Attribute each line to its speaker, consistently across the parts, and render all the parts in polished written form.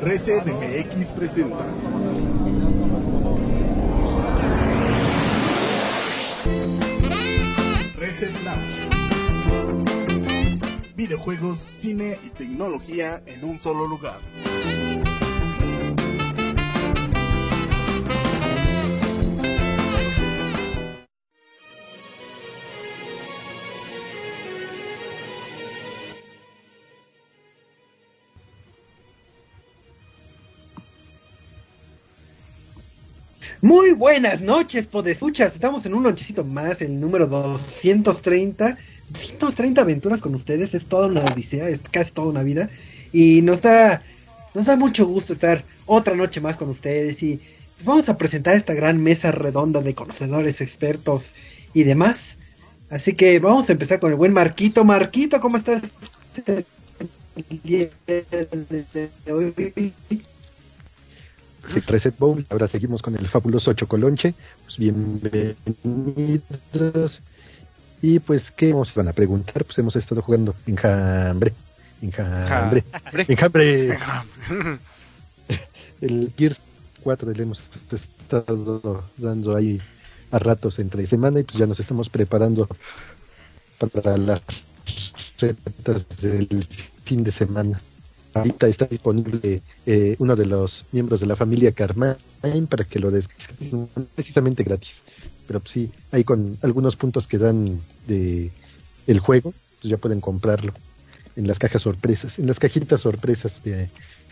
Speaker 1: Reset MX presenta Reset Lounge. Videojuegos, cine y tecnología en un solo lugar.
Speaker 2: Muy buenas noches, podescuchas. Estamos en un lonchecito más, el número 230. 230 aventuras con ustedes, es toda una odisea, es casi toda una vida. Y nos da mucho gusto estar otra noche más con ustedes. Y pues vamos a presentar esta gran mesa redonda de conocedores, expertos y demás. Así que vamos a empezar con el buen Marquito. Marquito, ¿cómo estás el día de hoy?
Speaker 3: Sí, Reset Bowl, ahora seguimos con el fabuloso Chocolonche. Pues bienvenidos. Y pues, ¿qué nos van a preguntar? Pues hemos estado jugando Enjambre. El Gears 4 le hemos estado dando ahí a ratos entre semana y pues ya nos estamos preparando para las retas del fin de semana. Ahorita está disponible uno de los miembros de la familia Carmine para que lo descarguen precisamente gratis. Pero pues, sí, hay con algunos puntos que dan de el juego, pues ya pueden comprarlo en las cajas sorpresas, en las cajitas sorpresas de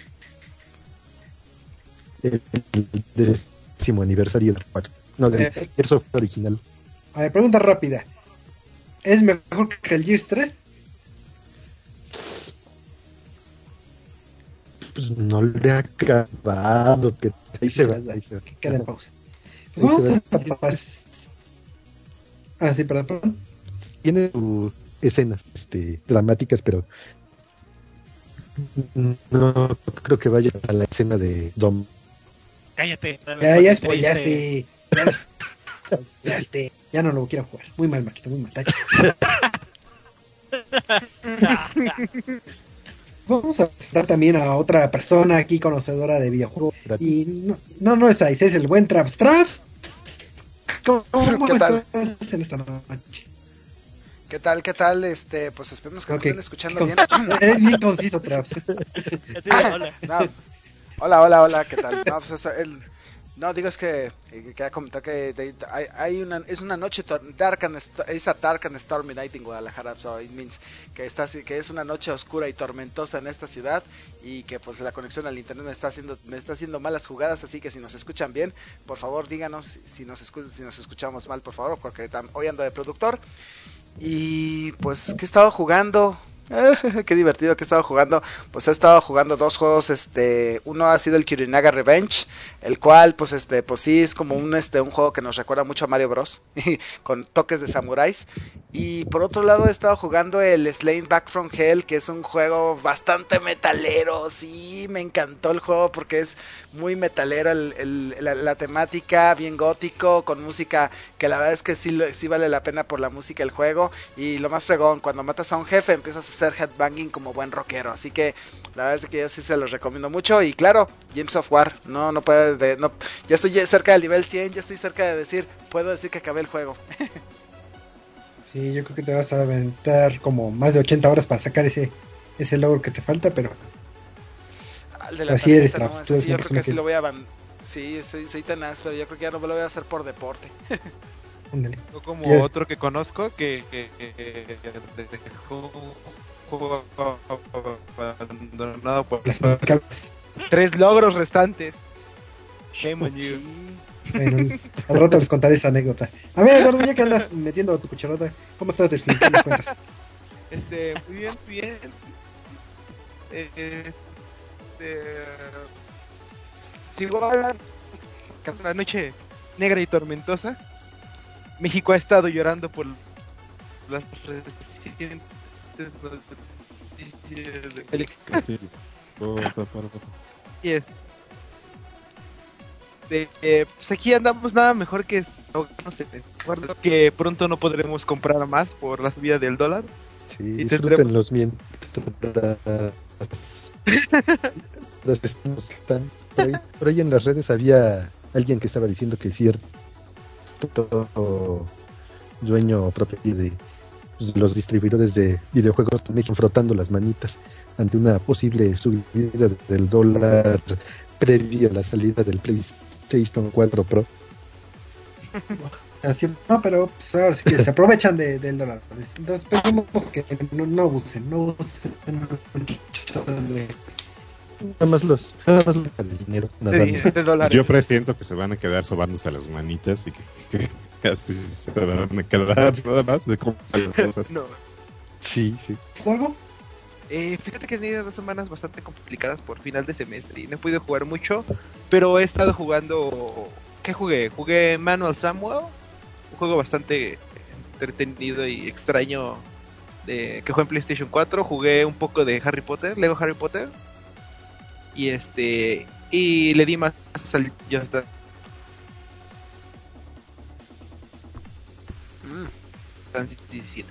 Speaker 3: el 10º aniversario del 4. No, del Airsoft original.
Speaker 2: A ver, pregunta rápida. ¿Es mejor que el Gears 3?
Speaker 3: Pues no le ha acabado, que ahí se va.
Speaker 2: Queda en pausa. Pues vamos a sí, perdón.
Speaker 3: Tiene sus escenas dramáticas, pero no creo que vaya a la escena de Dom.
Speaker 4: Cállate.
Speaker 2: Ya spoileaste. Ya no lo quiero jugar. Muy mal, Marquito, muy mal. Vamos a presentar también a otra persona aquí conocedora de videojuegos. Y no es ahí, es el buen Traps. Traps, ¿cómo
Speaker 5: ¿Qué tal?
Speaker 2: estás en esta noche?
Speaker 5: ¿Qué tal? Pues esperemos que nos estén escuchando bien.
Speaker 2: Es bien conciso, Traps.
Speaker 4: Sí, hola.
Speaker 5: Hola, ¿qué tal? No, pues es que quería comentar que es una noche dark and stormy night en Guadalajara, so it means que es una noche oscura y tormentosa en esta ciudad y que pues la conexión al internet me está haciendo malas jugadas, así que si nos escuchan bien, por favor díganos si nos escuchamos mal, por favor, porque hoy ando de productor. Y pues, ¿qué he estado jugando? Qué divertido que he estado jugando. Pues he estado jugando dos juegos. Uno ha sido el Kirinaga Revenge, el cual pues sí es como un juego que nos recuerda mucho a Mario Bros. Con toques de samuráis. Y por otro lado he estado jugando el Slain Back from Hell, que es un juego bastante metalero. Sí, me encantó el juego porque es muy metalero la temática, bien gótico, con música que la verdad es que sí vale la pena por la música el juego. Y lo más fregón, cuando matas a un jefe empiezas a hacer headbanging como buen rockero. Así que la verdad es que yo sí se los recomiendo mucho. Y claro, Gears of War, ya estoy cerca del nivel 100, ya estoy cerca de puedo decir que acabé el juego.
Speaker 2: Sí, yo creo que te vas a aventar como más de 80 horas para sacar ese logro que te falta, pero así eres, Traps.
Speaker 5: No, yo creo que sí lo voy a sí, soy tenaz, pero yo creo que ya no me lo voy a hacer por deporte.
Speaker 2: Ándale.
Speaker 4: Yo como otro que conozco que juego abandonado por
Speaker 2: Las cables.
Speaker 4: 3 logros restantes. Shame on you.
Speaker 2: Bueno, al rato les contaré esa anécdota. A ver, Eduardo, ya que andas metiendo tu cucharota, ¿cómo estás del fin? ¿Qué me cuentas?
Speaker 4: Muy bien. Sigo hablando. Una noche negra y tormentosa. México ha estado llorando por las recientes noticias de Félix. Y pues aquí andamos nada mejor que que pronto no podremos comprar más por la subida del dólar.
Speaker 3: Sí, disfrútenlos mientras Por ahí en las redes había alguien que estaba diciendo que cierto dueño propietario de los distribuidores de videojuegos también frotando las manitas ante una posible subida del dólar previo a la salida del PlayStation 4 Pro.
Speaker 2: Así, no, pero pues, ahora sí que se aprovechan del dólar. Entonces pedimos que no abusen mucho
Speaker 3: Nada más los el dinero, nada más.
Speaker 4: De dólares.
Speaker 6: Yo presiento que se van a quedar sobándose las manitas y que así se van a quedar nada más de cómo salen las cosas.
Speaker 4: No.
Speaker 3: Sí.
Speaker 2: algo.
Speaker 4: Fíjate que he tenido 2 semanas bastante complicadas por final de semestre y no he podido jugar mucho, pero he estado jugando... ¿Qué jugué? Jugué Manual Samuel, un juego bastante entretenido y extraño que jugué en PlayStation 4. Jugué un poco de Harry Potter, Lego Harry Potter, y le di más al Just Dance 17.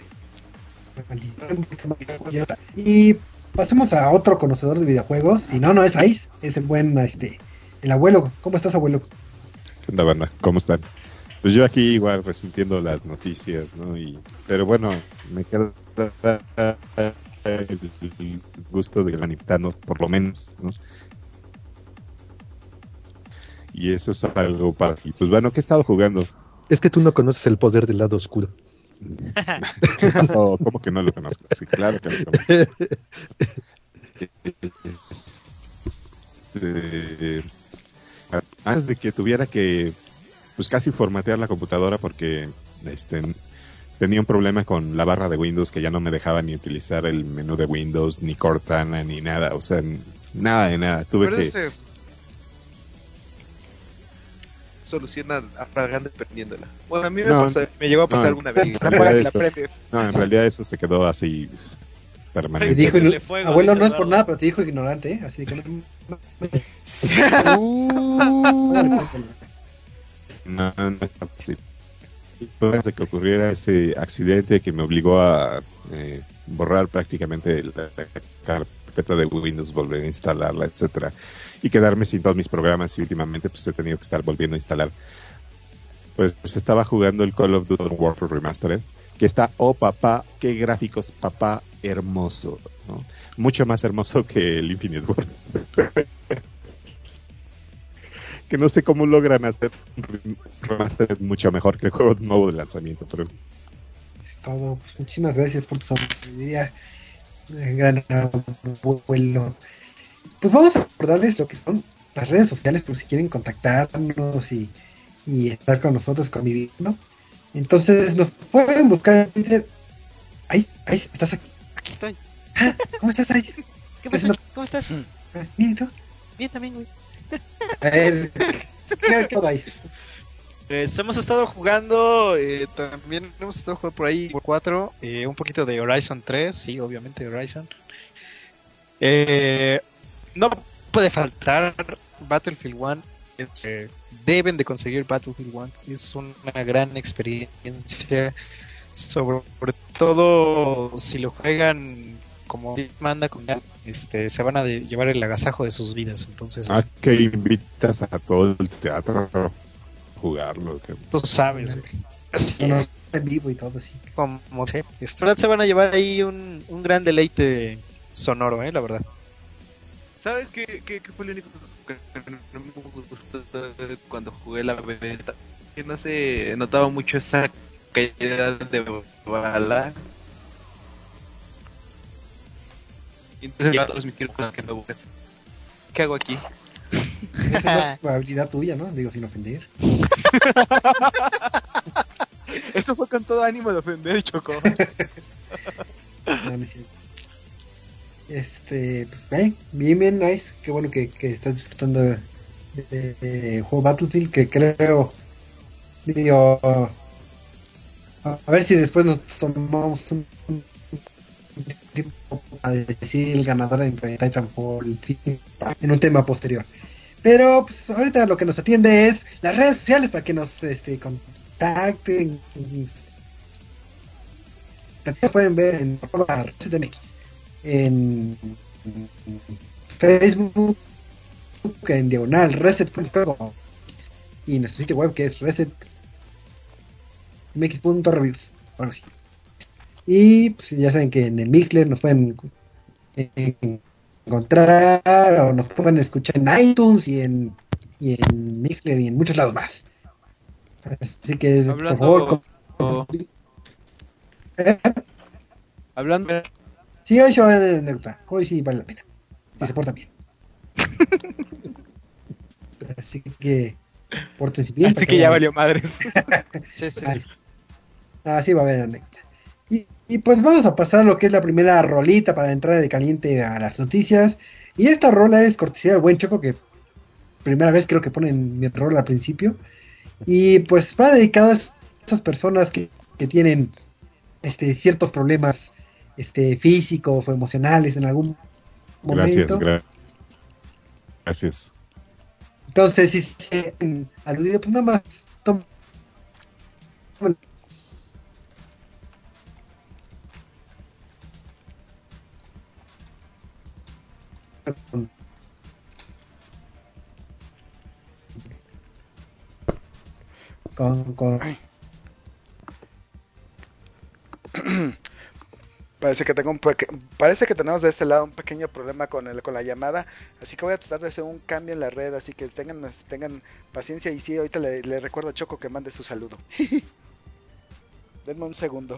Speaker 2: Y pasemos a otro conocedor de videojuegos. Y no es Ice, es el buen el abuelo. ¿Cómo estás, abuelo?
Speaker 6: ¿Qué onda, banda? ¿Cómo están? Pues yo aquí igual resintiendo las noticias, ¿no? Pero bueno, me queda el gusto del Nintendo, por lo menos, ¿no? Y eso es algo para... Y pues bueno, ¿qué he estado jugando?
Speaker 3: Es que tú no conoces el poder del lado oscuro.
Speaker 6: ¿Qué pasó? ¿Cómo que no lo conozco? Sí, claro que lo conozco. Antes de que tuviera que pues casi formatear la computadora porque tenía un problema con la barra de Windows que ya no me dejaba ni utilizar el menú de Windows, ni Cortana, ni nada, o sea, nada de nada. Tuve
Speaker 4: Pero
Speaker 6: que...
Speaker 4: se soluciona apagando y prendiéndola. Bueno, a mí me llegó a pasar alguna vez.
Speaker 6: En realidad eso se quedó así permanente.
Speaker 2: Y dijo,
Speaker 7: fuego,
Speaker 2: abuelo,
Speaker 7: dice
Speaker 2: no es por
Speaker 7: Eduardo.
Speaker 2: nada, pero te dijo ignorante, así que no.
Speaker 6: No está fácil. Antes de que ocurriera ese accidente que me obligó a borrar prácticamente la carpeta de Windows, volver a instalarla, etcétera, y quedarme sin todos mis programas, y últimamente pues he tenido que estar volviendo a instalar. Pues estaba jugando el Call of Duty Warfare Remastered, que está, oh papá, qué gráficos, papá, hermoso, ¿no? Mucho más hermoso que el Infinite Warfare. Que no sé cómo logran hacer un remastered mucho mejor que el juego nuevo de lanzamiento, pero
Speaker 2: Es todo. Pues, muchísimas gracias por tu sabiduría, gran abuelo. Pues vamos a recordarles lo que son las redes sociales por si quieren contactarnos y estar con nosotros conviviendo. Entonces nos pueden buscar en Twitter. Ahí, estás aquí.
Speaker 7: Aquí estoy.
Speaker 2: ¿Cómo estás, ahí?
Speaker 7: ¿Qué pasa? ¿Cómo estás?
Speaker 2: Bien, ¿y tú?
Speaker 7: Bien también, güey.
Speaker 2: A ver, ¿qué vais?
Speaker 7: Hemos estado jugando, también hemos estado jugando por ahí por 4, un poquito de Horizon 3, sí, obviamente Horizon. No puede faltar Battlefield 1, deben de conseguir Battlefield 1, es una gran experiencia, sobre todo si lo juegan como manda, se van a llevar el agasajo de sus vidas, entonces
Speaker 6: que invitas a todo el teatro a jugarlo.
Speaker 7: tú sabes, güey. Así
Speaker 2: No,
Speaker 7: es.
Speaker 2: en vivo y todo, sí.
Speaker 7: Como se van a llevar ahí un gran deleite sonoro, la verdad.
Speaker 4: ¿Sabes qué fue lo único que no me gustó cuando jugué la beta? Que no se notaba mucho esa caída de bala. Y entonces llevaba todos mis tiros con las que no buscas. ¿Qué hago aquí?
Speaker 2: Esa es habilidad tuya, ¿no? Digo, sin ofender.
Speaker 4: Eso fue con todo ánimo de ofender, Choco.
Speaker 2: No, no es cierto. Pues bien, nice. Qué bueno que estás disfrutando de juego Battlefield, que creo, digo, a ver si después nos tomamos un tiempo a decir el ganador entre Titanfall en un tema posterior. Pero pues ahorita lo que nos atiende es las redes sociales para que nos contacten. También pueden ver en @CDMX, en Facebook en diagonal reset.com y nuestro sitio web que es resetmx.reviews, algo así. Y pues ya saben que en el Mixler nos pueden encontrar o nos pueden escuchar en iTunes y en Mixler y en muchos lados más. Así que por favor
Speaker 4: Hablando
Speaker 2: sí, hoy se va a anécdota, hoy sí vale la pena si se porta bien. Así que pórtense bien.
Speaker 4: Así que ya valió madres.
Speaker 7: Sí, sí.
Speaker 2: Así va a haber anécdota. Y pues vamos a pasar a lo que es la primera rolita para entrar de caliente a las noticias. Y esta rola es cortesía del buen Choco, que primera vez creo que ponen mi rol al principio. Y pues va dedicado a esas personas que tienen ciertos problemas físicos o emocionales en algún momento.
Speaker 6: Gracias.
Speaker 2: Entonces, si se aludido, pues nada más tomen con
Speaker 5: Parece que tenemos de este lado un pequeño problema con la llamada, así que voy a tratar de hacer un cambio en la red, así que tengan paciencia y sí, ahorita le recuerdo a Choco que mande su saludo. Denme un segundo.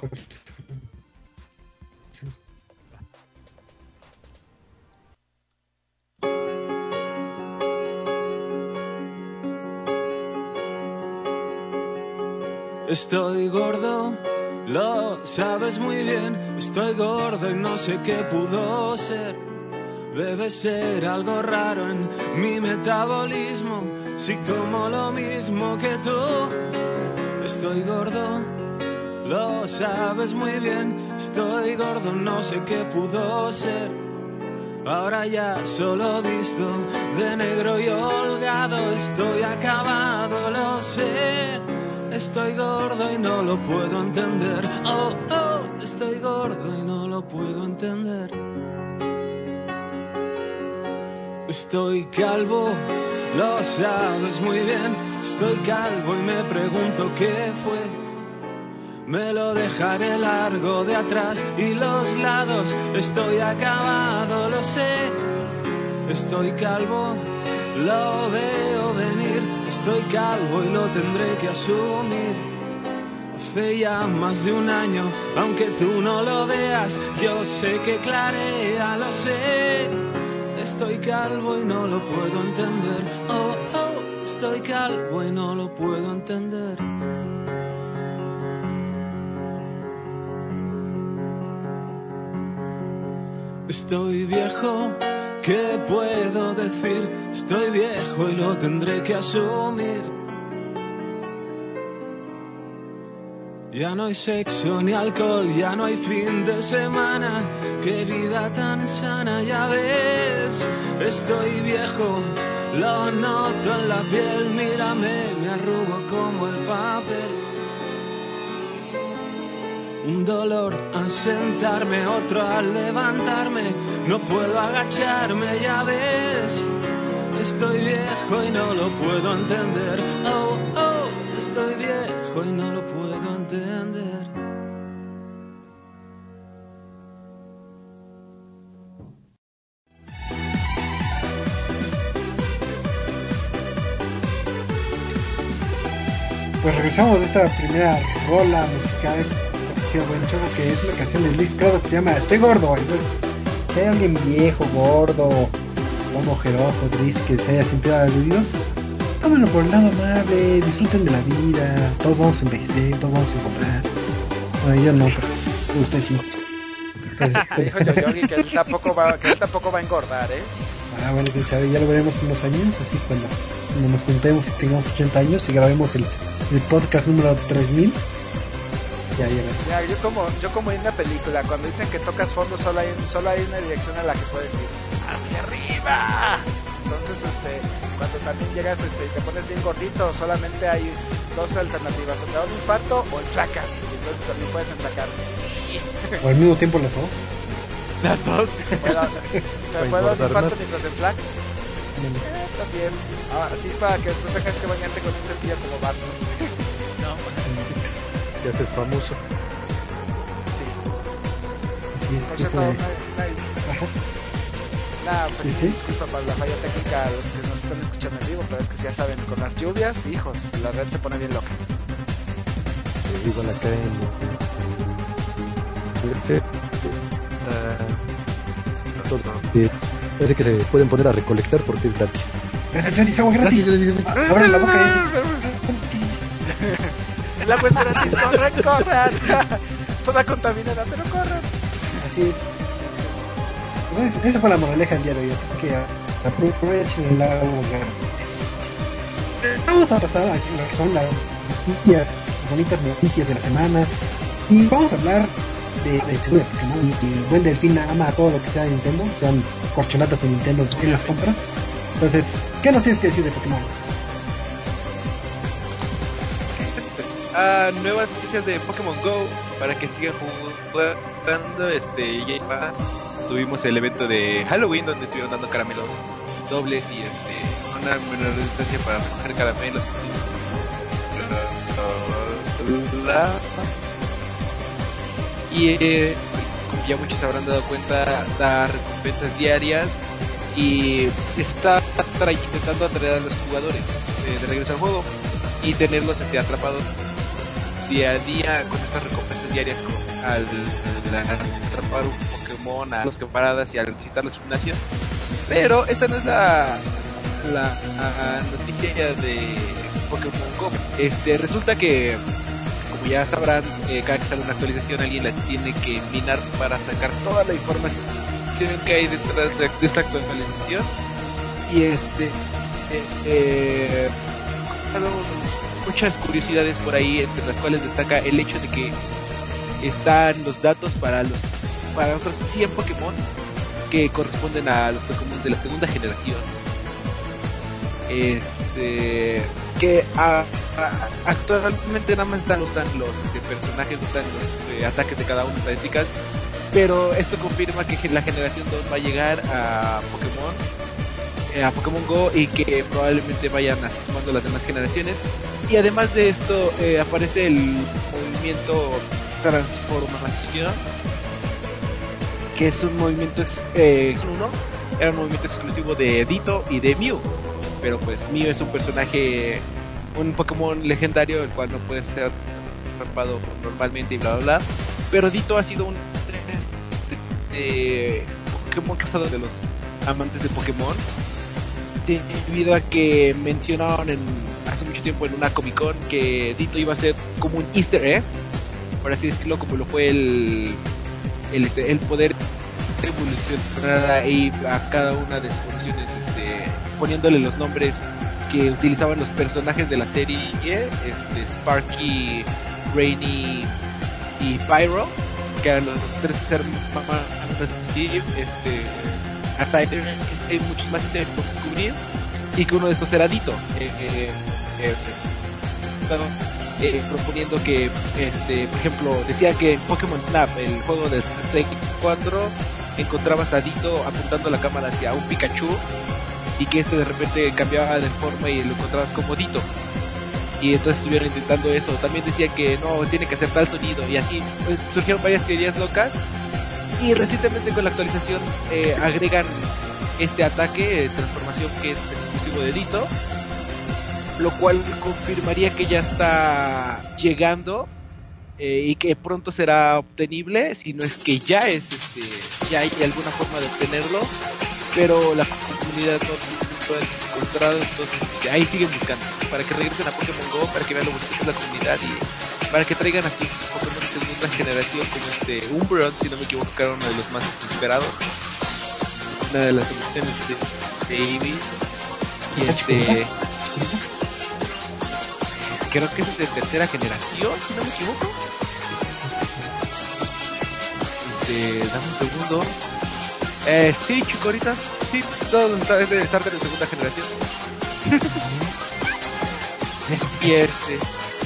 Speaker 8: Estoy gordo, lo sabes muy bien. Estoy gordo y no sé qué pudo ser. Debe ser algo raro en mi metabolismo. Si como lo mismo que tú. Estoy gordo, lo sabes muy bien. Estoy gordo, no sé qué pudo ser. Ahora ya solo visto de negro y holgado. Estoy acabado, lo sé. Estoy gordo y no lo puedo entender. Oh, oh, estoy gordo y no lo puedo entender. Estoy calvo, lo sabes muy bien. Estoy calvo y me pregunto qué fue. Me lo dejaré largo de atrás y los lados. Estoy acabado, lo sé. Estoy calvo, lo veo venir. Estoy calvo y lo tendré que asumir. Hace ya más de un año, aunque tú no lo veas, yo sé que clarea, lo sé. Estoy calvo y no lo puedo entender. Oh, oh, estoy calvo y no lo puedo entender. Estoy viejo, ¿qué puedo decir? Estoy viejo y lo tendré que asumir. Ya no hay sexo ni alcohol, ya no hay fin de semana. Qué vida tan sana, ya ves. Estoy viejo, lo noto en la piel. Mírame, me arrugo como el papel. Un dolor al sentarme, otro al levantarme. No puedo agacharme, ya ves. Estoy viejo y no lo puedo entender. Oh, oh, estoy viejo y no lo puedo entender.
Speaker 2: Pues regresamos de esta primera rola musical buen Choco, que es una canción de Luis Prado que se llama Estoy gordo. Entonces, si hay alguien viejo, gordo, un ojeroso, triste, que se haya sentido aludido, tómenlo por el lado amable, disfruten de la vida, todos vamos a envejecer, todos vamos a engordar. Bueno, yo no, pero usted sí. Entonces,
Speaker 5: dijo Yoyogi que él tampoco va a engordar, ¿eh?
Speaker 2: Ah, bueno, quién sabe, ya lo veremos en unos años, así cuando nos juntemos y tengamos 80 años y grabemos el podcast número 3000. Ya,
Speaker 5: yo como en una película, cuando dicen que tocas fondo, solo hay una dirección a la que puedes ir, hacia arriba. Entonces, cuando también llegas y te pones bien gordito, solamente hay dos alternativas, o te da un infarto o enflacas. Entonces también puedes enflacar.
Speaker 2: O al mismo tiempo las dos.
Speaker 4: Las dos.
Speaker 5: Bueno, ¿te puedo dar infarto mientras en flag? También. Así para que tú tengas que bañarte con un cepillo como Batman.
Speaker 3: Ya haces famoso.
Speaker 5: Sí.
Speaker 2: Así es,
Speaker 5: Por
Speaker 2: justo
Speaker 5: cierto,
Speaker 2: de- Ajá.
Speaker 5: nada, pues
Speaker 2: Sí.
Speaker 5: disculpa para la falla técnica a los que nos están escuchando en vivo, pero es que ya saben, con las lluvias, hijos, la red se pone bien loca.
Speaker 3: Igual acá en parece que se pueden poner a recolectar porque es gratis.
Speaker 2: Gratis, agua gratis. Abran la boca.
Speaker 5: El agua es gratis, corran. Toda contaminada, pero corran.
Speaker 2: Así es. Pues, esa fue la moraleja del día de hoy, así que aprovechen el agua gratis. Vamos a pasar a lo que son las noticias, bonitas noticias de la semana. Y vamos a hablar de seguro de Pokémon. El buen Delfín ama todo lo que sea de Nintendo, sean corcholatas de Nintendo, él las compra. Entonces, ¿qué nos tienes que decir de Pokémon?
Speaker 4: Nuevas noticias de Pokémon Go para que sigan jugando. Ya está. Tuvimos el evento de Halloween donde estuvieron dando caramelos dobles y una menor distancia para recoger caramelos. Y como ya muchos se habrán dado cuenta, da recompensas diarias y está intentando atraer a los jugadores de regreso al juego y tenerlos atrapados día a día con estas recompensas diarias al atrapar un Pokémon a los camaradas y al visitar los gimnasios. Pero esta no es la noticia de Pokémon Go. Resulta que, como ya sabrán, cada que sale una actualización alguien la tiene que minar para sacar toda la información que hay detrás de esta actualización. Y muchas curiosidades por ahí, entre las cuales destaca el hecho de que están los datos para otros 100 Pokémon que corresponden a los Pokémon de la segunda generación. Que actualmente nada más están los personajes, están los ataques de cada una, estadísticas, pero esto confirma que la generación 2 va a llegar a Pokémon Go y que probablemente vayan así sumando las demás generaciones. Y además de esto aparece el movimiento Transformación, que es un movimiento era un movimiento exclusivo de Ditto y de Mew, pero pues Mew es un Pokémon legendario el cual no puede ser atrapado normalmente y bla bla bla, pero Ditto ha sido un Pokémon causado de los amantes de Pokémon, debido a que mencionaron hace mucho tiempo en una Comic Con que Ditto iba a ser como un Easter egg, por así decirlo, como lo fue el poder evolucionar ahí a cada una de sus evoluciones, poniéndole los nombres que utilizaban los personajes de la serie, Sparky, Rainy y Pyro, que eran los tres hermanos, hasta hay muchos más por descubrir, y que uno de estos era Ditto, proponiendo que, por ejemplo, decía que en Pokémon Snap, el juego del 64, encontrabas a Ditto apuntando la cámara hacia un Pikachu y que de repente cambiaba de forma y lo encontrabas como Ditto, y entonces estuvieron intentando eso. También decía que no, tiene que hacer tal sonido, y así pues, surgieron varias teorías locas, y recientemente con la actualización agregan este ataque de transformación que es exclusivo de Ditto, lo cual confirmaría que ya está llegando y que pronto será obtenible, si no es que ya ya hay alguna forma de obtenerlo, pero la comunidad no lo ha encontrado, entonces ahí siguen buscando para que regresen a Pokémon Go, para que vean lo bonito que es la comunidad y para que traigan así Pokémon de segunda generación como Umbreon, si no me equivoco, que era uno de los más esperados, una de las opciones de Eevee, y creo que es de tercera generación, si no me equivoco. Dame un segundo. Sí, Chikorita. Sí, todo es de estar de la segunda generación. Y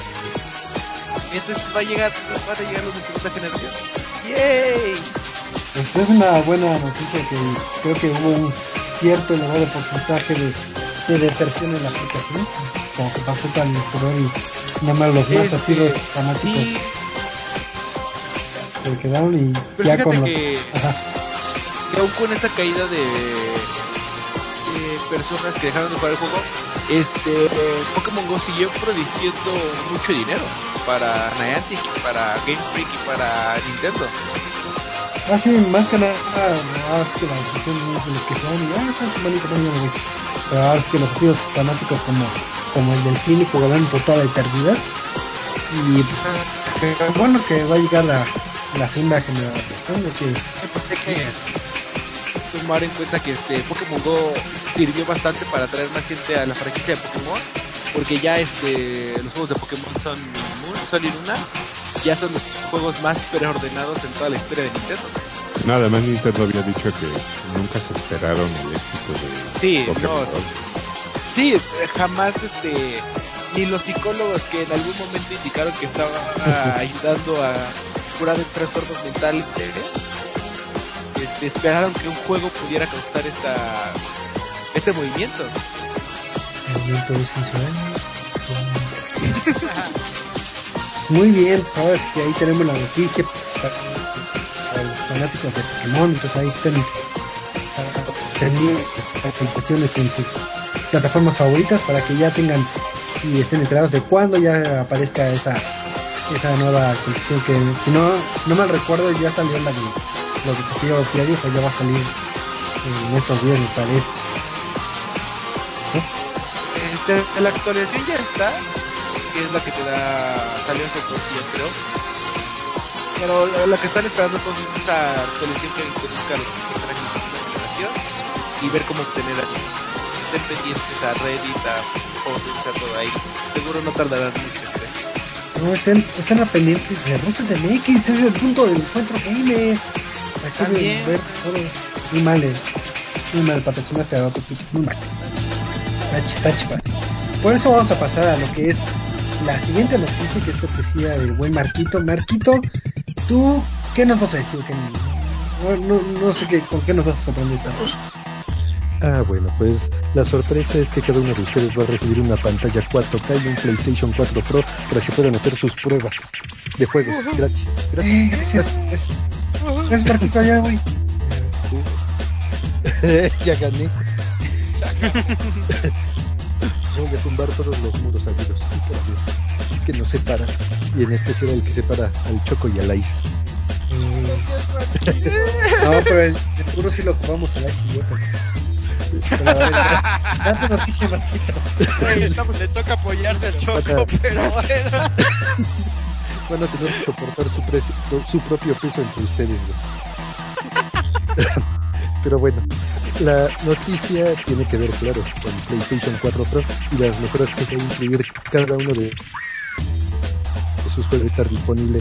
Speaker 4: entonces van a llegar los de segunda generación. ¡Yay!
Speaker 2: Pues es una buena noticia que creo que hubo un cierto elevado porcentaje de deserción en la aplicación, como que pasó tan furor y nada más los más asiduos fanáticos
Speaker 4: sí.
Speaker 2: se quedaron y
Speaker 4: Pero
Speaker 2: ya con
Speaker 4: fíjate
Speaker 2: los... Ajá.
Speaker 4: que aún con esa caída de personas que dejaron de jugar el juego, Pokémon Go siguió produciendo mucho dinero para Niantic, para Game Freak y para Nintendo.
Speaker 2: Sí, más que nada, ahora sí que la decisión es de los que son y está bonito también, güey. Pero ahora sí que los tíos fanáticos como el Delfín jugarán por toda la eternidad. Y pues, bueno que va a llegar la segunda generación de que
Speaker 4: Pues hay que tomar en cuenta que Pokémon Go sirvió bastante para atraer más gente a la franquicia de Pokémon, porque ya los juegos de Pokémon son Sol y Luna, ya son los juegos más preordenados en toda la historia de Nintendo.
Speaker 6: Nada más Nintendo había dicho que nunca se esperaron el éxito de
Speaker 4: Sí,
Speaker 6: Pokémon.
Speaker 4: Sí, jamás ni los psicólogos que en algún momento indicaron que estaban ayudando a curar trastornos mentales esperaron que un juego pudiera causar este movimiento.
Speaker 2: movimiento de Muy bien, pues ahora es que ahí tenemos la noticia para los fanáticos de Pokémon, entonces ahí están teniendo actualizaciones en sus plataformas favoritas para que ya tengan y estén enterados de cuándo ya aparezca esa nueva actualización que si no mal recuerdo ya salió la de los desafíos diarios, o ya va a salir en estos días me parece.
Speaker 4: La actualización ya está, que es la que salió hace 2 días creo, pero lo que están esperando entonces es esta actualización que introduzca los personajes de la generación y ver cómo obtener estén pendientes a Reddit, a Posts, a todo ahí, seguro no tardarán mucho.
Speaker 2: No, estén pendientes de Roster de MX, ese es el punto del encuentro gamer. Aquí ver todo. Muy mal patrocinaste a otros sitios, muy mal. Tachi. Por eso vamos a pasar a lo que es la siguiente noticia, que es cortesía del buen Marquito. Marquito, ¿tú qué nos vas a decir? No sé con qué nos vas a sorprender esta noche.
Speaker 3: Bueno, pues la sorpresa es que cada uno de ustedes va a recibir una pantalla 4K y un PlayStation 4 Pro para que puedan hacer sus pruebas de juegos gratis.
Speaker 2: Gracias, Marquito, ya voy.
Speaker 3: Ya gané. Voy a tumbar todos los muros habidos y por haber que nos separan, y en especial el que separa al Choco y a la Is.
Speaker 2: No, pero el muro sí lo ocupamos a la Is y yo. Tanta noticia, Marquito.
Speaker 7: Le toca apoyarse al Choco, pero bueno.
Speaker 3: Van a tener que soportar su propio peso entre ustedes dos. Pero bueno, la noticia tiene que ver, claro, con PlayStation 4 Pro y las mejoras que va a incluir cada uno de sus juegos. Estar disponible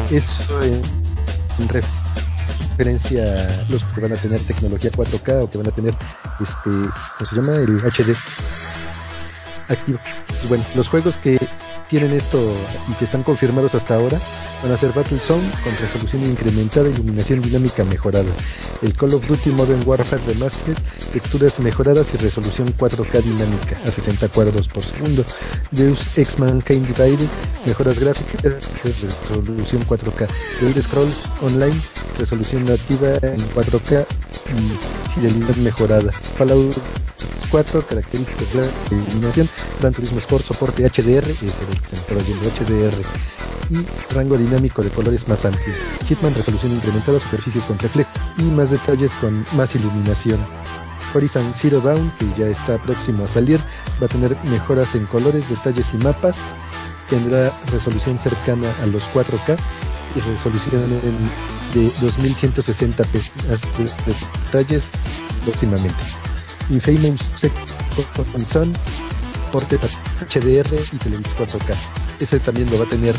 Speaker 3: en referencia a los que van a tener tecnología 4K o que van a tener ¿cómo se llama? El HD activo. Y bueno, los juegos que tienen esto y que están confirmados hasta ahora van a ser Battlezone con resolución incrementada e iluminación dinámica mejorada, el Call of Duty Modern Warfare Remastered, texturas mejoradas y resolución 4K dinámica a 60 cuadros por segundo, Deus Ex Mankind Divided, mejoras gráficas y resolución 4K, The Elder Scrolls Online, resolución nativa en 4K y fidelidad mejorada, Fallout 4, características de iluminación, Gran Turismo Sport, soporte HDR, es el que se me estaba yendo, HDR, y rango dinámico de colores más amplios, Hitman, resolución incrementada, superficies con reflejo y más detalles con más iluminación. Horizon Zero Dawn, que ya está próximo a salir, va a tener mejoras en colores, detalles y mapas, tendrá resolución cercana a los 4K y resolución de 2160p, detalles próximamente. Infamous Second Son, porte HDR y televisión 4K. Ese también lo va a tener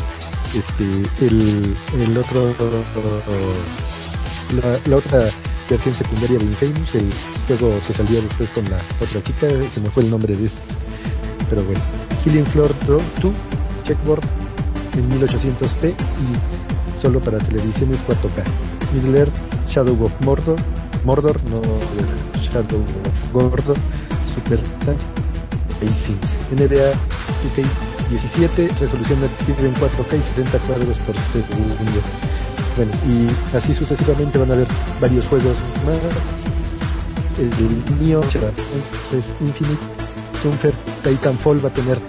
Speaker 3: el otro la otra versión secundaria de Infamous, el juego que salió después con la otra chica, se me fue el nombre de pero bueno. Healing Floor 2 Checkboard en 1800p y solo para televisiones 4K. Middle Earth Shadow of Mordor, no Shadow of Mordor, Super Racing, NBA 2K17, resolución nativa en 4K y 60 cuadros por segundo. Bueno, y así sucesivamente van a haber varios juegos más. El Neo es Infinite, Tunfer, Titanfall va a tener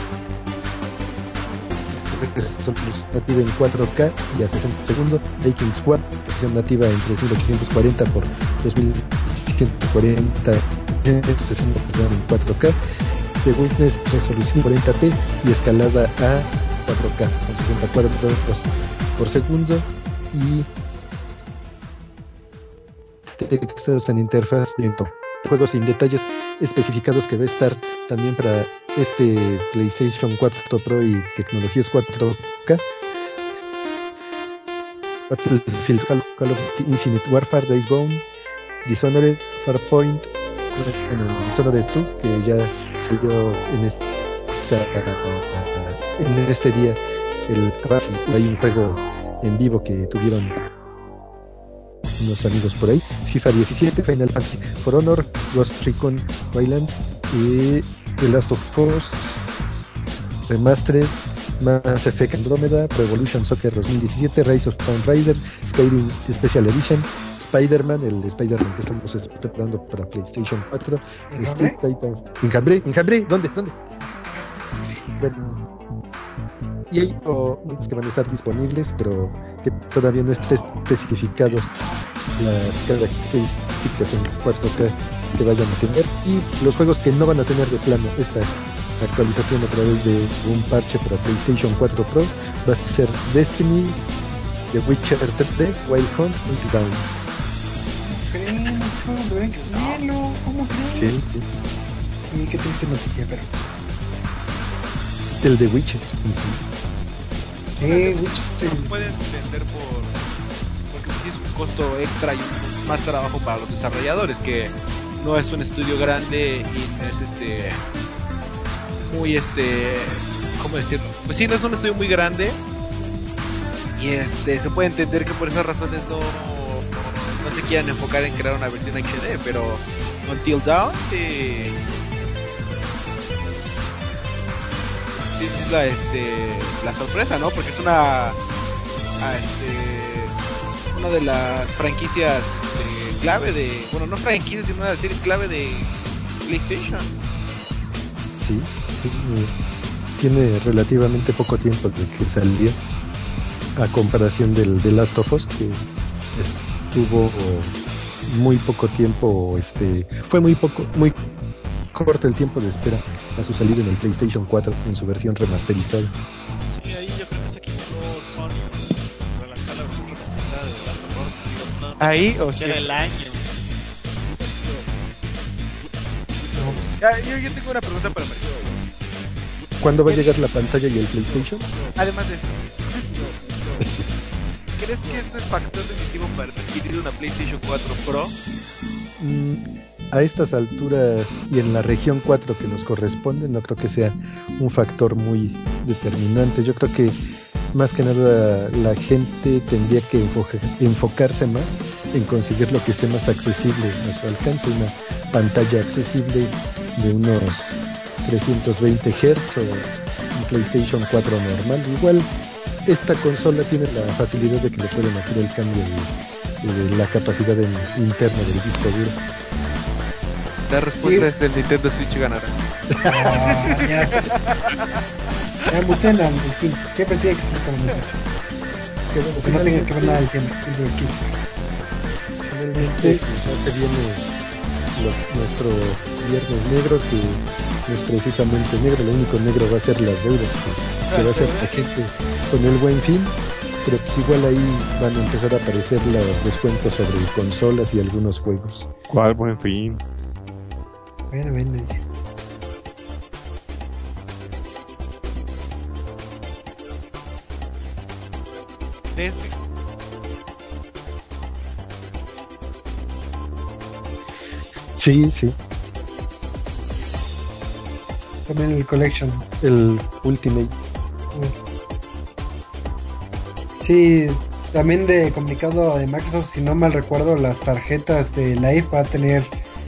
Speaker 3: resolución nativa en 4K y a 60 segundos. Viking Squad, resolución nativa en 3840 por 2140 160 en 4K. The Witness, resolución 40p y escalada a 4K con 60 cuadros por segundo, y textos en interfaz de juegos sin detalles especificados que va a estar también para este PlayStation 4 Pro y tecnologías 4K. Battlefield, Call of Duty Infinite Warfare, Days Gone, Dishonored, Farpoint, Dishonored 2, que ya salió en este día. Hay un juego en vivo que tuvieron unos amigos por ahí. FIFA 17, Final Fantasy For Honor, Ghost Recon Wildlands, y The Last of Us Remastered, Mass Effect Andromeda, Pro Evolution Soccer 2017, Rise of Tomb Raider, Skyrim Special Edition, Spider-Man, el Spider-Man que estamos esperando para PlayStation 4, Street Titan, Enjambre, ¿dónde? Bueno, y hay unos que van a estar disponibles, pero que todavía no está especificado las características en 4K que vayan a tener, y los juegos que no van a tener de plano esta actualización a través de un parche para PlayStation 4 Pro va a ser Destiny, The Witcher 3, Wild Hunt, Until Dawn.
Speaker 2: ¿Cómo creen?
Speaker 3: Sí.
Speaker 2: Y qué triste noticia, pero
Speaker 3: El de Witcher.
Speaker 2: Witcher.
Speaker 4: Pueden entender porque sí es un costo extra y más trabajo para los desarrolladores, que no es un estudio grande y no es muy ¿cómo decirlo? Pues sí, no es un estudio muy grande, y se puede entender que por esas razones no se quieran enfocar en crear una versión HD, pero Until Dawn sí es la sorpresa, ¿no? Porque es una de las franquicias clave de, bueno, no franquicias, sino una de las series clave de PlayStation.
Speaker 3: Sí, tiene relativamente poco tiempo de que salió, a comparación del The Last of Us, que estuvo muy poco tiempo, fue muy corto el tiempo de espera a su salida en el PlayStation 4 en su versión remasterizada.
Speaker 9: Sí, ahí yo creo que se equivocó Sony relanzar la versión remasterizada de The Last of Us. Digo, no,
Speaker 4: ahí
Speaker 9: o sea, el año.
Speaker 4: Yo tengo una pregunta para Mario.
Speaker 3: ¿Cuándo va a llegar la pantalla y el PlayStation?
Speaker 4: Además de eso, ¿crees que este es factor decisivo para adquirir una PlayStation 4 Pro?
Speaker 3: A estas alturas y en la región 4 que nos corresponde, no creo que sea un factor muy determinante. Yo creo que más que nada la gente tendría que enfocarse más en conseguir lo que esté más accesible a su alcance, una pantalla accesible de unos 320 Hz o un PlayStation 4 normal. Igual esta consola tiene la facilidad de que le pueden hacer el cambio de la capacidad interna del disco duro.
Speaker 4: La respuesta es el Nintendo Switch ganará.
Speaker 2: Ya sé. Ya muteen al skin. Siempre tiene que ser como eso. Que no tenga que ver nada del tema.
Speaker 3: Ya se viene nuestro viernes negro, que no es precisamente negro, lo único negro va a ser las deudas que va a hacer la gente con el Buen Fin, pero pues igual ahí van a empezar a aparecer los descuentos sobre consolas y algunos juegos.
Speaker 6: ¿Cuál Buen Fin?
Speaker 2: Bueno, dice.
Speaker 3: Sí.
Speaker 2: También el Collection.
Speaker 3: El Ultimate.
Speaker 2: Sí, También de comunicado de Microsoft, si no mal recuerdo, las tarjetas de Live va a tener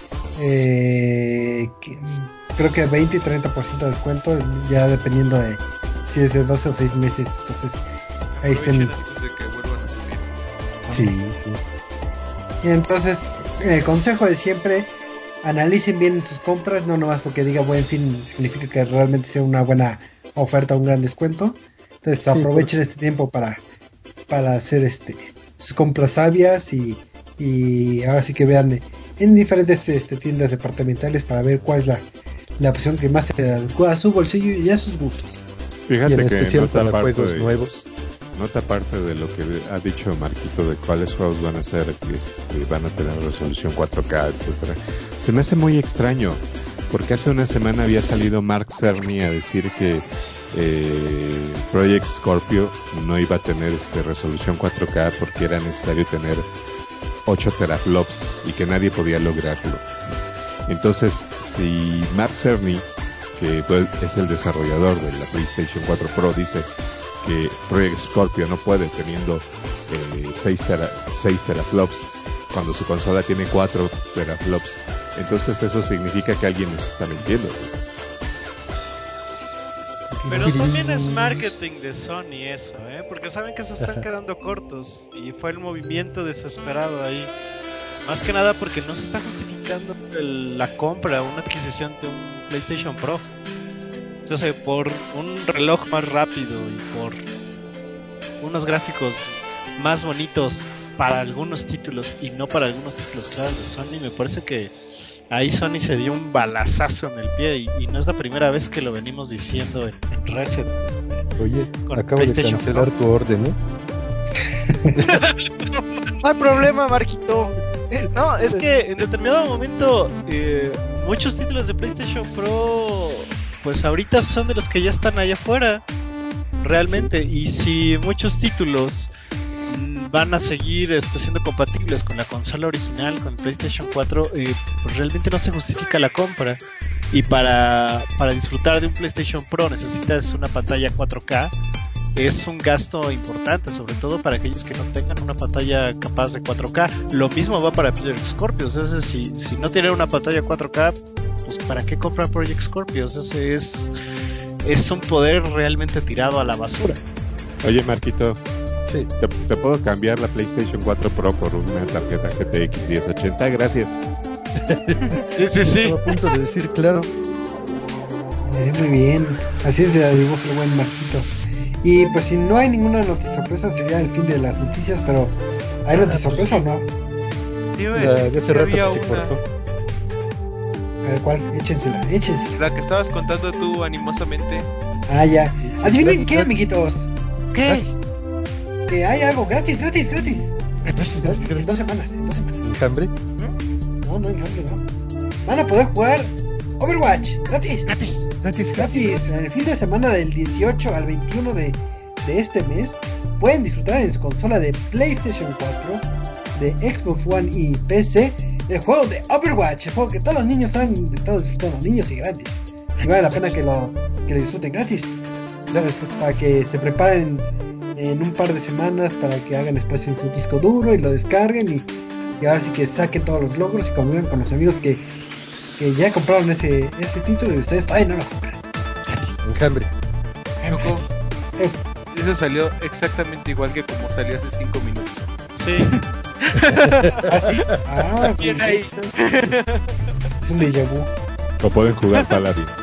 Speaker 2: creo que 20 y 30% de descuento, ya dependiendo de si es de 12 o 6 meses. Entonces ahí estén.
Speaker 4: Aprovechen antes de que vuelvan a subir.
Speaker 3: Sí, sí.
Speaker 2: Y entonces, el consejo de siempre, analicen bien sus compras, no nomás porque diga Buen Fin significa que realmente sea una buena oferta, un gran descuento. Entonces aprovechen este tiempo para hacer sus compras sabias y ahora sí que vean en diferentes tiendas departamentales para ver cuál es la opción que más se adecua a su bolsillo y a sus gustos.
Speaker 6: Fíjate
Speaker 3: Y en
Speaker 6: que
Speaker 3: especial
Speaker 6: nota
Speaker 3: para
Speaker 6: aparte
Speaker 3: juegos
Speaker 6: de,
Speaker 3: nuevos.
Speaker 6: nota aparte de lo que ha dicho Marquito de cuáles juegos van a ser, que van a tener resolución 4K, etcétera. Se me hace muy extraño, porque hace una semana había salido Mark Cerny a decir que Project Scorpio no iba a tener resolución 4K porque era necesario tener 8 teraflops y que nadie podía lograrlo. Entonces, si Mark Cerny, que es el desarrollador de la PlayStation 4 Pro, dice que Project Scorpio no puede teniendo 6 teraflops cuando su consola tiene 4 teraflops, entonces eso significa que alguien nos está mintiendo.
Speaker 9: Pero también es marketing de Sony eso, porque saben que se están quedando cortos y fue el movimiento desesperado ahí. Más que nada porque no se está justificando la compra o una adquisición de un PlayStation Pro. Entonces, por un reloj más rápido y por unos gráficos más bonitos para algunos títulos y no para algunos títulos claros de Sony, me parece que ahí Sony se dio un balazazo en el pie y no es la primera vez que lo venimos diciendo en Reset.
Speaker 3: Oye,
Speaker 9: con
Speaker 3: acabo de
Speaker 9: PlayStation
Speaker 3: cancelar
Speaker 9: Pro.
Speaker 3: tu orden, ¿eh?
Speaker 7: No hay problema, Marquito.
Speaker 9: No, es que en determinado momento muchos títulos de PlayStation Pro pues ahorita son de los que ya están allá afuera realmente, y si muchos títulos van a seguir siendo compatibles con la consola original, con el PlayStation 4, pues realmente no se justifica la compra. Y para disfrutar de un PlayStation Pro necesitas una pantalla 4K. Es un gasto importante, sobre todo para aquellos que no tengan una pantalla capaz de 4K. Lo mismo va para Project Scorpios. Es decir, si no tienen una pantalla 4K, pues ¿para qué comprar Project Scorpios? Ese es un poder realmente tirado a la basura.
Speaker 6: Oye, Marquito,
Speaker 3: Sí.
Speaker 6: ¿te puedo cambiar la PlayStation 4 Pro por una tarjeta GTX 1080? Gracias.
Speaker 9: Sí.
Speaker 3: Estaba a punto de decir, claro.
Speaker 2: Muy bien, así es de la dibujo el buen Marquito. Y pues si no hay ninguna noticia sorpresa sería el fin de las noticias, pero ¿hay noticia sorpresa o no?
Speaker 4: Te iba a
Speaker 3: La
Speaker 4: decir
Speaker 3: de hace
Speaker 4: que
Speaker 3: rato
Speaker 4: había
Speaker 3: que se
Speaker 4: una.
Speaker 3: cortó.
Speaker 2: A ver cuál, échensela.
Speaker 4: La que estabas contando tú animosamente.
Speaker 2: Ah, ya. Adivinen
Speaker 3: Gratis,
Speaker 2: qué,
Speaker 3: gratis.
Speaker 2: amiguitos.
Speaker 4: ¿Qué?
Speaker 2: Que hay algo gratis.
Speaker 3: Gratis,
Speaker 2: En 2 semanas.
Speaker 3: ¿Enjambre?
Speaker 2: No, en cambio no. Van a poder jugar Overwatch, gratis. Gratis. En el fin de semana del 18 al 21 de este mes pueden disfrutar en su consola de PlayStation 4, de Xbox One y PC el juego de Overwatch, el juego que todos los niños han estado disfrutando, niños y grandes. Y vale la pena que lo disfruten gratis. Entonces, para que se preparen en un par de semanas para que hagan espacio en su disco duro y lo descarguen y ahora sí que saquen todos los logros y convivan con los amigos que ya compraron ese título y ustedes todavía no lo compran.
Speaker 3: Enjambre.
Speaker 4: Choco, eso salió exactamente igual que como salió hace 5 minutos.
Speaker 9: Sí.
Speaker 2: ¿Ah, sí? Ah,
Speaker 4: Bien
Speaker 2: pues,
Speaker 4: ahí.
Speaker 2: es un déjà vu.
Speaker 6: O pueden jugar Paladins.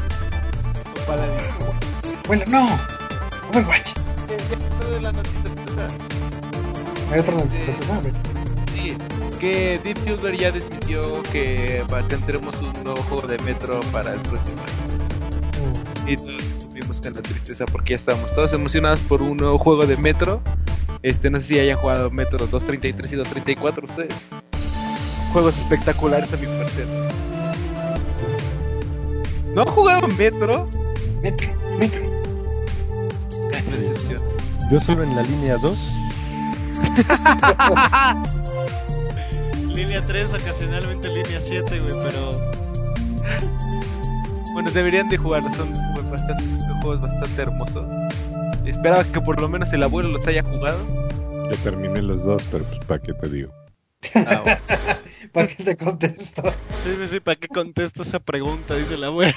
Speaker 2: Bueno, no. Overwatch.
Speaker 4: De la noticia sorpresa.
Speaker 2: Hay otra noticia sorpresa. A ver.
Speaker 4: Sí, que Deep Silver ya desmintió que tendremos un nuevo juego de Metro para el próximo año. Y todos supimos con la tristeza porque ya estábamos todos emocionados por un nuevo juego de Metro. No sé si hayan jugado Metro 233 y 234 ustedes. Juegos espectaculares a mi parecer. ¿No han jugado Metro?
Speaker 2: Metro.
Speaker 4: Qué decepción.
Speaker 3: Yo solo en la línea 2.
Speaker 9: Línea 3, ocasionalmente línea 7, güey, pero...
Speaker 4: Bueno, deberían de jugarlo, son juegos bastante hermosos. Esperaba que por lo menos el abuelo los haya jugado.
Speaker 6: Ya terminé los dos, pero pues ¿para qué te digo?
Speaker 9: Ah, bueno.
Speaker 2: ¿Para qué te contesto?
Speaker 9: Sí, ¿para qué contesto esa pregunta? Dice la abuela.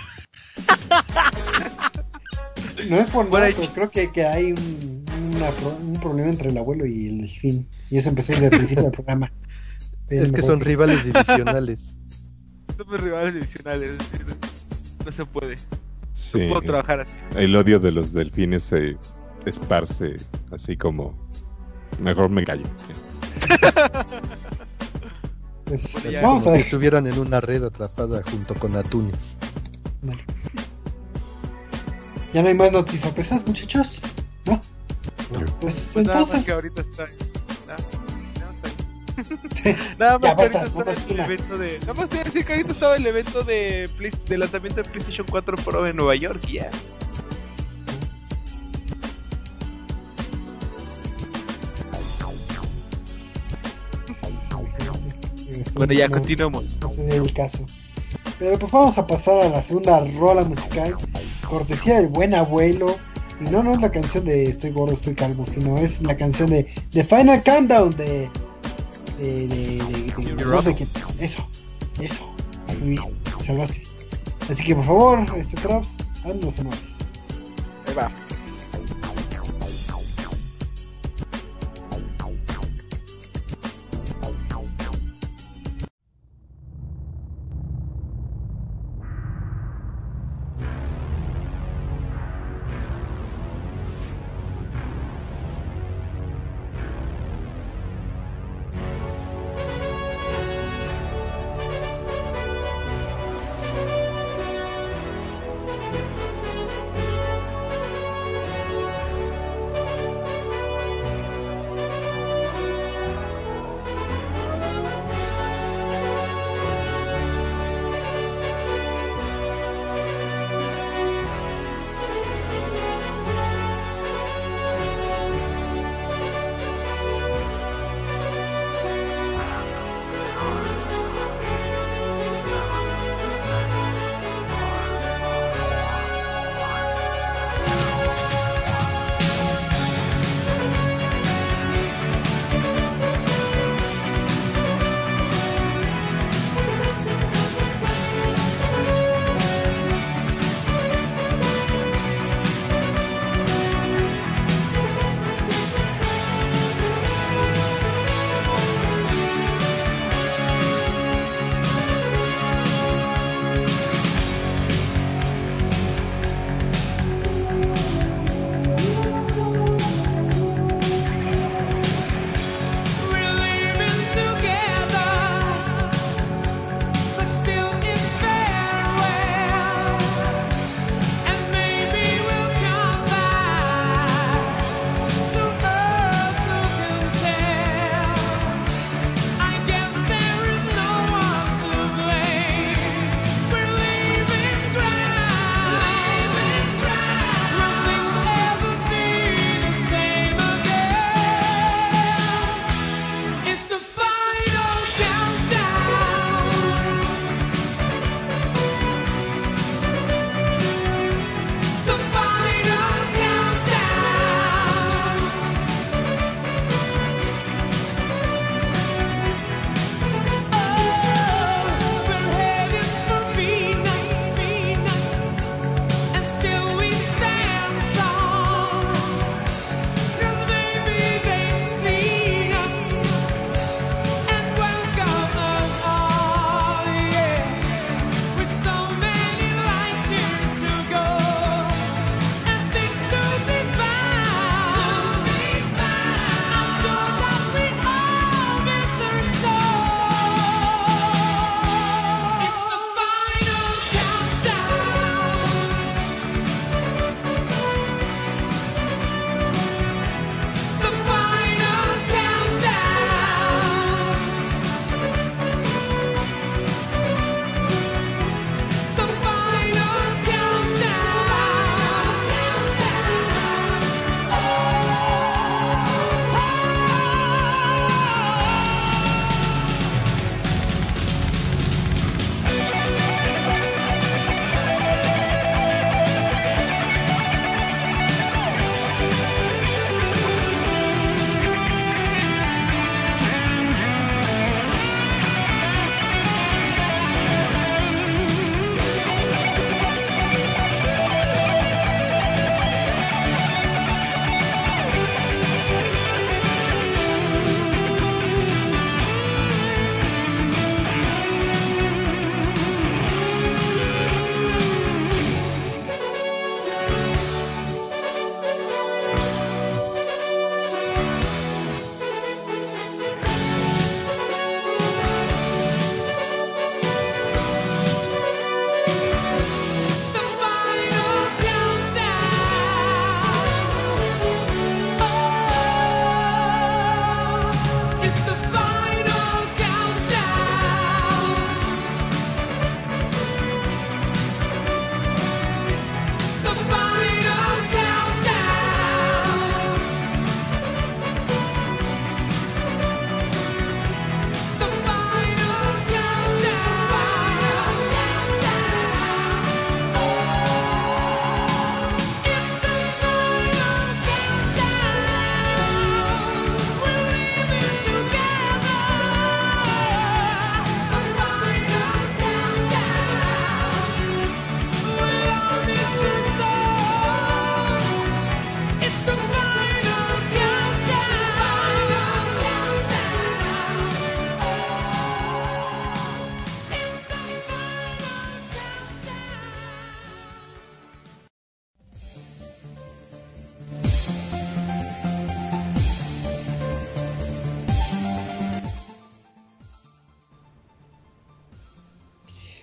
Speaker 2: No es por
Speaker 9: Bueno,
Speaker 2: nada, pero creo que hay un problema entre el abuelo y el delfín. Y eso empezó desde el principio del programa. Pero
Speaker 3: Es que
Speaker 2: mejor
Speaker 3: son rivales divisionales.
Speaker 4: Somos rivales divisionales. No se puede.
Speaker 6: Sí,
Speaker 4: No puedo trabajar así.
Speaker 6: el odio de los delfines se esparce así como... Mejor me callo.
Speaker 2: Pues,
Speaker 4: Ya,
Speaker 2: vamos a
Speaker 3: Como si
Speaker 2: ver.
Speaker 3: estuvieran en una red atrapada junto con atunes.
Speaker 2: Vale. ¿Ya no hay más noticias sorpresas, muchachos? ¿No?
Speaker 6: No.
Speaker 2: Pues
Speaker 4: Pues nada más
Speaker 2: entonces...
Speaker 4: que ahorita está. Nada
Speaker 2: Ya,
Speaker 4: más que
Speaker 2: basta,
Speaker 4: ahorita
Speaker 2: no
Speaker 4: estaba
Speaker 2: más
Speaker 4: el
Speaker 2: una.
Speaker 4: evento de. Nada más te voy a decir que ahorita estaba el evento de lanzamiento de PlayStation 4 Pro en Nueva York y ya. Bueno, ya continuamos.
Speaker 2: Ese es el caso. Pero pues vamos a pasar a la segunda rola musical, cortesía del buen abuelo. Y no es la canción de Estoy gordo, estoy calvo, sino es la canción de Final Countdown de no sé quién. Eso. Muy bien, te salvaste. Así que por favor, Traps, haznos los honores.
Speaker 5: Ahí va.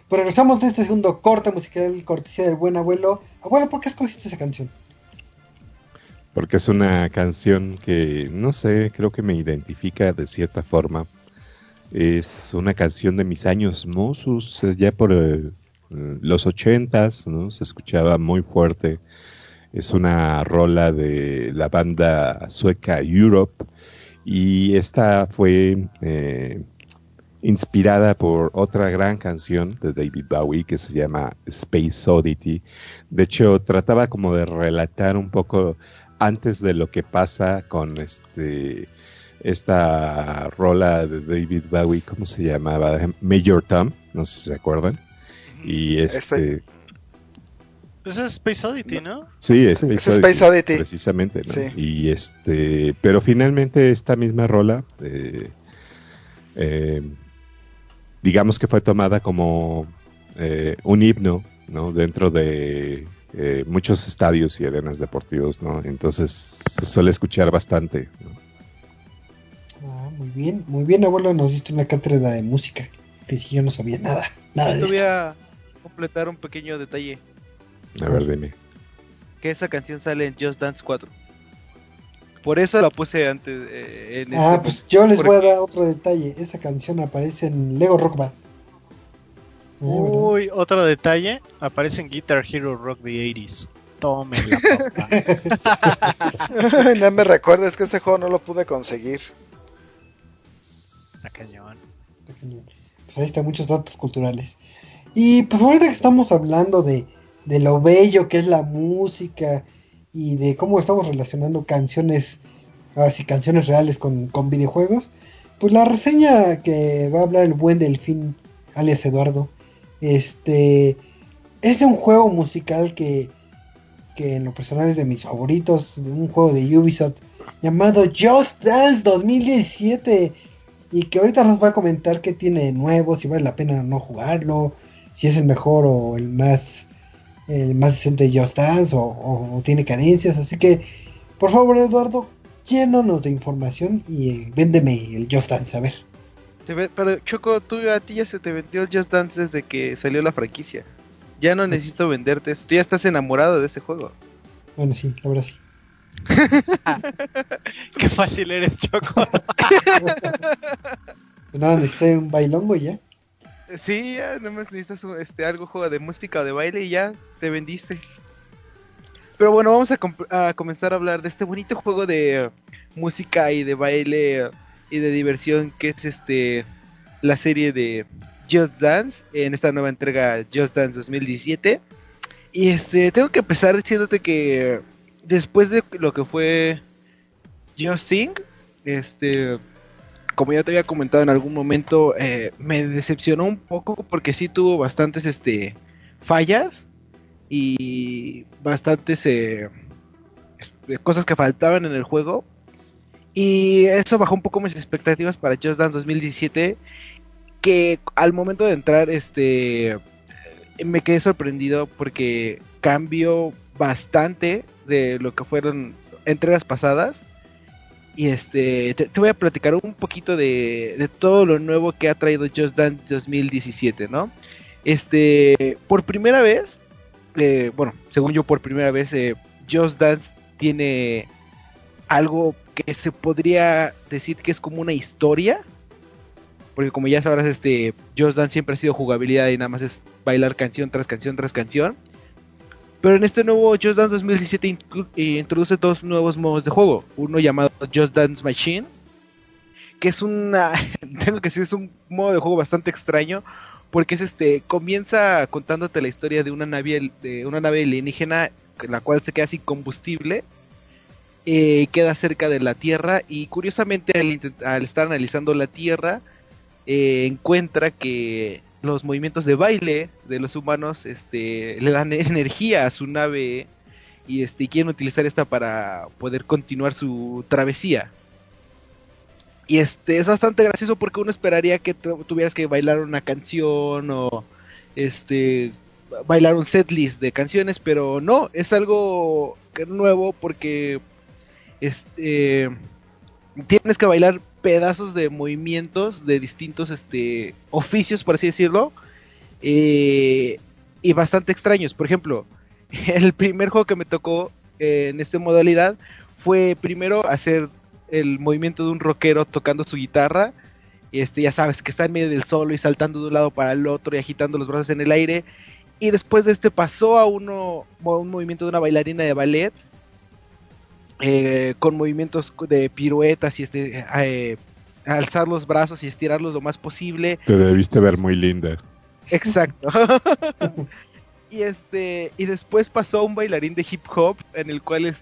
Speaker 2: Pues regresamos de este segundo corte musical, cortesía del buen abuelo. Abuelo, ¿por qué escogiste esa canción?
Speaker 6: Porque es una canción que, no sé, creo que me identifica de cierta forma. Es una canción de mis años mozos, ya por los 80s, ¿no? Se escuchaba muy fuerte. Es una rola de la banda sueca Europe. Y esta fue inspirada por otra gran canción de David Bowie que se llama Space Oddity. De hecho, trataba como de relatar un poco antes de lo que pasa con esta rola de David Bowie, ¿cómo se llamaba? Major Tom, no sé si se acuerdan. Y
Speaker 9: Pues es Space Oddity, ¿no?
Speaker 6: Sí, Space Oddity, precisamente, ¿no?
Speaker 5: Sí.
Speaker 6: Y pero finalmente esta misma rola, digamos que fue tomada como un himno, ¿no? Dentro de muchos estadios y arenas deportivos, ¿no? Entonces se suele escuchar bastante, ¿no?
Speaker 2: Muy bien, abuelo, nos diste una cátedra de música, que si yo no sabía nada de
Speaker 4: Te voy
Speaker 2: esto.
Speaker 4: a completar un pequeño detalle.
Speaker 6: A ver, dime.
Speaker 4: Que esa canción sale en Just Dance 4. Por eso la puse antes.
Speaker 2: Pues yo les voy a dar otro detalle. Esa canción aparece en Lego Rock Band.
Speaker 9: Uy, otro detalle. Aparece en Guitar Hero Rock the 80s. Tómela, papá.
Speaker 5: No me recuerdes que ese juego no lo pude conseguir.
Speaker 9: Está cañón.
Speaker 2: Pues ahí están muchos datos culturales. Y pues ahorita que estamos hablando de lo bello que es la música y de cómo estamos relacionando canciones, así canciones reales con videojuegos, pues la reseña que va a hablar el buen Delfín, alias Eduardo, es de un juego musical que en lo personal es de mis favoritos, de un juego de Ubisoft llamado Just Dance 2017, y que ahorita nos va a comentar qué tiene de nuevo, si vale la pena o no jugarlo, si es el mejor o el más decente de Just Dance o tiene carencias. Así que, por favor, Eduardo, llénanos de información y véndeme el Just Dance, a ver.
Speaker 4: Pero Choco, a ti ya se te vendió el Just Dance desde que salió la franquicia. Ya no necesito venderte eso. Tú ya estás enamorado de ese juego.
Speaker 2: Bueno, sí, la verdad sí.
Speaker 9: Qué fácil eres, Choco.
Speaker 2: Pues nada, necesité un bailongo y ya.
Speaker 4: Sí, ya nomás necesitas algo, juego de música o de baile y ya te vendiste. Pero bueno, vamos a comenzar a hablar de este bonito juego de música y de baile y de diversión que es la serie de Just Dance, en esta nueva entrega Just Dance 2017. Y tengo que empezar diciéndote que después de lo que fue Just Sing, como ya te había comentado en algún momento, me decepcionó un poco porque sí tuvo bastantes fallas y bastantes cosas que faltaban en el juego, y eso bajó un poco mis expectativas para Just Dance 2017, que al momento de entrar me quedé sorprendido porque cambió bastante de lo que fueron entregas pasadas. Y te voy a platicar un poquito de todo lo nuevo que ha traído Just Dance 2017, ¿no? Por primera vez, bueno, según yo por primera vez, Just Dance tiene algo que se podría decir que es como una historia. Porque como ya sabrás, Just Dance siempre ha sido jugabilidad y nada más es bailar canción tras canción tras canción. Pero en este nuevo Just Dance 2017 introduce dos nuevos modos de juego. Uno llamado Just Dance Machine, que es tengo que decir, es un modo de juego bastante extraño, porque es comienza contándote la historia de una nave alienígena, la cual se queda sin combustible, queda cerca de la Tierra, y curiosamente al estar analizando la Tierra, encuentra que los movimientos de baile de los humanos le dan energía a su nave, y quieren utilizar esta para poder continuar su travesía. Y es bastante gracioso porque uno esperaría que tuvieras que bailar una canción o bailar un setlist de canciones, pero no, es algo nuevo porque tienes que bailar pedazos de movimientos de distintos oficios, por así decirlo, y bastante extraños. Por ejemplo, el primer juego que me tocó en esta modalidad fue primero hacer el movimiento de un rockero tocando su guitarra. Ya sabes, que está en medio del solo y saltando de un lado para el otro y agitando los brazos en el aire. Y después de pasó a un movimiento de una bailarina de ballet, con movimientos de piruetas y alzar los brazos y estirarlos lo más posible.
Speaker 6: Te debiste ver muy linda.
Speaker 4: Exacto. Y después pasó a un bailarín de hip hop en el cual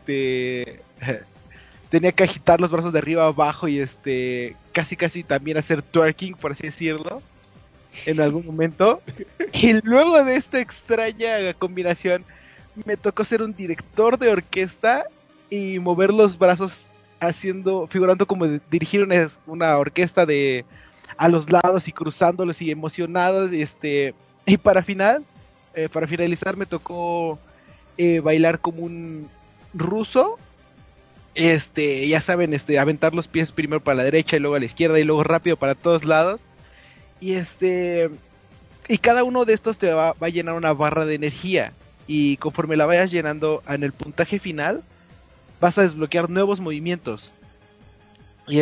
Speaker 4: tenía que agitar los brazos de arriba a abajo y casi también hacer twerking, por así decirlo, en algún momento. Y luego de esta extraña combinación me tocó ser un director de orquesta y mover los brazos figurando como dirigir una orquesta a los lados y cruzándolos y emocionados. Y para finalizar me tocó bailar como un ruso. Ya saben, aventar los pies primero para la derecha y luego a la izquierda y luego rápido para todos lados. Y cada uno de estos te va a llenar una barra de energía. Y conforme la vayas llenando en el puntaje final, vas a desbloquear nuevos movimientos. Y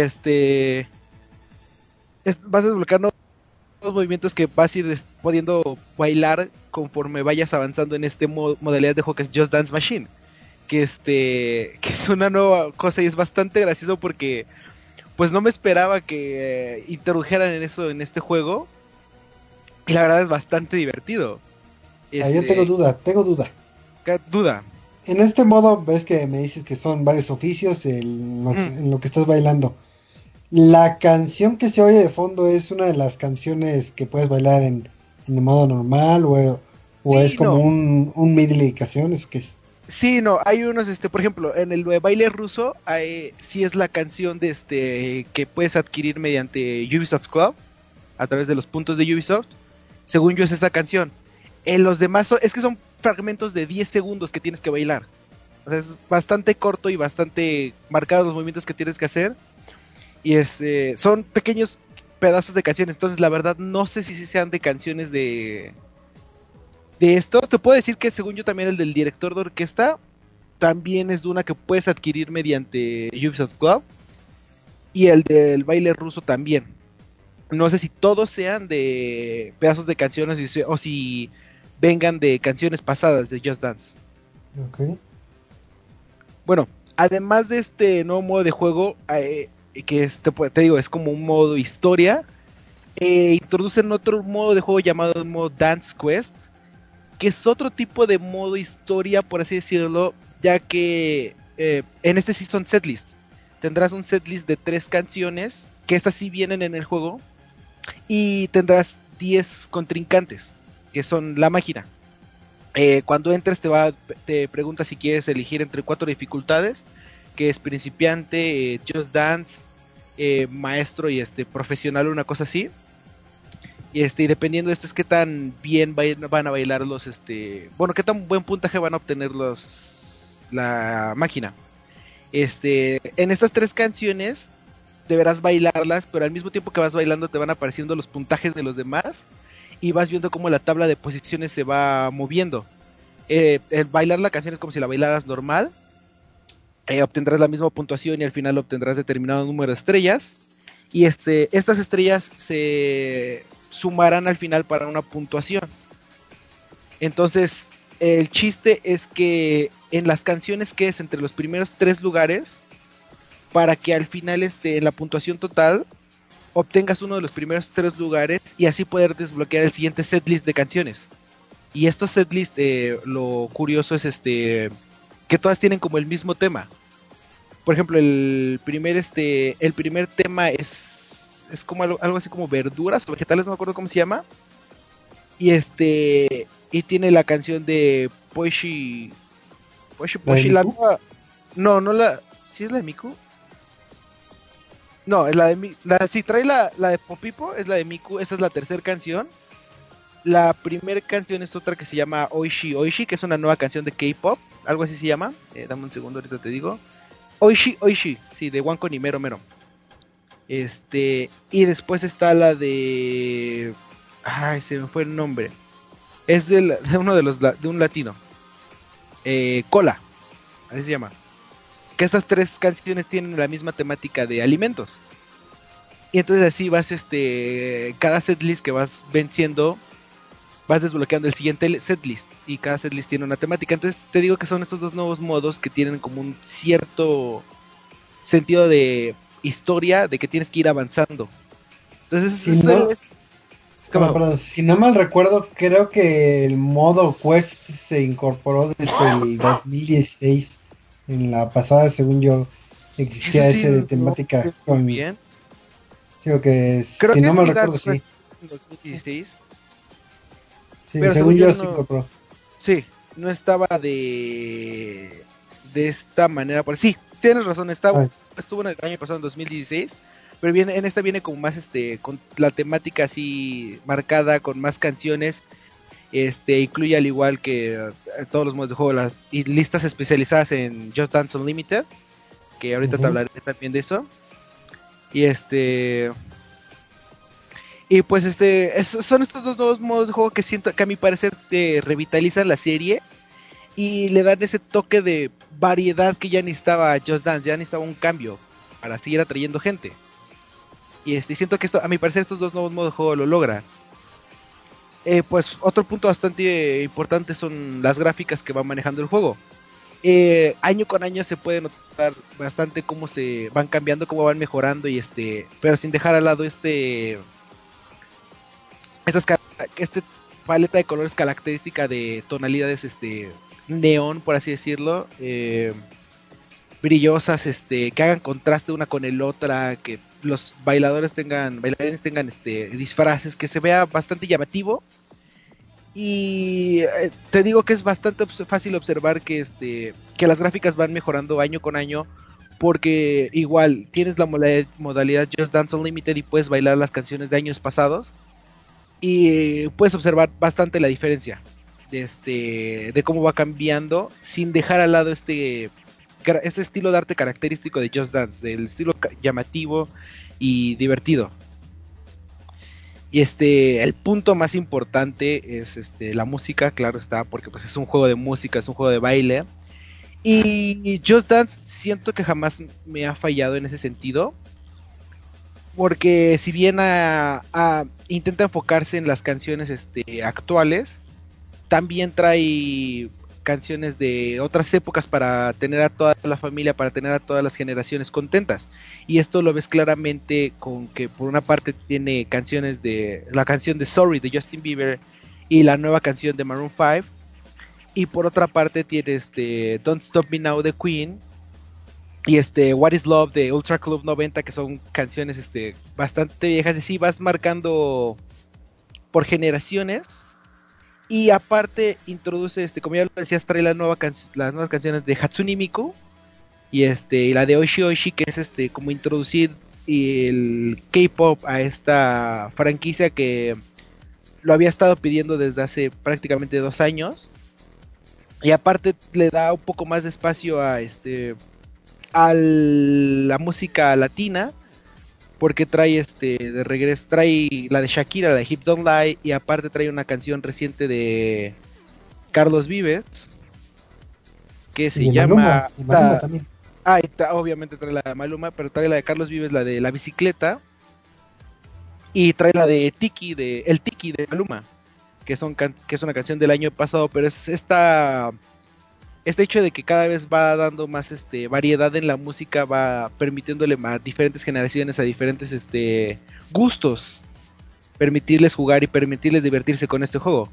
Speaker 4: vas a desbloquear nuevos movimientos que vas a ir pudiendo bailar conforme vayas avanzando en modalidad de juego que es Just Dance Machine. Que es una nueva cosa y es bastante gracioso porque pues no me esperaba que introdujeran en eso en este juego. Y la verdad es bastante divertido.
Speaker 2: Yo tengo duda.
Speaker 4: ¿Qué duda?
Speaker 2: En este modo, ves que me dices que son varios oficios en lo que estás bailando. ¿La canción que se oye de fondo es una de las canciones que puedes bailar en el modo normal? ¿O
Speaker 4: Sí,
Speaker 2: es como
Speaker 4: no.
Speaker 2: un medley de canciones? ¿O qué es?
Speaker 4: Sí, no, hay unos, por ejemplo, en el baile ruso, sí es la canción que puedes adquirir mediante Ubisoft Club, a través de los puntos de Ubisoft. Según yo es esa canción. En los demás, es que son fragmentos de 10 segundos que tienes que bailar. O sea, es bastante corto y bastante marcados los movimientos que tienes que hacer. Y son pequeños pedazos de canciones. Entonces, la verdad, no sé si sean de canciones de esto. Te puedo decir que según yo también el del director de orquesta también es una que puedes adquirir mediante Ubisoft Club. Y el del baile ruso también. No sé si todos sean de pedazos de canciones o si vengan de canciones pasadas de Just Dance.
Speaker 2: Ok.
Speaker 4: Bueno, además de este nuevo modo de juego, que te digo, es como un modo historia, introducen otro modo de juego llamado modo Dance Quest, que es otro tipo de modo historia, por así decirlo, ya que en sí son setlist. Tendrás un setlist de 3 canciones, que estas sí vienen en el juego, y tendrás 10 contrincantes, que son la máquina. Cuando entres te pregunta si quieres elegir entre 4 dificultades, que es principiante, Just Dance, maestro y profesional, una cosa así. Y dependiendo de esto es qué tan bien van a bailar bueno, qué tan buen puntaje van a obtener la máquina. En estas 3 canciones deberás bailarlas, pero al mismo tiempo que vas bailando te van apareciendo los puntajes de los demás y vas viendo cómo la tabla de posiciones se va moviendo. El bailar la canción es como si la bailaras normal, obtendrás la misma puntuación y al final obtendrás determinado número de estrellas, y estas estrellas se sumarán al final para una puntuación. Entonces el chiste es que en las canciones quedes entre los primeros 3 lugares para que al final en la puntuación total obtengas uno de los primeros 3 lugares y así poder desbloquear el siguiente setlist de canciones. Y estos setlists, lo curioso es que todas tienen como el mismo tema. Por ejemplo, el primer tema es como algo así como verduras o vegetales, no me acuerdo cómo se llama. Y tiene la canción de Poishi la nueva. No la. ¿Sí es la de Miku? No, es la de si trae la de Popipo, es la de Miku, esa es la tercera canción. La primera canción es otra que se llama Oishi Oishi, que es una nueva canción de K-pop, algo así se llama. Dame un segundo, ahorita te digo. Oishi Oishi, sí, de Wanko ni Mero Mero. Y después está la de... Ay, se me fue el nombre. Es de uno de un latino. Cola, así se llama. Que estas 3 canciones tienen la misma temática de alimentos. Y entonces así vas, cada setlist que vas venciendo, vas desbloqueando el siguiente setlist. Y cada setlist tiene una temática. Entonces te digo que son estos 2 nuevos modos que tienen como un cierto sentido de historia, de que tienes que ir avanzando. Entonces
Speaker 2: pero si no mal recuerdo, creo que el modo Quest se incorporó desde el 2016. En la pasada, según yo, existía ese de temática con...
Speaker 4: bien.
Speaker 2: Sí, o que
Speaker 4: creo
Speaker 2: si
Speaker 4: que
Speaker 2: no mal
Speaker 4: Dark
Speaker 2: recuerdo,
Speaker 4: Souls
Speaker 2: sí.
Speaker 4: en 2016.
Speaker 2: Sí,
Speaker 4: pero
Speaker 2: según yo
Speaker 4: no,
Speaker 2: se incorporó.
Speaker 4: Sí, no estaba de esta manera. Sí, tienes razón, estuvo en el año pasado, en 2016. Pero en esta viene como más con la temática así marcada, con más canciones. Incluye, al igual que todos los modos de juego, y listas especializadas en Just Dance Unlimited, que ahorita te hablaré también de eso. Y pues son estos 2 nuevos modos de juego que siento que a mi parecer revitalizan la serie y le dan ese toque de variedad que ya necesitaba Just Dance, ya necesitaba un cambio para seguir atrayendo gente. Y siento que a mi parecer estos 2 nuevos modos de juego lo logran. Pues otro punto bastante importante son las gráficas que va manejando el juego. Año con año se puede notar bastante cómo se van cambiando, cómo van mejorando, y pero sin dejar al lado esta paleta de colores característica de tonalidades neón, por así decirlo, brillosas, que hagan contraste una con el otra, que los bailarines tengan disfraces, que se vea bastante llamativo. Y te digo que es bastante fácil observar que las gráficas van mejorando año con año, porque igual tienes la modalidad Just Dance Unlimited y puedes bailar las canciones de años pasados, y puedes observar bastante la diferencia de cómo va cambiando, sin dejar al lado este estilo de arte característico de Just Dance, el estilo llamativo y divertido. Y el punto más importante es la música, claro está, porque pues es un juego de música, es un juego de baile. Y Just Dance siento que jamás me ha fallado en ese sentido, porque si bien intenta enfocarse en las canciones actuales, también trae canciones de otras épocas para tener a toda la familia, para tener a todas las generaciones contentas. Y esto lo ves claramente con que por una parte tiene canciones la canción de Sorry de Justin Bieber y la nueva canción de Maroon 5, y por otra parte tiene Don't Stop Me Now de Queen y What Is Love de Ultra Club 90, que son canciones bastante viejas, y sí vas marcando por generaciones. Y aparte introduce, como ya lo decías, trae las nuevas canciones de Hatsune Miku y la de Oishi Oishi, que es como introducir el K-pop a esta franquicia que lo había estado pidiendo desde hace prácticamente 2 años. Y aparte le da un poco más de espacio a la música latina, porque trae de regreso, trae la de Shakira, la de Hips Don't Lie, y aparte trae una canción reciente de Carlos Vives que se llama
Speaker 2: Maluma también.
Speaker 4: Obviamente trae la de Maluma, pero trae la de Carlos Vives, la de La Bicicleta, y trae la de El Tiki de Maluma, que es una canción del año pasado, pero es este hecho de que cada vez va dando más variedad en la música, va permitiéndole a diferentes generaciones, a diferentes gustos, permitirles jugar y permitirles divertirse con este juego.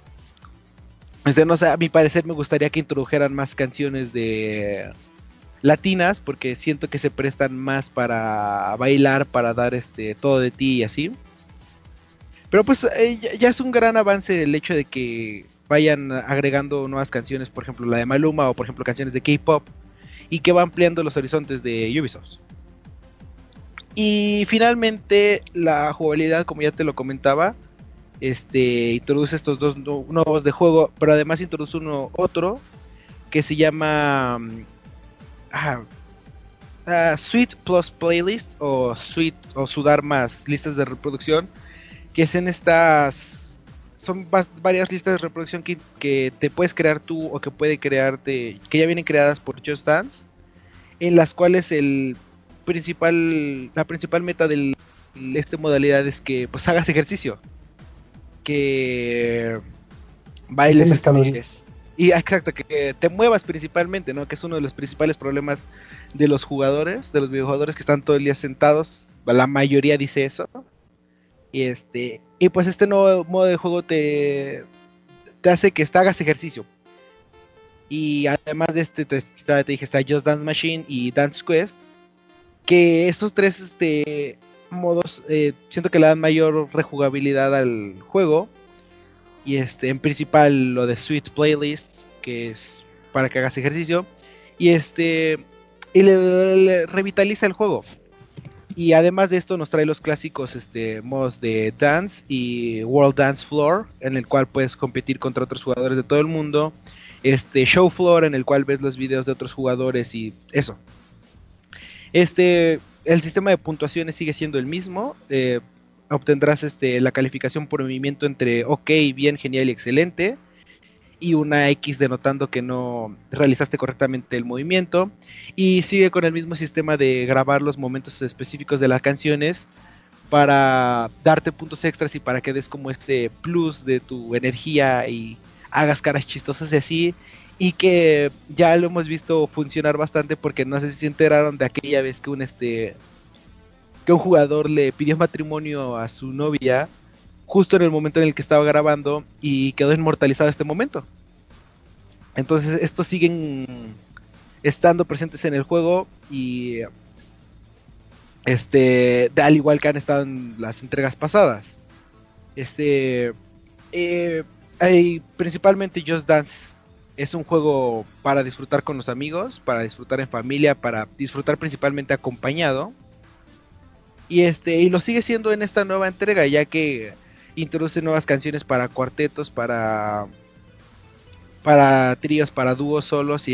Speaker 4: No sé, a mi parecer me gustaría que introdujeran más canciones de latinas, porque siento que se prestan más para bailar, para dar todo de ti y así. Pero pues ya es un gran avance el hecho de que vayan agregando nuevas canciones, por ejemplo la de Maluma, o por ejemplo canciones de K-pop, y que va ampliando los horizontes de Ubisoft. Y finalmente la jugabilidad, como ya te lo comentaba, introduce estos 2 nuevos de juego, pero además introduce otro que se llama Sweet Plus Playlist, o Sweet o Sudar más listas de reproducción, que es en estas son varias listas de reproducción que te puedes crear tú o que puede crearte, que ya vienen creadas por Just Dance, en las cuales la principal meta de esta modalidad es que pues hagas ejercicio, que bailes y exacto, que te muevas principalmente, ¿no? Que es uno de los principales problemas de los jugadores, de los videojugadores que están todo el día sentados. La mayoría dice eso. Y pues este nuevo modo de juego te hace que hagas ejercicio. Y además de te dije, está Just Dance Machine y Dance Quest, que estos tres modos siento que le dan mayor rejugabilidad al juego. Y en principal lo de Sweet Playlist, que es para que hagas ejercicio. Y y le revitaliza el juego. Y además de esto nos trae los clásicos modos de Dance y World Dance Floor, en el cual puedes competir contra otros jugadores de todo el mundo. Show Floor, en el cual ves los videos de otros jugadores y eso. El sistema de puntuaciones sigue siendo el mismo. Obtendrás la calificación por movimiento entre ok, bien, genial y excelente, y una X denotando que no realizaste correctamente el movimiento. Y sigue con el mismo sistema de grabar los momentos específicos de las canciones para darte puntos extras y para que des como plus de tu energía y hagas caras chistosas y así. Y que ya lo hemos visto funcionar bastante, porque no sé si se enteraron de aquella vez que un jugador le pidió matrimonio a su novia justo en el momento en el que estaba grabando y quedó inmortalizado este momento. Entonces estos siguen estando presentes en el juego y al igual que han estado en las entregas pasadas. Hay principalmente Just Dance. Es un juego para disfrutar con los amigos, para disfrutar en familia, para disfrutar principalmente acompañado. Y lo sigue siendo en esta nueva entrega, ya que introduce nuevas canciones para cuartetos, para tríos, para dúos, solos,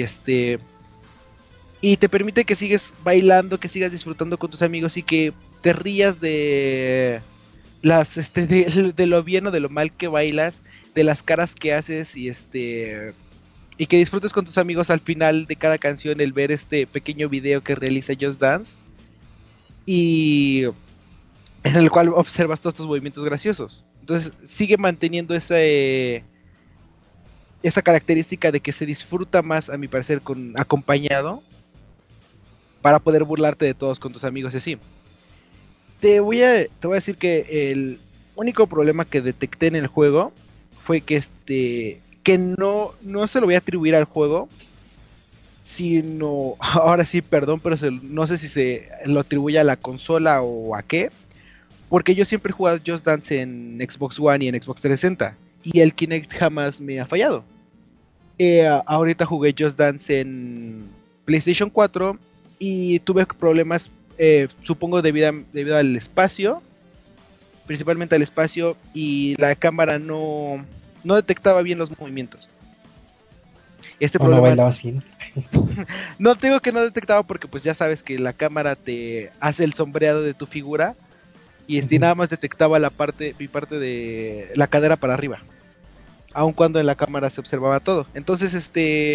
Speaker 4: y te permite que sigas bailando, que sigas disfrutando con tus amigos y que te rías de de lo bien o de lo mal que bailas, de las caras que haces y que disfrutes con tus amigos al final de cada canción el ver este pequeño video que realiza Just Dance, y en el cual observas todos estos movimientos graciosos. Entonces sigue manteniendo esa característica de que se disfruta más, a mi parecer, acompañado, para poder burlarte de todos con tus amigos y así. Te voy a decir que el único problema que detecté en el juego fue que que no se lo voy a atribuir al juego, sino, ahora sí, perdón, pero no sé si se lo atribuye a la consola o a qué, porque yo siempre he jugado Just Dance en Xbox One y en Xbox 360, y el Kinect jamás me ha fallado. Ahorita jugué Just Dance en PlayStation 4 y tuve problemas, supongo debido al espacio, principalmente al espacio, y la cámara no detectaba bien los movimientos.
Speaker 2: No bailabas bien.
Speaker 4: No digo que no detectaba, porque pues ya sabes que la cámara te hace el sombreado de tu figura y nada más detectaba mi parte de la cadera para arriba, aun cuando en la cámara se observaba todo. Entonces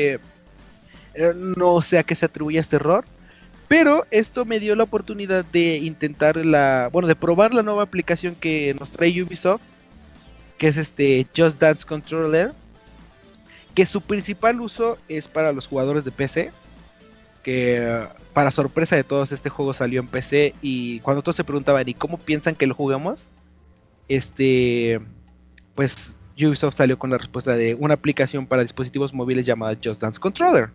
Speaker 4: no sé a qué se atribuye este error, pero esto me dio la oportunidad de intentar de probar la nueva aplicación que nos trae Ubisoft, que es Just Dance Controller, que su principal uso es para los jugadores de PC, que para sorpresa de todos este juego salió en PC, y cuando todos se preguntaban ¿y cómo piensan que lo jugamos? Pues Ubisoft salió con la respuesta de una aplicación para dispositivos móviles llamada Just Dance Controller.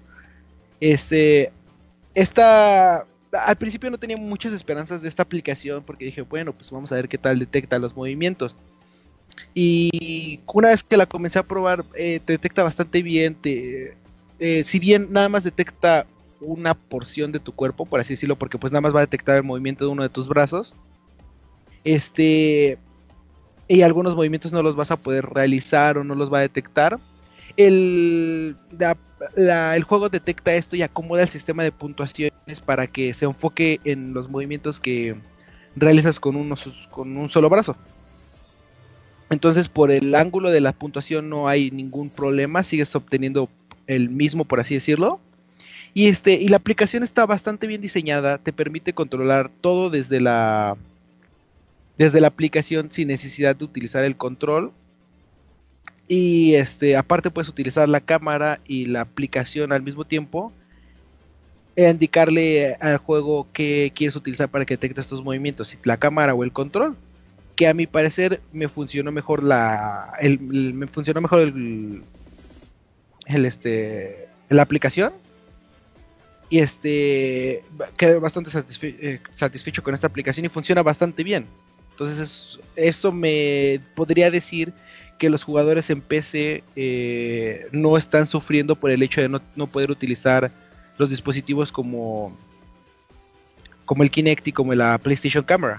Speaker 4: Al principio no tenía muchas esperanzas de esta aplicación, porque dije, bueno, pues vamos a ver qué tal detecta los movimientos. Y una vez que la comencé a probar, te detecta bastante bien. Si bien nada más detecta una porción de tu cuerpo, por así decirlo, porque pues nada más va a detectar el movimiento de uno de tus brazos, y algunos movimientos no los vas a poder realizar o no los va a detectar. El juego detecta esto y acomoda el sistema de puntuaciones para que se enfoque en los movimientos que realizas con un solo brazo. Entonces, por el ángulo de la puntuación no hay ningún problema, sigues obteniendo el mismo, por así decirlo. Y la aplicación está bastante bien diseñada, te permite controlar todo desde la aplicación sin necesidad de utilizar el control. Y aparte puedes utilizar la cámara y la aplicación al mismo tiempo e indicarle al juego qué quieres utilizar para que detecte estos movimientos, si la cámara o el control. Que a mi parecer me funcionó mejor la aplicación. Y quedé bastante satisfecho con esta aplicación y funciona bastante bien. Entonces eso me podría decir que los jugadores en PC no están sufriendo por el hecho de no poder utilizar los dispositivos como el Kinect y como la PlayStation Camera.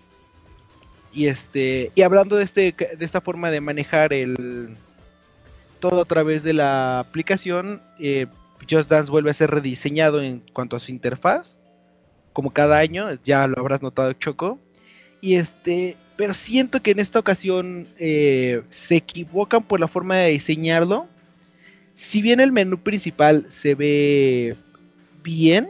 Speaker 4: Y hablando de esta forma de manejar todo a través de la aplicación, Just Dance vuelve a ser rediseñado en cuanto a su interfaz, como cada año, ya lo habrás notado, Choco. Pero siento que en esta ocasión se equivocan por la forma de diseñarlo. Si bien el menú principal se ve bien,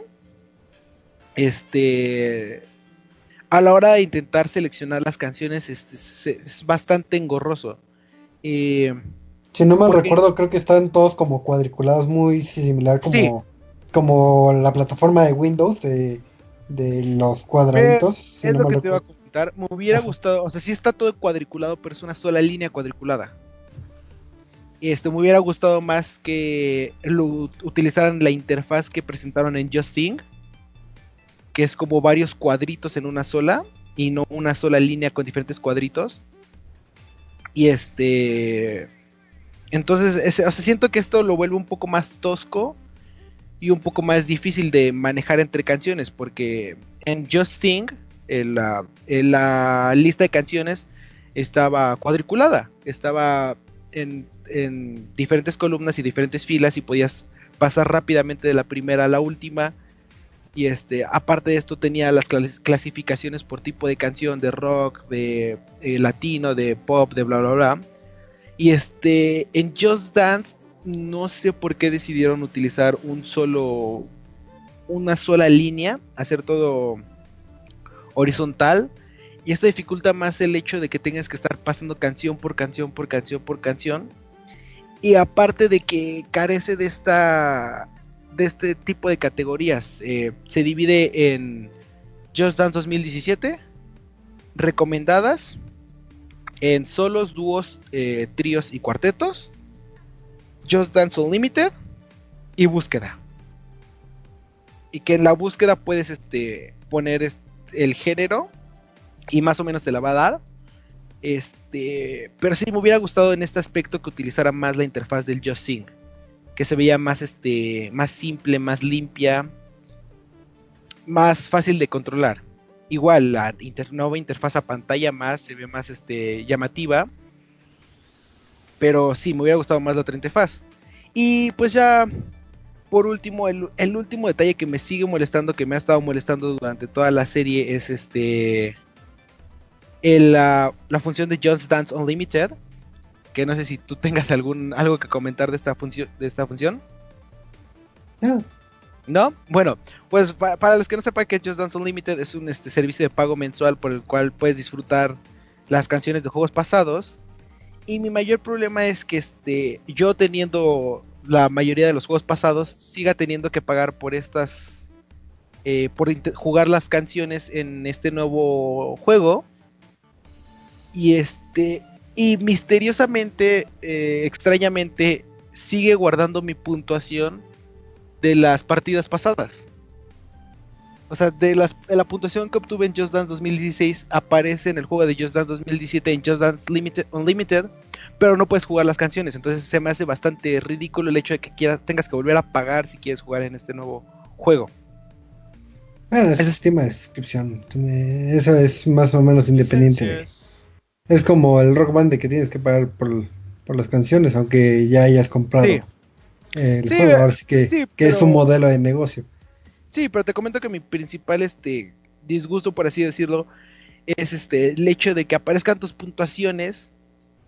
Speaker 4: a la hora de intentar seleccionar las canciones es bastante engorroso.
Speaker 2: Si no mal recuerdo, creo que están todos como cuadriculados, muy similar como la plataforma de Windows de los cuadraditos. Si
Speaker 4: Es
Speaker 2: no
Speaker 4: lo
Speaker 2: mal
Speaker 4: que te iba a
Speaker 2: recuerdo.
Speaker 4: comentar. Me hubiera gustado, o sea, sí está todo cuadriculado, pero es una sola línea cuadriculada. Me hubiera gustado más que utilizaran la interfaz que presentaron en Just Sing, que es como varios cuadritos en una sola y no una sola línea con diferentes cuadritos. Y entonces, o sea, siento que esto lo vuelve un poco más tosco y un poco más difícil de manejar entre canciones, porque en Just Sing, en la lista de canciones estaba cuadriculada, estaba en diferentes columnas y diferentes filas y podías pasar rápidamente de la primera a la última. Y aparte de esto tenía las clasificaciones por tipo de canción, de rock, de latino, de pop, de bla bla bla. Y en Just Dance no sé por qué decidieron utilizar una sola línea, hacer todo horizontal, y esto dificulta más el hecho de que tengas que estar pasando canción por canción por canción por canción. Y aparte de que carece de este tipo de categorías, se divide en Just Dance 2017, recomendadas, en solos, dúos, tríos y cuartetos, Just Dance Unlimited y búsqueda. Y que en la búsqueda puedes poner el género y más o menos te la va a dar. Pero sí me hubiera gustado en este aspecto que utilizara más la interfaz del Just Sing, que se veía más más simple, más limpia, más fácil de controlar. Igual la nueva interfaz a pantalla se ve más llamativa, pero sí me hubiera gustado más la otra interfaz. Y pues ya por último, el último detalle que me sigue molestando, que me ha estado molestando durante toda la serie, es la función de Just Dance Unlimited, que no sé si tú tengas algo que comentar de esta función. ¿No? Bueno, pues para los que no sepan, que Just Dance Unlimited es un servicio de pago mensual por el cual puedes disfrutar las canciones de juegos pasados. Y mi mayor problema es que yo teniendo la mayoría de los juegos pasados, siga teniendo que pagar por jugar las canciones en este nuevo juego. Y misteriosamente, extrañamente, sigue guardando mi puntuación de las partidas pasadas. O sea, de la puntuación que obtuve en Just Dance 2016 aparece en el juego de Just Dance 2017 en Just Dance Unlimited, pero no puedes jugar las canciones. Entonces se me hace bastante ridículo el hecho de que tengas que volver a pagar si quieres jugar en este nuevo juego.
Speaker 2: Bueno, ese sistema de suscripción, eso es más o menos independiente. Es como el Rock Band, de que tienes que pagar por las canciones, aunque ya hayas comprado el juego. Ahora sí que es un modelo de negocio.
Speaker 4: Sí, pero te comento que mi principal disgusto, por así decirlo, es el hecho de que aparezcan tus puntuaciones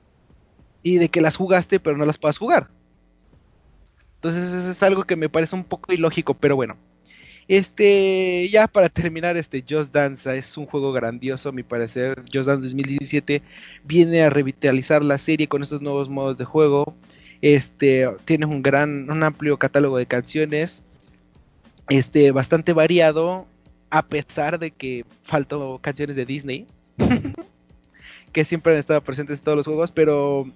Speaker 4: y de que las jugaste pero no las puedas jugar. Entonces eso es algo que me parece un poco ilógico, pero bueno. Ya para terminar, Just Dance es un juego grandioso, a mi parecer. Just Dance 2017 viene a revitalizar la serie con estos nuevos modos de juego. Tiene un amplio catálogo de canciones, bastante variado, a pesar de que faltó canciones de Disney, que siempre han estado presentes en todos los juegos, pero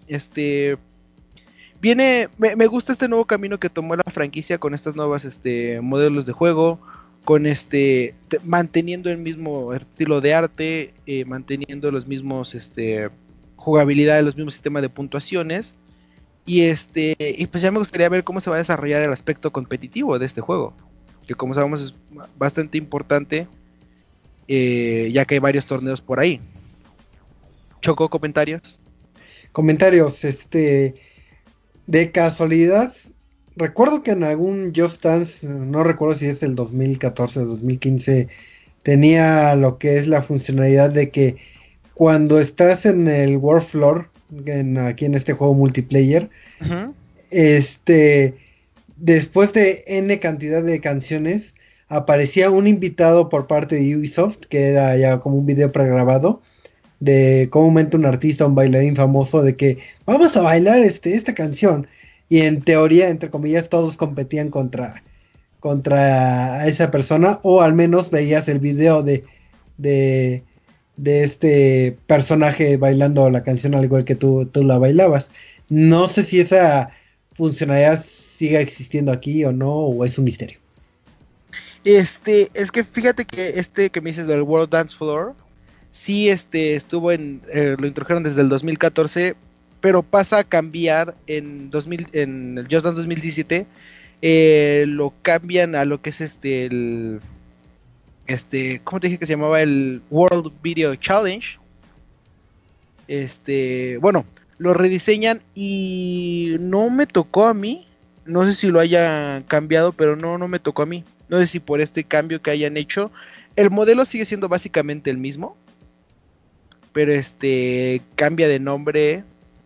Speaker 4: me gusta este nuevo camino que tomó la franquicia con estas nuevas modelos de juego, con manteniendo el mismo estilo de arte, manteniendo los mismos jugabilidad, los mismos sistemas de puntuaciones, y pues ya me gustaría ver cómo se va a desarrollar el aspecto competitivo de este juego, que como sabemos es bastante importante, ya que hay varios torneos por ahí. Choco, comentarios.
Speaker 2: Comentarios, de casualidad, recuerdo que en algún Just Dance, no recuerdo si es el 2014 o 2015, tenía lo que es la funcionalidad de que cuando estás en el World Floor, aquí en este juego multiplayer, uh-huh, después de N cantidad de canciones, aparecía un invitado por parte de Ubisoft, que era ya como un video pregrabado, de comúnmente un artista, un bailarín famoso, de que vamos a bailar esta canción, y en teoría, entre comillas, todos competían contra esa persona, o al menos veías el video de este personaje bailando la canción al igual que tú la bailabas. No sé si esa funcionalidad siga existiendo aquí o no, o es un misterio.
Speaker 4: Es que fíjate que que me dices del World Dance Floor, sí, estuvo lo introdujeron desde el 2014, pero pasa a cambiar en el Just Dance 2017, lo cambian a lo que es ¿cómo te dije que se llamaba? El World Video Challenge. Bueno, lo rediseñan y no me tocó a mí, no sé si lo hayan cambiado, pero no me tocó a mí, no sé si por este cambio que hayan hecho, el modelo sigue siendo básicamente el mismo, pero cambia de nombre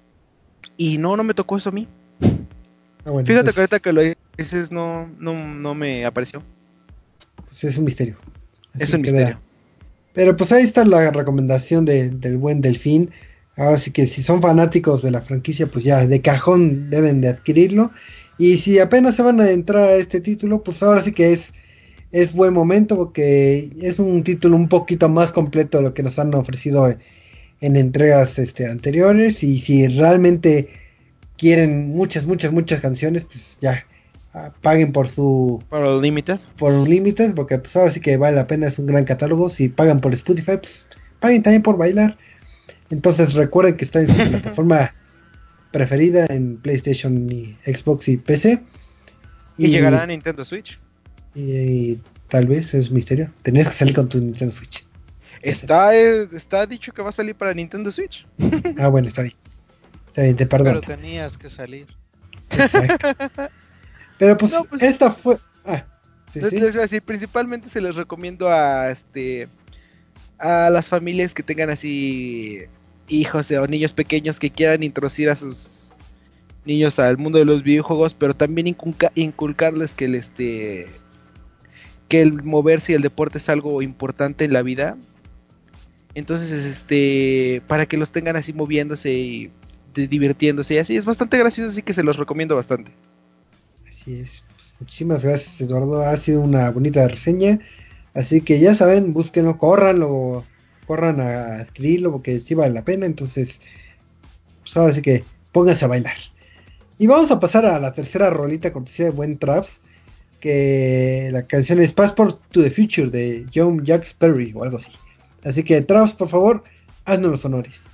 Speaker 4: y no me tocó eso a mí. Bueno, fíjate que ahorita que lo dices no me apareció.
Speaker 2: Pues es un misterio.
Speaker 4: Es un misterio.
Speaker 2: Pero pues ahí está la recomendación del buen Delfín. Ahora sí que si son fanáticos de la franquicia, pues ya de cajón deben de adquirirlo. Y si apenas se van a entrar a este título, pues ahora sí que es buen momento, porque es un título un poquito más completo de lo que nos han ofrecido en entregas anteriores. Y si realmente quieren muchas canciones, pues ya paguen por
Speaker 4: Unlimited,
Speaker 2: porque pues ahora sí que vale la pena, es un gran catálogo. Si pagan por Spotify, pues paguen también por bailar. Entonces recuerden que está en su plataforma preferida, en PlayStation, y Xbox y PC.
Speaker 4: Y llegará a Nintendo Switch.
Speaker 2: Y tal vez es misterio. Tenías que salir con tu Nintendo Switch.
Speaker 4: Está dicho que va a salir para Nintendo Switch.
Speaker 2: Ah, bueno, está bien, te perdono.
Speaker 7: Pero tenías que salir.
Speaker 2: Exacto. Pero pues, esta fue...
Speaker 4: sí. Les voy a decir, principalmente se les recomiendo a las familias que tengan así hijos o niños pequeños que quieran introducir a sus niños al mundo de los videojuegos, pero también inculcarles que que el moverse y el deporte es algo importante en la vida. Entonces, para que los tengan así moviéndose y divirtiéndose y así, es bastante gracioso, así que se los recomiendo bastante.
Speaker 2: Así es, pues, muchísimas gracias, Eduardo, ha sido una bonita reseña, así que ya saben, búsquenlo, corran a adquirirlo, porque sí vale la pena. Entonces, pues ahora sí que pónganse a bailar. Y vamos a pasar a la tercera rolita cortesía de buen Traps, que la canción es Passport to the Future de John Jacques Perry o algo así. Así que Traps, por favor, haznos los honores.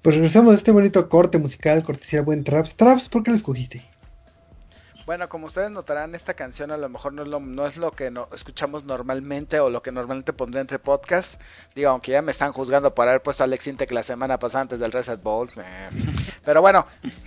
Speaker 2: Pues regresamos a este bonito corte musical, cortesía buen Traps. Traps, ¿por qué lo escogiste?
Speaker 5: Bueno, como ustedes notarán, esta canción a lo mejor no es lo que escuchamos normalmente o lo que normalmente pondría entre podcast. Digo, aunque ya me están juzgando por haber puesto a Alex Intec la semana pasada antes del Reset Bowl. Pero bueno,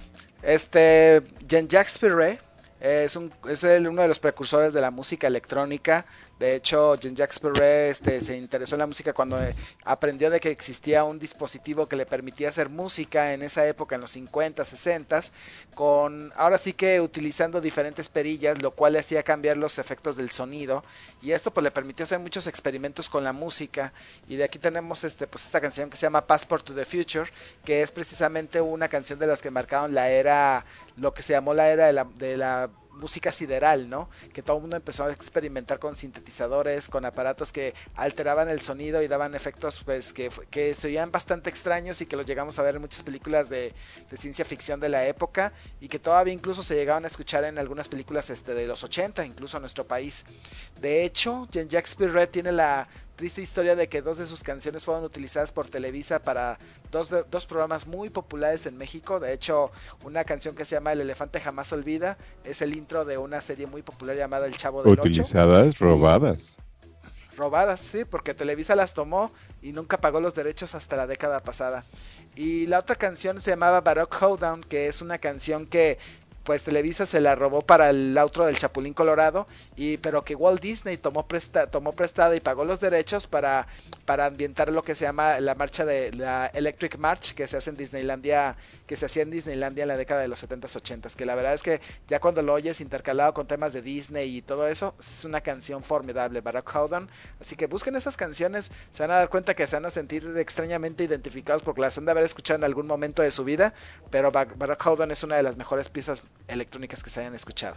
Speaker 5: Jean-Jacques Perret es uno de los precursores de la música electrónica. De hecho, Jean-Jacques Perret se interesó en la música cuando aprendió de que existía un dispositivo que le permitía hacer música en esa época, en los 50, 60, ahora sí que utilizando diferentes perillas, lo cual le hacía cambiar los efectos del sonido, y esto pues le permitió hacer muchos experimentos con la música. Y de aquí tenemos pues esta canción que se llama Passport to the Future, que es precisamente una canción de las que marcaron la era, lo que se llamó la era de la música sideral, ¿no? Que todo el mundo empezó a experimentar con sintetizadores, con aparatos que alteraban el sonido y daban efectos pues que se oían bastante extraños y que los llegamos a ver en muchas películas de ciencia ficción de la época, y que todavía incluso se llegaban a escuchar en algunas películas de los 80, incluso en nuestro país. De hecho, Jean-Jacques Perret tiene la triste historia de que 2 de sus canciones fueron utilizadas por Televisa para dos programas muy populares en México. De hecho, una canción que se llama El elefante jamás olvida es el intro de una serie muy popular llamada El Chavo del Ocho.
Speaker 6: Utilizadas, robadas.
Speaker 5: Robadas, sí, porque Televisa las tomó y nunca pagó los derechos hasta la década pasada. Y la otra canción se llamaba Baroque Hoedown, que es una canción que pues Televisa se la robó para el outro del Chapulín Colorado, pero que Walt Disney tomó prestada y pagó los derechos para ambientar lo que se llama la marcha de la Electric March, que se hace en Disneylandia, que se hacía en Disneylandia en la década de los 70s, 80s, que la verdad es que ya cuando lo oyes intercalado con temas de Disney y todo eso, es una canción formidable, Baroque Hoedown. Así que busquen esas canciones, se van a dar cuenta que se van a sentir extrañamente identificados porque las han de haber escuchado en algún momento de su vida, pero Baroque Hoedown es una de las mejores piezas electrónicas que se hayan escuchado.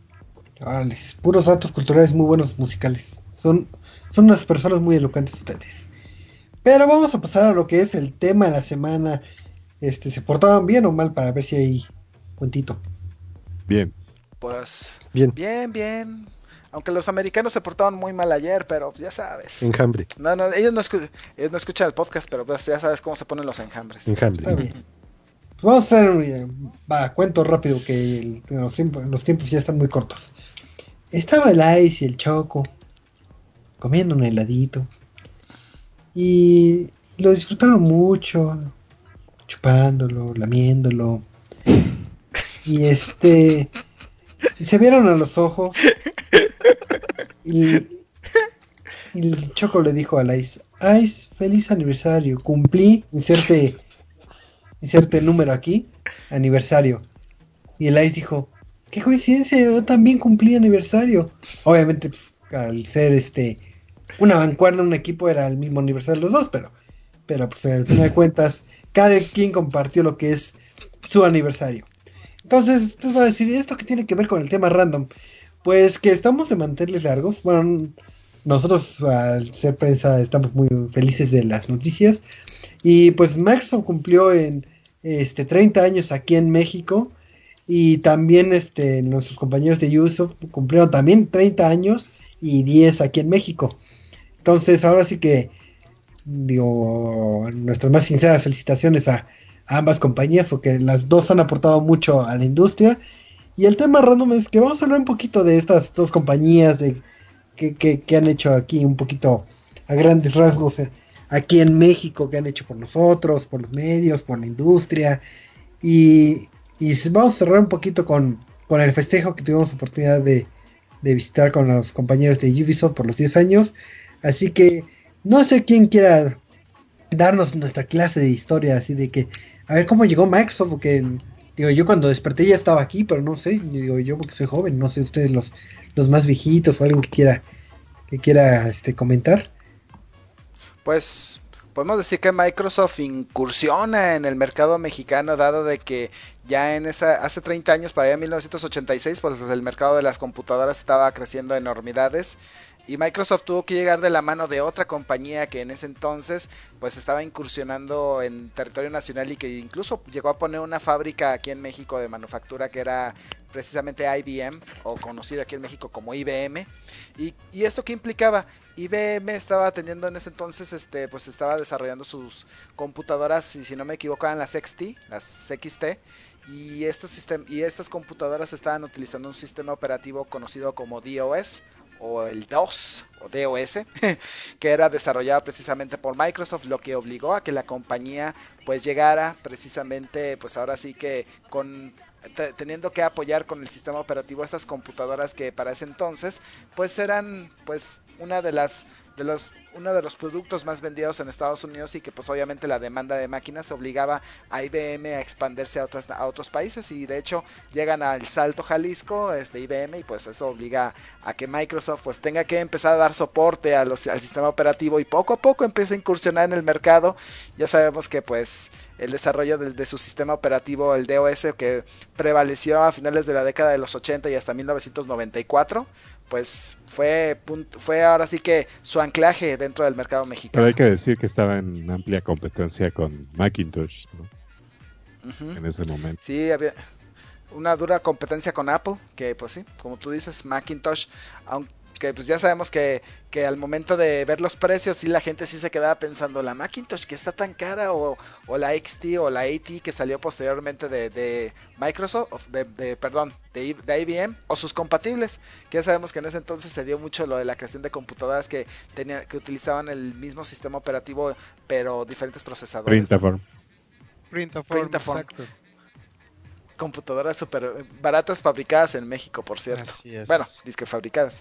Speaker 2: Vale, puros datos culturales muy buenos musicales. Son unas personas muy elocuentes ustedes. Pero vamos a pasar a lo que es el tema de la semana. ¿Se portaron bien o mal? Para ver si hay puntito.
Speaker 6: Bien.
Speaker 5: Pues bien. Aunque los americanos se portaron muy mal ayer, pero ya sabes.
Speaker 3: Enjambre.
Speaker 5: No, ellos no escuchan el podcast, pero pues ya sabes cómo se ponen los enjambres.
Speaker 2: Está bien. Pues vamos a hacer cuento rápido que los tiempos ya están muy cortos. Estaba el Ice y el Choco comiendo un heladito y lo disfrutaron mucho, chupándolo, lamiéndolo, y se vieron a los ojos y el Choco le dijo al Ice, feliz aniversario, cumplí, inserte número aquí, aniversario. Y el Ice dijo, qué coincidencia, yo también cumplí aniversario. Obviamente, pues, al ser una vanguardia, un equipo, era el mismo aniversario de los dos, pero pues al final de cuentas, cada quien compartió lo que es su aniversario. Entonces, usted va a decir, ¿esto qué tiene que ver con el tema random? Pues que estamos de manteles largos. Bueno, nosotros al ser prensa estamos muy felices de las noticias. Y pues Microsoft cumplió en 30 años aquí en México. Y también nuestros compañeros de Ubisoft cumplieron también 30 años y 10 aquí en México. Entonces ahora sí que digo nuestras más sinceras felicitaciones a ambas compañías, porque las dos han aportado mucho a la industria. Y el tema random es que vamos a hablar un poquito de estas dos compañías, de que han hecho aquí un poquito a grandes rasgos aquí en México, que han hecho por nosotros, por los medios, por la industria. Y vamos a cerrar un poquito con el festejo que tuvimos oportunidad de visitar con los compañeros de Ubisoft por los 10 años. Así que no sé quién quiera darnos nuestra clase de historia, así de que a ver cómo llegó Microsoft, porque digo, yo cuando desperté ya estaba aquí, pero no sé, digo yo porque soy joven, no sé ustedes los más viejitos o alguien que quiera comentar.
Speaker 5: Pues podemos decir que Microsoft incursiona en el mercado mexicano, dado de que ya hace 30 años, para allá en 1986, pues el mercado de las computadoras estaba creciendo a enormidades. Y Microsoft tuvo que llegar de la mano de otra compañía que en ese entonces pues estaba incursionando en territorio nacional y que incluso llegó a poner una fábrica aquí en México de manufactura, que era precisamente IBM, o conocido aquí en México como IBM. ¿Y esto qué implicaba? IBM estaba teniendo en ese entonces, pues estaba desarrollando sus computadoras, y si no me equivoco, eran las XT, y estas computadoras estaban utilizando un sistema operativo conocido como DOS, o el DOS, o DOS, que era desarrollado precisamente por Microsoft, lo que obligó a que la compañía pues llegara precisamente, pues ahora sí que teniendo que apoyar con el sistema operativo estas computadoras que para ese entonces pues eran pues uno de los productos más vendidos en Estados Unidos, y que pues obviamente la demanda de máquinas obligaba a IBM a expandirse a otros países, y de hecho llegan al Salto, Jalisco, IBM, y pues eso obliga a que Microsoft pues tenga que empezar a dar soporte al sistema operativo, y poco a poco empieza a incursionar en el mercado. Ya sabemos que pues el desarrollo de su sistema operativo, el DOS, que prevaleció a finales de la década de los 80 y hasta 1994, pues fue ahora sí que su anclaje dentro del mercado mexicano.
Speaker 6: Pero hay que decir que estaba en amplia competencia con Macintosh, ¿no? En ese momento.
Speaker 5: Sí, había una dura competencia con Apple, que pues sí, como tú dices, Macintosh, aunque pues ya sabemos que al momento de ver los precios, sí, la gente sí se quedaba pensando, la Macintosh que está tan cara, o la XT o la AT que salió posteriormente de Microsoft, de IBM, o sus compatibles, que ya sabemos que en ese entonces se dio mucho lo de la creación de computadoras que utilizaban el mismo sistema operativo, pero diferentes procesadores. Printaform, exacto. Computadoras súper baratas, fabricadas en México, por cierto.
Speaker 7: Así es.
Speaker 5: Bueno, disque fabricadas.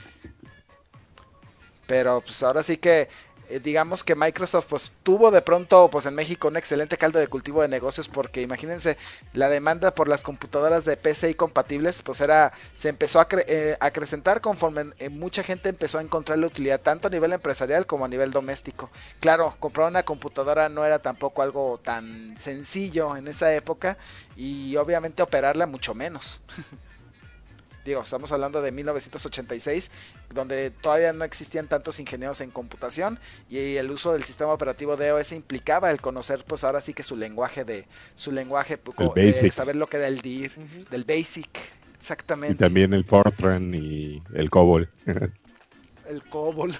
Speaker 5: Pero pues ahora sí que digamos que Microsoft pues tuvo de pronto pues en México un excelente caldo de cultivo de negocios, porque imagínense, la demanda por las computadoras de PCI compatibles pues se empezó a acrecentar conforme mucha gente empezó a encontrarle utilidad tanto a nivel empresarial como a nivel doméstico. Claro, comprar una computadora no era tampoco algo tan sencillo en esa época, y obviamente operarla mucho menos. Digo, estamos hablando de 1986, donde todavía no existían tantos ingenieros en computación, y el uso del sistema operativo DOS implicaba el conocer, pues ahora sí que su lenguaje, saber lo que era el DIR, del BASIC, exactamente.
Speaker 6: Y también el Fortran y el COBOL.
Speaker 5: El COBOL.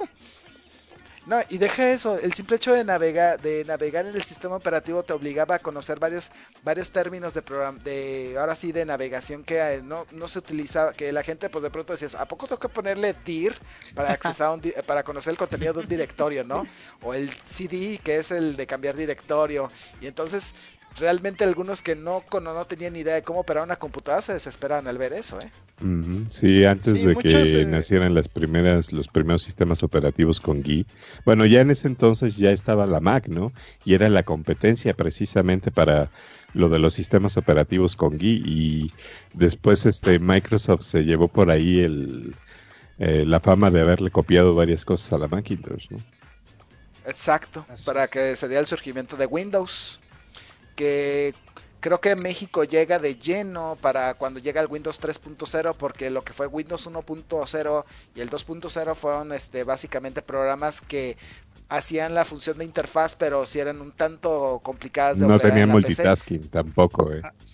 Speaker 5: No, y deja eso, el simple hecho de navegar en el sistema operativo te obligaba a conocer varios términos de ahora sí de navegación que no se utilizaba, que la gente pues de pronto decías, ¿a poco tengo que ponerle dir para accesar para conocer el contenido de un directorio, ¿no? O el CD, que es el de cambiar directorio, y entonces realmente algunos que no tenían ni idea de cómo operar una computadora se desesperaban al ver eso, ¿eh?
Speaker 6: Sí, antes de que nacieran los primeros sistemas operativos con GUI. Bueno, ya en ese entonces ya estaba la Mac, ¿no? Y era la competencia precisamente para lo de los sistemas operativos con GUI, y después Microsoft se llevó por ahí la fama de haberle copiado varias cosas a la Macintosh, ¿no?
Speaker 5: Exacto, para que se diera el surgimiento de Windows, que creo que México llega de lleno para cuando llega el Windows 3.0, porque lo que fue Windows 1.0 y el 2.0 fueron básicamente programas que hacían la función de interfaz, pero sí eran un tanto complicadas de
Speaker 6: no
Speaker 5: operar.
Speaker 6: No tenía
Speaker 5: en la
Speaker 6: multitasking
Speaker 5: PC.
Speaker 6: tampoco,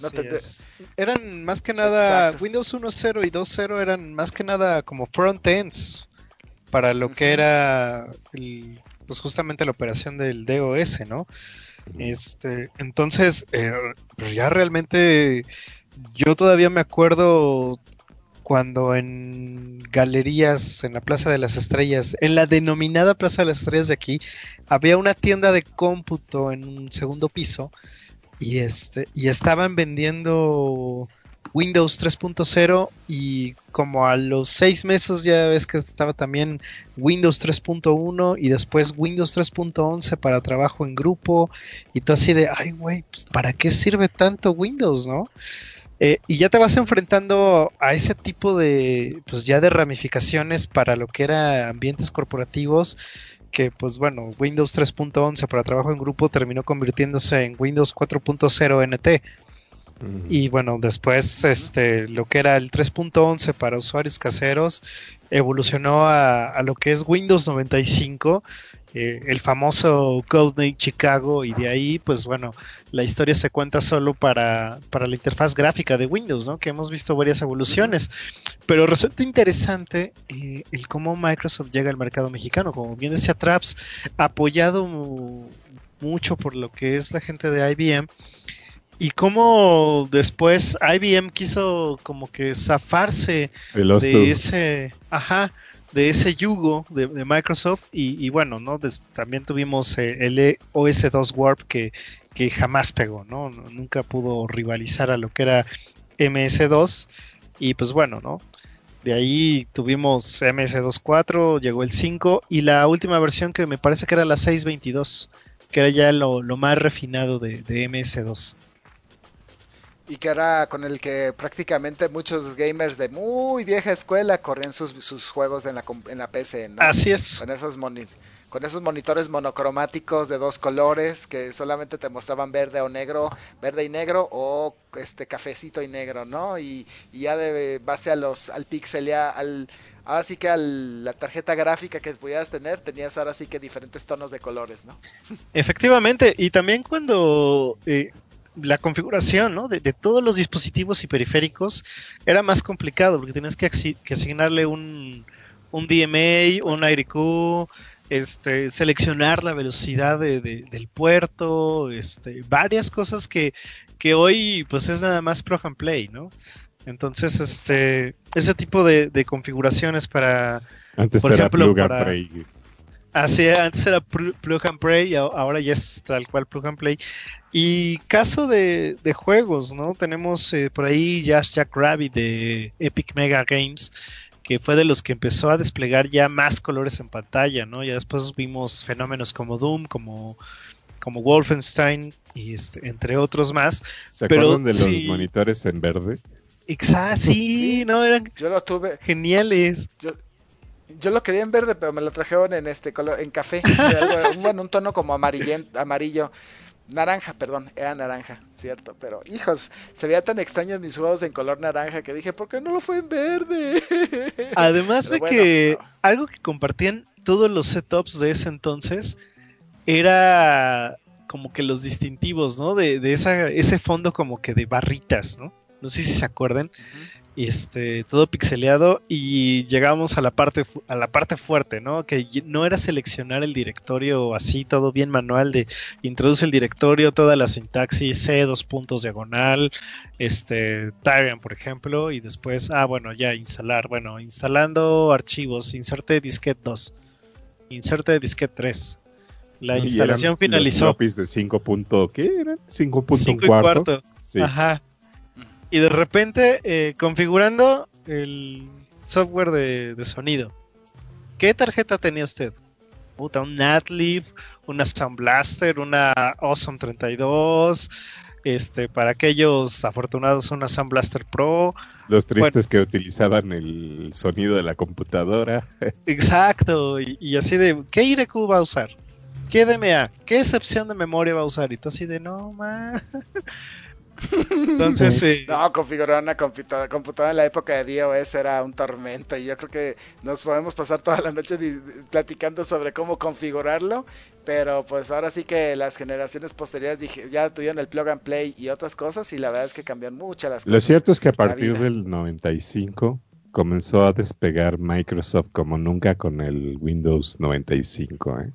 Speaker 7: Eran más que nada, Windows 1.0 y 2.0 eran más que nada como front-ends para lo que era pues justamente la operación del DOS, ¿no? Entonces, pues ya realmente yo todavía me acuerdo cuando en galerías, en la Plaza de las Estrellas, en la denominada Plaza de las Estrellas de aquí, había una tienda de cómputo en un segundo piso, y estaban vendiendo Windows 3.0, y como a los 6 meses ya ves que estaba también Windows 3.1 y después Windows 3.11 para trabajo en grupo, y tú así de, ay güey, pues ¿para qué sirve tanto Windows, no? Y ya te vas enfrentando a ese tipo de, pues ya de ramificaciones para lo que era ambientes corporativos, que pues bueno, Windows 3.11 para trabajo en grupo terminó convirtiéndose en Windows 4.0 NT. Y bueno, después lo que era el 3.11 para usuarios caseros evolucionó a lo que es Windows 95, el famoso Codename Chicago, y de ahí pues bueno, la historia se cuenta solo para la interfaz gráfica de Windows, ¿no? Que hemos visto varias evoluciones, pero resulta interesante el cómo Microsoft llega al mercado mexicano, como bien decía Traps, apoyado mucho por lo que es la gente de IBM. Y cómo después IBM quiso como que zafarse de ese yugo de Microsoft y bueno, ¿no? También tuvimos el OS2 Warp que jamás pegó, ¿no? Nunca pudo rivalizar a lo que era MS2 y pues bueno, ¿no? De ahí tuvimos MS2 4, llegó el 5 y la última versión que me parece que era la 6.22, que era ya lo más refinado de MS2.
Speaker 5: Y que era con el que prácticamente muchos gamers de muy vieja escuela corrían sus juegos en la PC, ¿no?
Speaker 7: Así es.
Speaker 5: Con esos monitores monocromáticos de 2 colores que solamente te mostraban verde y negro o cafecito y negro, ¿no? Y ya de base al pixel, ahora sí que a la tarjeta gráfica que pudieras tener, tenías ahora sí que diferentes tonos de colores, ¿no?
Speaker 9: Efectivamente, y también cuando la configuración, ¿no? de todos los dispositivos y periféricos era más complicado porque tenías que asignarle un DMA, un IRQ, seleccionar la velocidad del puerto, varias cosas que hoy pues es nada más plug and play, ¿no? Entonces ese tipo de configuraciones para
Speaker 6: antes
Speaker 9: por
Speaker 6: era
Speaker 9: ejemplo,
Speaker 6: plug and play.
Speaker 9: Así, antes era plug and play y ahora ya es tal cual plug and play. Y caso de juegos, ¿no? Tenemos por ahí Jack Rabbit de Epic Mega Games, que fue de los que empezó a desplegar ya más colores en pantalla, ¿no? Ya después vimos fenómenos como Doom, como Wolfenstein y entre otros más.
Speaker 6: ¿Se acuerdan de los monitores en verde?
Speaker 9: Exacto, sí, no, eran
Speaker 5: yo lo tuve.
Speaker 9: Geniales.
Speaker 5: Yo lo quería en verde, pero me lo trajeron en color, en café, un tono como amarillo, naranja, perdón, era naranja, cierto, pero hijos, se veía tan extraños mis juegos en color naranja que dije, ¿por qué no lo fue en verde?
Speaker 9: Además de que algo que compartían todos los setups de ese entonces era como que los distintivos, ¿no? De ese fondo como que de barritas, ¿no? No sé si se acuerdan. Todo pixeleado y llegamos a la parte fuerte, ¿no? Que no era seleccionar el directorio así todo bien manual de introduce el directorio, toda la sintaxis C, 2 puntos diagonal, Tyrion por ejemplo, y después ya instalar, instalando archivos, inserte disquete 2, inserte disquete 3. La instalación finalizó.
Speaker 6: Los floppies de 5. ¿Qué eran?
Speaker 9: 5.1/4.
Speaker 6: Sí.
Speaker 9: Ajá. Y de repente, configurando el software de sonido. ¿Qué tarjeta tenía usted? Un Natlib, una Sound Blaster, una Awesome 32, para aquellos afortunados una Sound Blaster Pro.
Speaker 6: Los tristes que utilizaban el sonido de la computadora.
Speaker 9: Exacto, y así de, ¿qué IRQ va a usar? ¿Qué DMA? ¿Qué excepción de memoria va a usar? Y tú así de, no, ma... Entonces,
Speaker 5: no, configurar una computadora en la época de DOS era un tormento y yo creo que nos podemos pasar toda la noche platicando sobre cómo configurarlo, pero pues ahora sí que las generaciones posteriores ya tuvieron el plug and play y otras cosas y la verdad es que cambian muchas las cosas.
Speaker 6: Lo cierto es que a partir del 95 comenzó a despegar Microsoft como nunca con el Windows 95, ¿eh?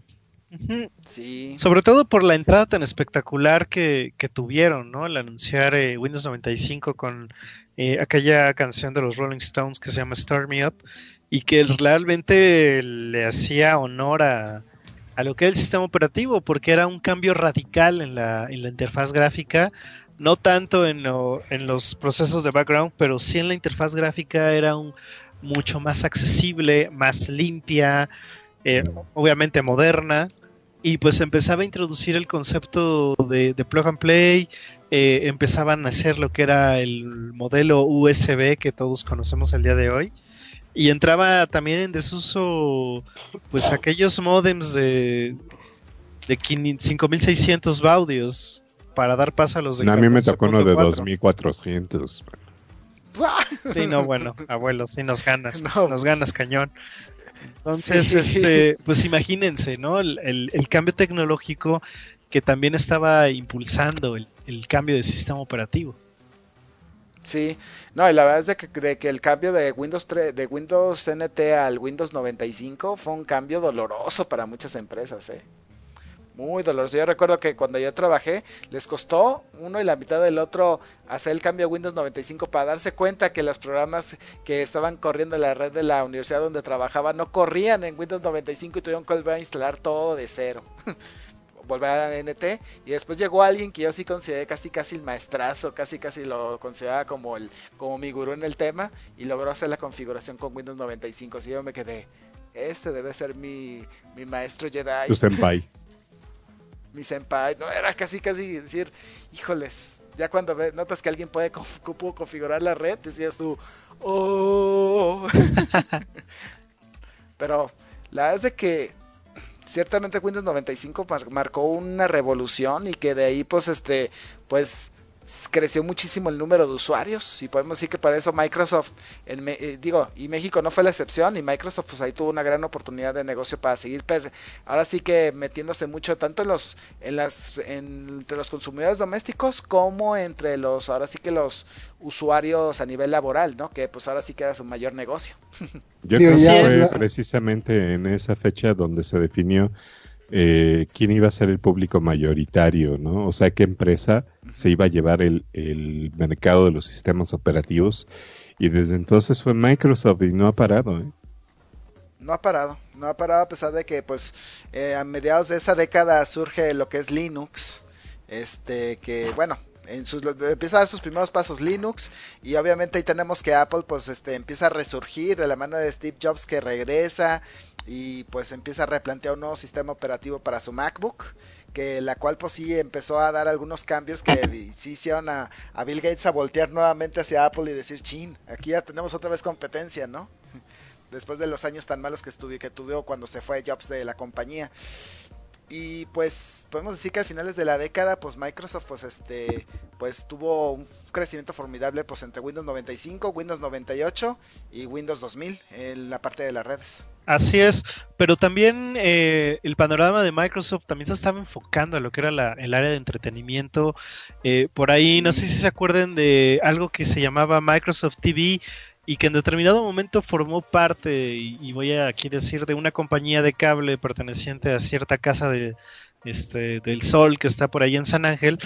Speaker 5: Sí.
Speaker 9: Sobre todo por la entrada tan espectacular que tuvieron, ¿no? Al anunciar Windows 95 con aquella canción de los Rolling Stones que se llama Start Me Up y que realmente le hacía honor a lo que era el sistema operativo porque era un cambio radical en la interfaz gráfica, no tanto en los procesos de background, pero sí en la interfaz gráfica era mucho más accesible, más limpia, obviamente moderna. Y pues empezaba a introducir el concepto de plug and play, empezaban a hacer lo que era el modelo USB que todos conocemos el día de hoy, y entraba también en desuso pues aquellos modems de 5600 baudios, para dar paso a los de
Speaker 6: No, a mí me tocó uno de
Speaker 9: 4.
Speaker 6: 2400.
Speaker 9: Sí, no, bueno, abuelo, sí nos ganas,
Speaker 5: No.
Speaker 9: nos ganas cañón. Entonces,
Speaker 5: Sí.
Speaker 9: pues imagínense, ¿no? El cambio tecnológico que también estaba impulsando el cambio de sistema operativo.
Speaker 5: Sí, no, y la verdad es de que el cambio de Windows 3, de Windows NT al Windows 95 fue un cambio doloroso para muchas empresas, muy doloroso. Yo recuerdo que cuando yo trabajé, les costó uno y la mitad del otro hacer el cambio a Windows 95 para darse cuenta que los programas que estaban corriendo en la red de la universidad donde trabajaba no corrían en Windows 95 y tuvieron que volver a instalar todo de cero. Volver a NT, y después llegó alguien que yo sí consideré casi el maestrazo, casi lo consideraba como mi gurú en el tema, y logró hacer la configuración con Windows 95. Así yo me quedé, este debe ser mi maestro Jedi,
Speaker 6: Tu senpai.
Speaker 5: mi senpai. No, era casi decir, híjoles, ya cuando notas que alguien puede configurar la red, decías tú, oh. Pero la verdad es de que ciertamente Windows 95 marcó una revolución, y que de ahí pues creció muchísimo el número de usuarios, y podemos decir que para eso Microsoft, y México no fue la excepción, y Microsoft pues ahí tuvo una gran oportunidad de negocio para seguir ahora sí que metiéndose mucho tanto entre los consumidores domésticos como entre ahora sí que los usuarios a nivel laboral, ¿no? Que pues ahora sí que era su mayor negocio.
Speaker 6: Yo
Speaker 2: Digo,
Speaker 6: creo
Speaker 2: ya-
Speaker 6: que
Speaker 2: ya-
Speaker 6: fue precisamente en esa fecha donde se definió quién iba a ser el público mayoritario, ¿no? O sea, qué empresa se iba a llevar el mercado de los sistemas operativos. Y desde entonces fue Microsoft y no ha parado, ¿eh?
Speaker 5: No ha parado a pesar de que pues a mediados de esa década surge lo que es Linux, que bueno, empieza a dar sus primeros pasos Linux, y obviamente ahí tenemos que Apple pues empieza a resurgir de la mano de Steve Jobs, que regresa y pues empieza a replantear un nuevo sistema operativo para su MacBook, que la cual pues sí empezó a dar algunos cambios que sí hicieron a Bill Gates a voltear nuevamente hacia Apple y decir, chin, aquí ya tenemos otra vez competencia, ¿no? Después de los años tan malos que tuvo cuando se fue Jobs de la compañía. Y pues podemos decir que al finales de la década pues Microsoft pues tuvo un crecimiento formidable pues entre Windows 95, Windows 98 y Windows 2000 en la parte de las redes.
Speaker 9: Así es, pero también el panorama de Microsoft también se estaba enfocando a lo que era el área de entretenimiento. Por ahí, no sé si se acuerdan de algo que se llamaba Microsoft TV, y que en determinado momento formó parte, y voy a aquí decir, de una compañía de cable perteneciente a cierta casa del Sol que está por ahí en San Ángel,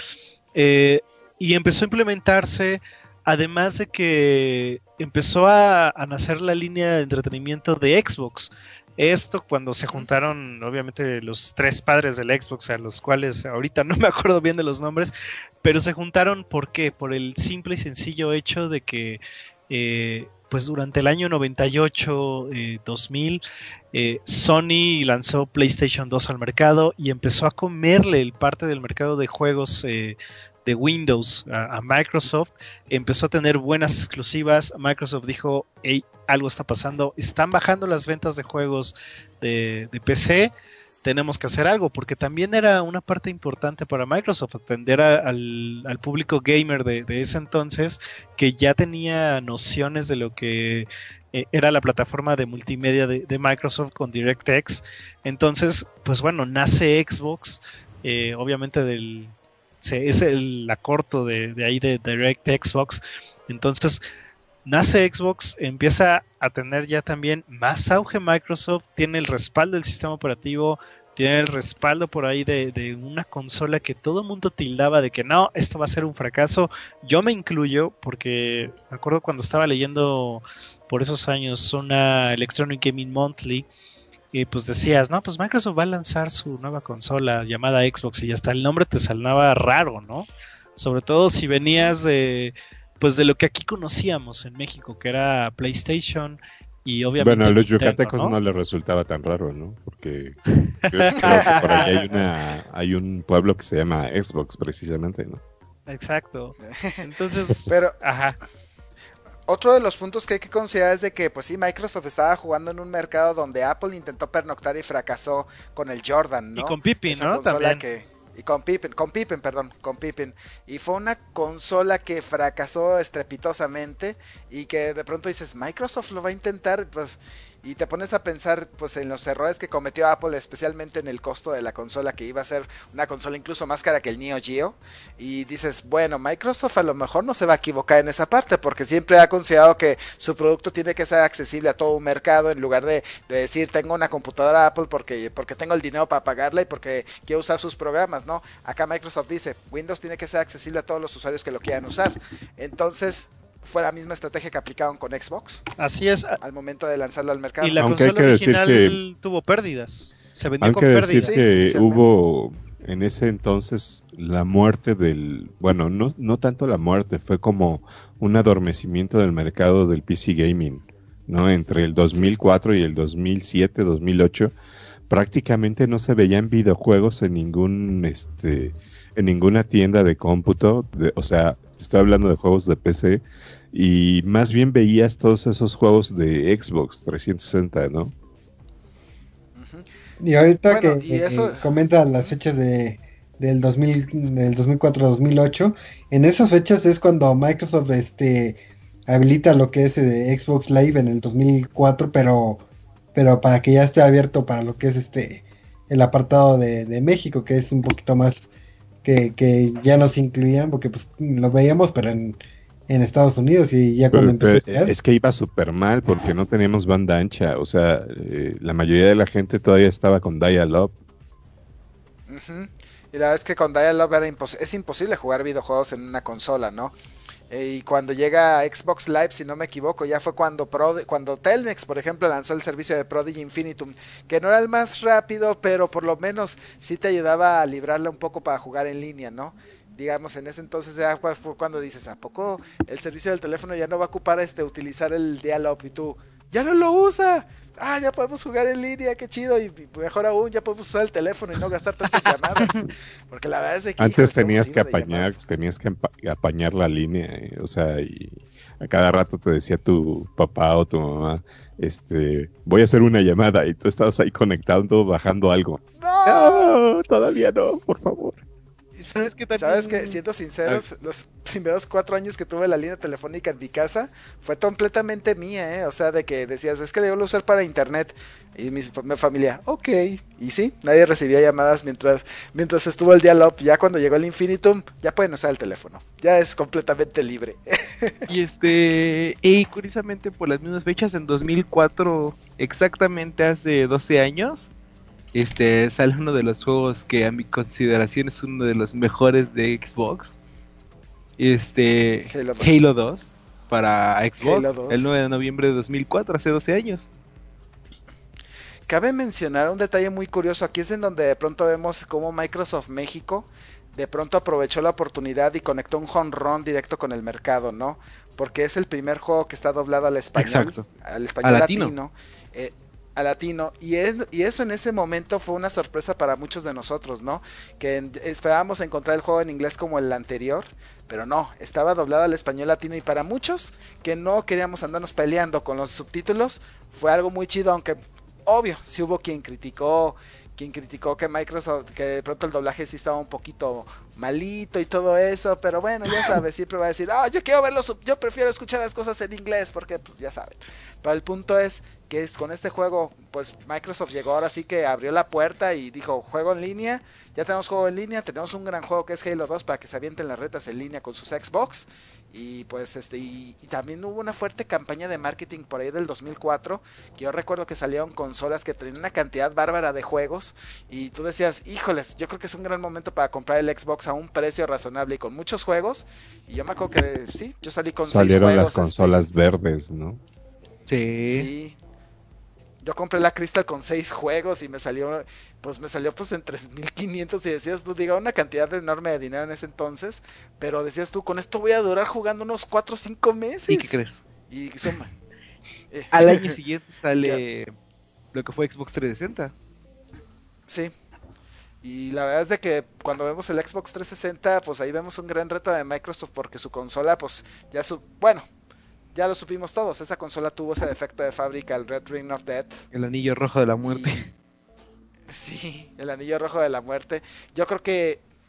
Speaker 9: y empezó a implementarse, además de que empezó a nacer la línea de entretenimiento de Xbox. Esto cuando se juntaron, obviamente, los tres padres del Xbox, a los cuales ahorita no me acuerdo bien de los nombres, pero se juntaron, ¿por qué? Por el simple y sencillo hecho de que pues durante el año 98, 2000, Sony lanzó PlayStation 2 al mercado y empezó a comerle el parte del mercado de juegos de Windows a Microsoft. Empezó a tener buenas exclusivas. Microsoft dijo, hey, algo está pasando, están bajando las ventas de juegos de PC, tenemos que hacer algo, porque también era una parte importante para Microsoft atender al público gamer de ese entonces, que ya tenía nociones de lo que era la plataforma de multimedia de Microsoft con DirectX. Entonces, pues bueno, nace Xbox, obviamente es el acorto de ahí de DirectX Xbox. Entonces nace Xbox, empieza a tener ya también más auge Microsoft, tiene el respaldo del sistema operativo, tiene el respaldo por ahí de una consola que todo el mundo tildaba de que no, esto va a ser un fracaso. Yo me incluyo, porque me acuerdo cuando estaba leyendo por esos años una Electronic Gaming Monthly, y pues decías, no, pues Microsoft va a lanzar su nueva consola llamada Xbox, y hasta el nombre te sonaba raro, ¿no? Sobre todo si venías de lo que aquí conocíamos en México, que era PlayStation y obviamente
Speaker 6: Bueno, a los
Speaker 9: Nintendo,
Speaker 6: yucatecos no les resultaba tan raro, ¿no? Porque yo creo que por ahí hay un pueblo que se llama Xbox, precisamente, ¿no?
Speaker 9: Exacto. Entonces,
Speaker 5: Pero
Speaker 9: ajá.
Speaker 5: otro de los puntos que hay que considerar es de que, pues sí, Microsoft estaba jugando en un mercado donde Apple intentó pernoctar y fracasó con el Jordan, ¿no?
Speaker 9: Y con Pippin,
Speaker 5: Esa
Speaker 9: ¿no?
Speaker 5: consola
Speaker 9: También.
Speaker 5: y con Pippin. Y fue una consola que fracasó estrepitosamente y que de pronto dices, Microsoft lo va a intentar, pues, y te pones a pensar pues en los errores que cometió Apple, especialmente en el costo de la consola, que iba a ser una consola incluso más cara que el Neo Geo, y dices, bueno, Microsoft a lo mejor no se va a equivocar en esa parte, porque siempre ha considerado que su producto tiene que ser accesible a todo un mercado, en lugar de decir, tengo una computadora Apple porque tengo el dinero para pagarla y porque quiero usar sus programas, ¿no? Acá Microsoft dice, Windows tiene que ser accesible a todos los usuarios que lo quieran usar. Entonces fue la misma estrategia que aplicaron con Xbox.
Speaker 9: Así es.
Speaker 5: Al momento de lanzarlo al mercado.
Speaker 9: Y la
Speaker 6: Aunque hay
Speaker 9: consola
Speaker 6: que decir
Speaker 9: original tuvo pérdidas. Se vendió
Speaker 6: Hay
Speaker 9: con
Speaker 6: que decir
Speaker 9: pérdidas.
Speaker 6: que
Speaker 5: Sí,
Speaker 6: hubo en ese entonces la muerte del... Bueno, no tanto la muerte, fue como un adormecimiento del mercado del PC Gaming, ¿no? Entre el 2004 y el 2007, 2008, prácticamente no se veían videojuegos en en ninguna tienda de cómputo, o sea, estoy hablando de juegos de PC, y más bien veías todos esos juegos de Xbox 360, ¿no?
Speaker 2: Y ahorita
Speaker 5: Bueno,
Speaker 2: que
Speaker 5: y eso...
Speaker 2: comenta las fechas del 2004-2008, en esas fechas es cuando Microsoft habilita lo que es Xbox Live en el 2004, pero para que ya esté abierto para lo que es el apartado de México, que es un poquito más que ya nos incluían, porque pues lo veíamos, pero en Estados Unidos, y ya cuando empezó a ser,
Speaker 6: es que iba súper mal porque no teníamos banda ancha, o sea, la mayoría de la gente todavía estaba con dial-up.
Speaker 5: Uh-huh. Y la verdad es que con dial-up es imposible jugar videojuegos en una consola, ¿no? Y cuando llega Xbox Live, si no me equivoco, ya fue cuando Telmex, por ejemplo, lanzó el servicio de Prodigy Infinitum, que no era el más rápido, pero por lo menos sí te ayudaba a librarla un poco para jugar en línea, ¿no? Digamos, en ese entonces ya fue cuando dices, ¿a poco el servicio del teléfono ya no va a ocupar utilizar el dial-up? Y tú, ¡ya no lo usa! ¡Ah, ya podemos jugar en línea! ¡Qué chido! Y mejor aún, ya podemos usar el teléfono y no gastar tantas llamadas. Porque la verdad es que...
Speaker 6: Antes tenías que apañar la línea, o sea, y a cada rato te decía tu papá o tu mamá, voy a hacer una llamada, y tú estabas ahí conectando, bajando algo. ¡No! Todavía no, por favor.
Speaker 4: ¿Sabes qué también?
Speaker 5: ¿Sabes qué? Siendo sinceros, los primeros 4 años que tuve la línea telefónica en mi casa fue completamente mía, O sea, de que decías, es que debo usar para internet. Y mi familia, ok. Y sí, nadie recibía llamadas mientras estuvo el dial-up. Ya cuando llegó el Infinitum, ya pueden usar el teléfono. Ya es completamente libre.
Speaker 4: Y curiosamente por las mismas fechas, en 2004, exactamente hace 12 años, sale uno de los juegos que a mi consideración es uno de los mejores de Xbox, Halo 2 para Xbox,
Speaker 5: Halo 2.
Speaker 4: El 9 de noviembre de 2004, hace 12 años.
Speaker 5: Cabe mencionar un detalle muy curioso, aquí es en donde de pronto vemos cómo Microsoft México de pronto aprovechó la oportunidad y conectó un home run directo con el mercado, ¿no? Porque es el primer juego que está doblado al español,
Speaker 4: exacto,
Speaker 5: al español
Speaker 4: latino.
Speaker 5: Latino, y eso en ese momento fue una sorpresa para muchos de nosotros, ¿no? Que esperábamos encontrar el juego en inglés como el anterior, pero no, estaba doblado al español latino, y para muchos que no queríamos andarnos peleando con los subtítulos, fue algo muy chido, aunque obvio, sí hubo quien criticó que Microsoft, que de pronto el doblaje sí estaba un poquito malito y todo eso, pero bueno, ya sabes, siempre va a decir, yo prefiero escuchar las cosas en inglés, porque pues ya saben. Pero el punto es que con este juego, pues Microsoft llegó, ahora sí que abrió la puerta y dijo, juego en línea, ya tenemos juego en línea, tenemos un gran juego que es Halo 2 para que se avienten las retas en línea con sus Xbox. Y pues y también hubo una fuerte campaña de marketing por ahí del 2004, que yo recuerdo que salieron consolas que tenían una cantidad bárbara de juegos, y tú decías, híjoles, yo creo que es un gran momento para comprar el Xbox a un precio razonable y con muchos juegos. Y yo me acuerdo que sí, yo salí con 6 juegos.
Speaker 6: Salieron las consolas verdes, ¿no?
Speaker 5: Sí. Yo compré la Crystal con 6 juegos y me salió en 3,500, y decías tú, diga, una cantidad enorme de dinero en ese entonces, pero decías tú, con esto voy a durar jugando unos 4 o 5 meses.
Speaker 4: ¿Y qué crees?
Speaker 5: Y suma.
Speaker 4: Al año siguiente sale lo que fue Xbox 360.
Speaker 5: Sí. Y la verdad es de que cuando vemos el Xbox 360, pues ahí vemos un gran reto de Microsoft, porque su consola, pues ya lo supimos todos, esa consola tuvo ese defecto de fábrica, el Red Ring of Death.
Speaker 4: El anillo rojo de la muerte.
Speaker 5: Sí, el anillo rojo de la muerte. Yo creo que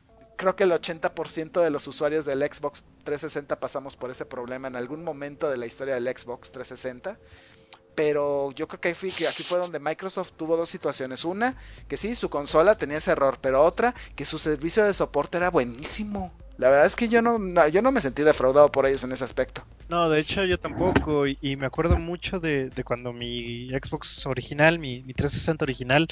Speaker 5: creo que el 80% de los usuarios del Xbox 360 pasamos por ese problema en algún momento de la historia del Xbox 360. Pero yo creo que aquí fue donde Microsoft tuvo dos situaciones. Una, que sí, su consola tenía ese error, pero otra, que su servicio de soporte era buenísimo. La verdad es que yo no me sentí defraudado por ellos en ese aspecto.
Speaker 9: No, de hecho yo tampoco, y me acuerdo mucho de cuando mi Xbox original, mi 360 original,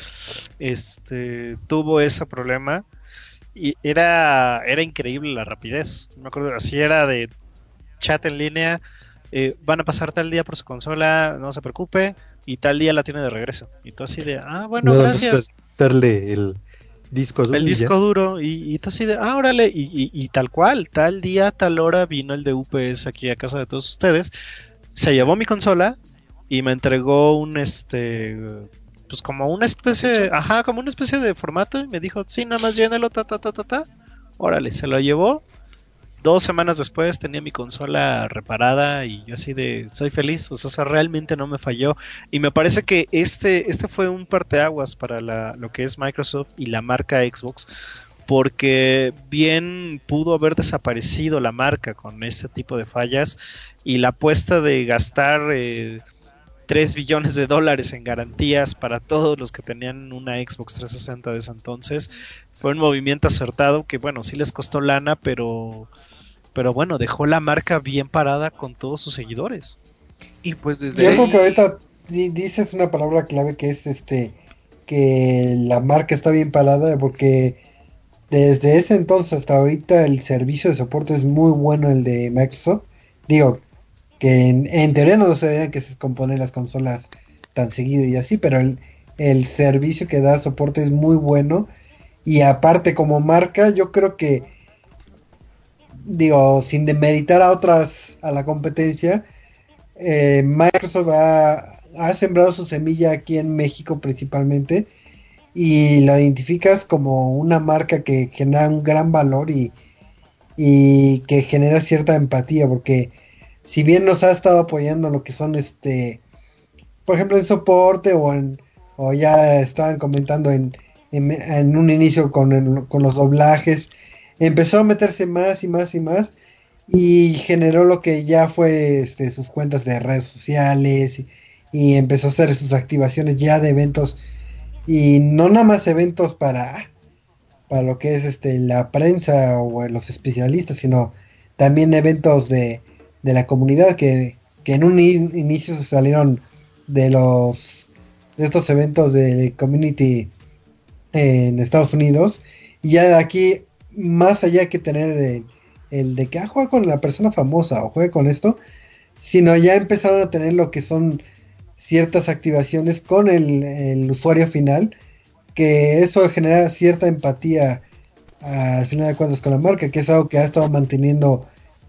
Speaker 9: tuvo ese problema, y era increíble la rapidez. Me acuerdo, así era de chat en línea, van a pasar tal día por su consola, no se preocupe, y tal día la tiene de regreso. Y tú así de, bueno,
Speaker 3: Nada
Speaker 9: gracias.
Speaker 3: más darle el disco duro.
Speaker 9: El disco duro, y tú así de, órale, y tal cual, tal día, tal hora vino el de UPS aquí a casa de todos ustedes, se llevó mi consola y me entregó un pues como una especie, como una especie de formato, y me dijo, sí, nada más llénalo, órale, se lo llevó. 2 semanas después tenía mi consola reparada y yo así de, soy feliz, o sea, realmente no me falló. Y me parece que este fue un parteaguas para lo que es Microsoft y la marca Xbox, porque bien pudo haber desaparecido la marca con este tipo de fallas, y la apuesta de gastar $3 billones en garantías para todos los que tenían una Xbox 360 de ese entonces fue un movimiento acertado que, bueno, sí les costó lana, pero bueno, dejó la marca bien parada con todos sus seguidores.
Speaker 4: Y pues desde
Speaker 2: Yo creo que ahorita dices una palabra clave, que es que la marca está bien parada, porque desde ese entonces hasta ahorita el servicio de soporte es muy bueno, el de Microsoft. Digo, que en teoría no se deberían que se componen las consolas tan seguido y así, pero el servicio que da soporte es muy bueno. Y aparte, como marca, yo creo que, digo, sin demeritar a la competencia, Microsoft ha sembrado su semilla aquí en México principalmente, y lo identificas como una marca que genera un gran valor y que genera cierta empatía, porque si bien nos ha estado apoyando en lo que son por ejemplo en soporte, o ya estaban comentando en un inicio con los doblajes, empezó a meterse más y más y más, y generó lo que ya fue sus cuentas de redes sociales, y empezó a hacer sus activaciones ya de eventos, y no nada más eventos para lo que es la prensa o los especialistas, sino también eventos de la comunidad que en un inicio se salieron de estos eventos de community en Estados Unidos, y ya de aquí, más allá que tener el de que juega con la persona famosa o juega con esto, sino ya empezaron a tener lo que son ciertas activaciones con el usuario final, que eso genera cierta empatía al final de cuentas con la marca, que es algo que ha estado manteniendo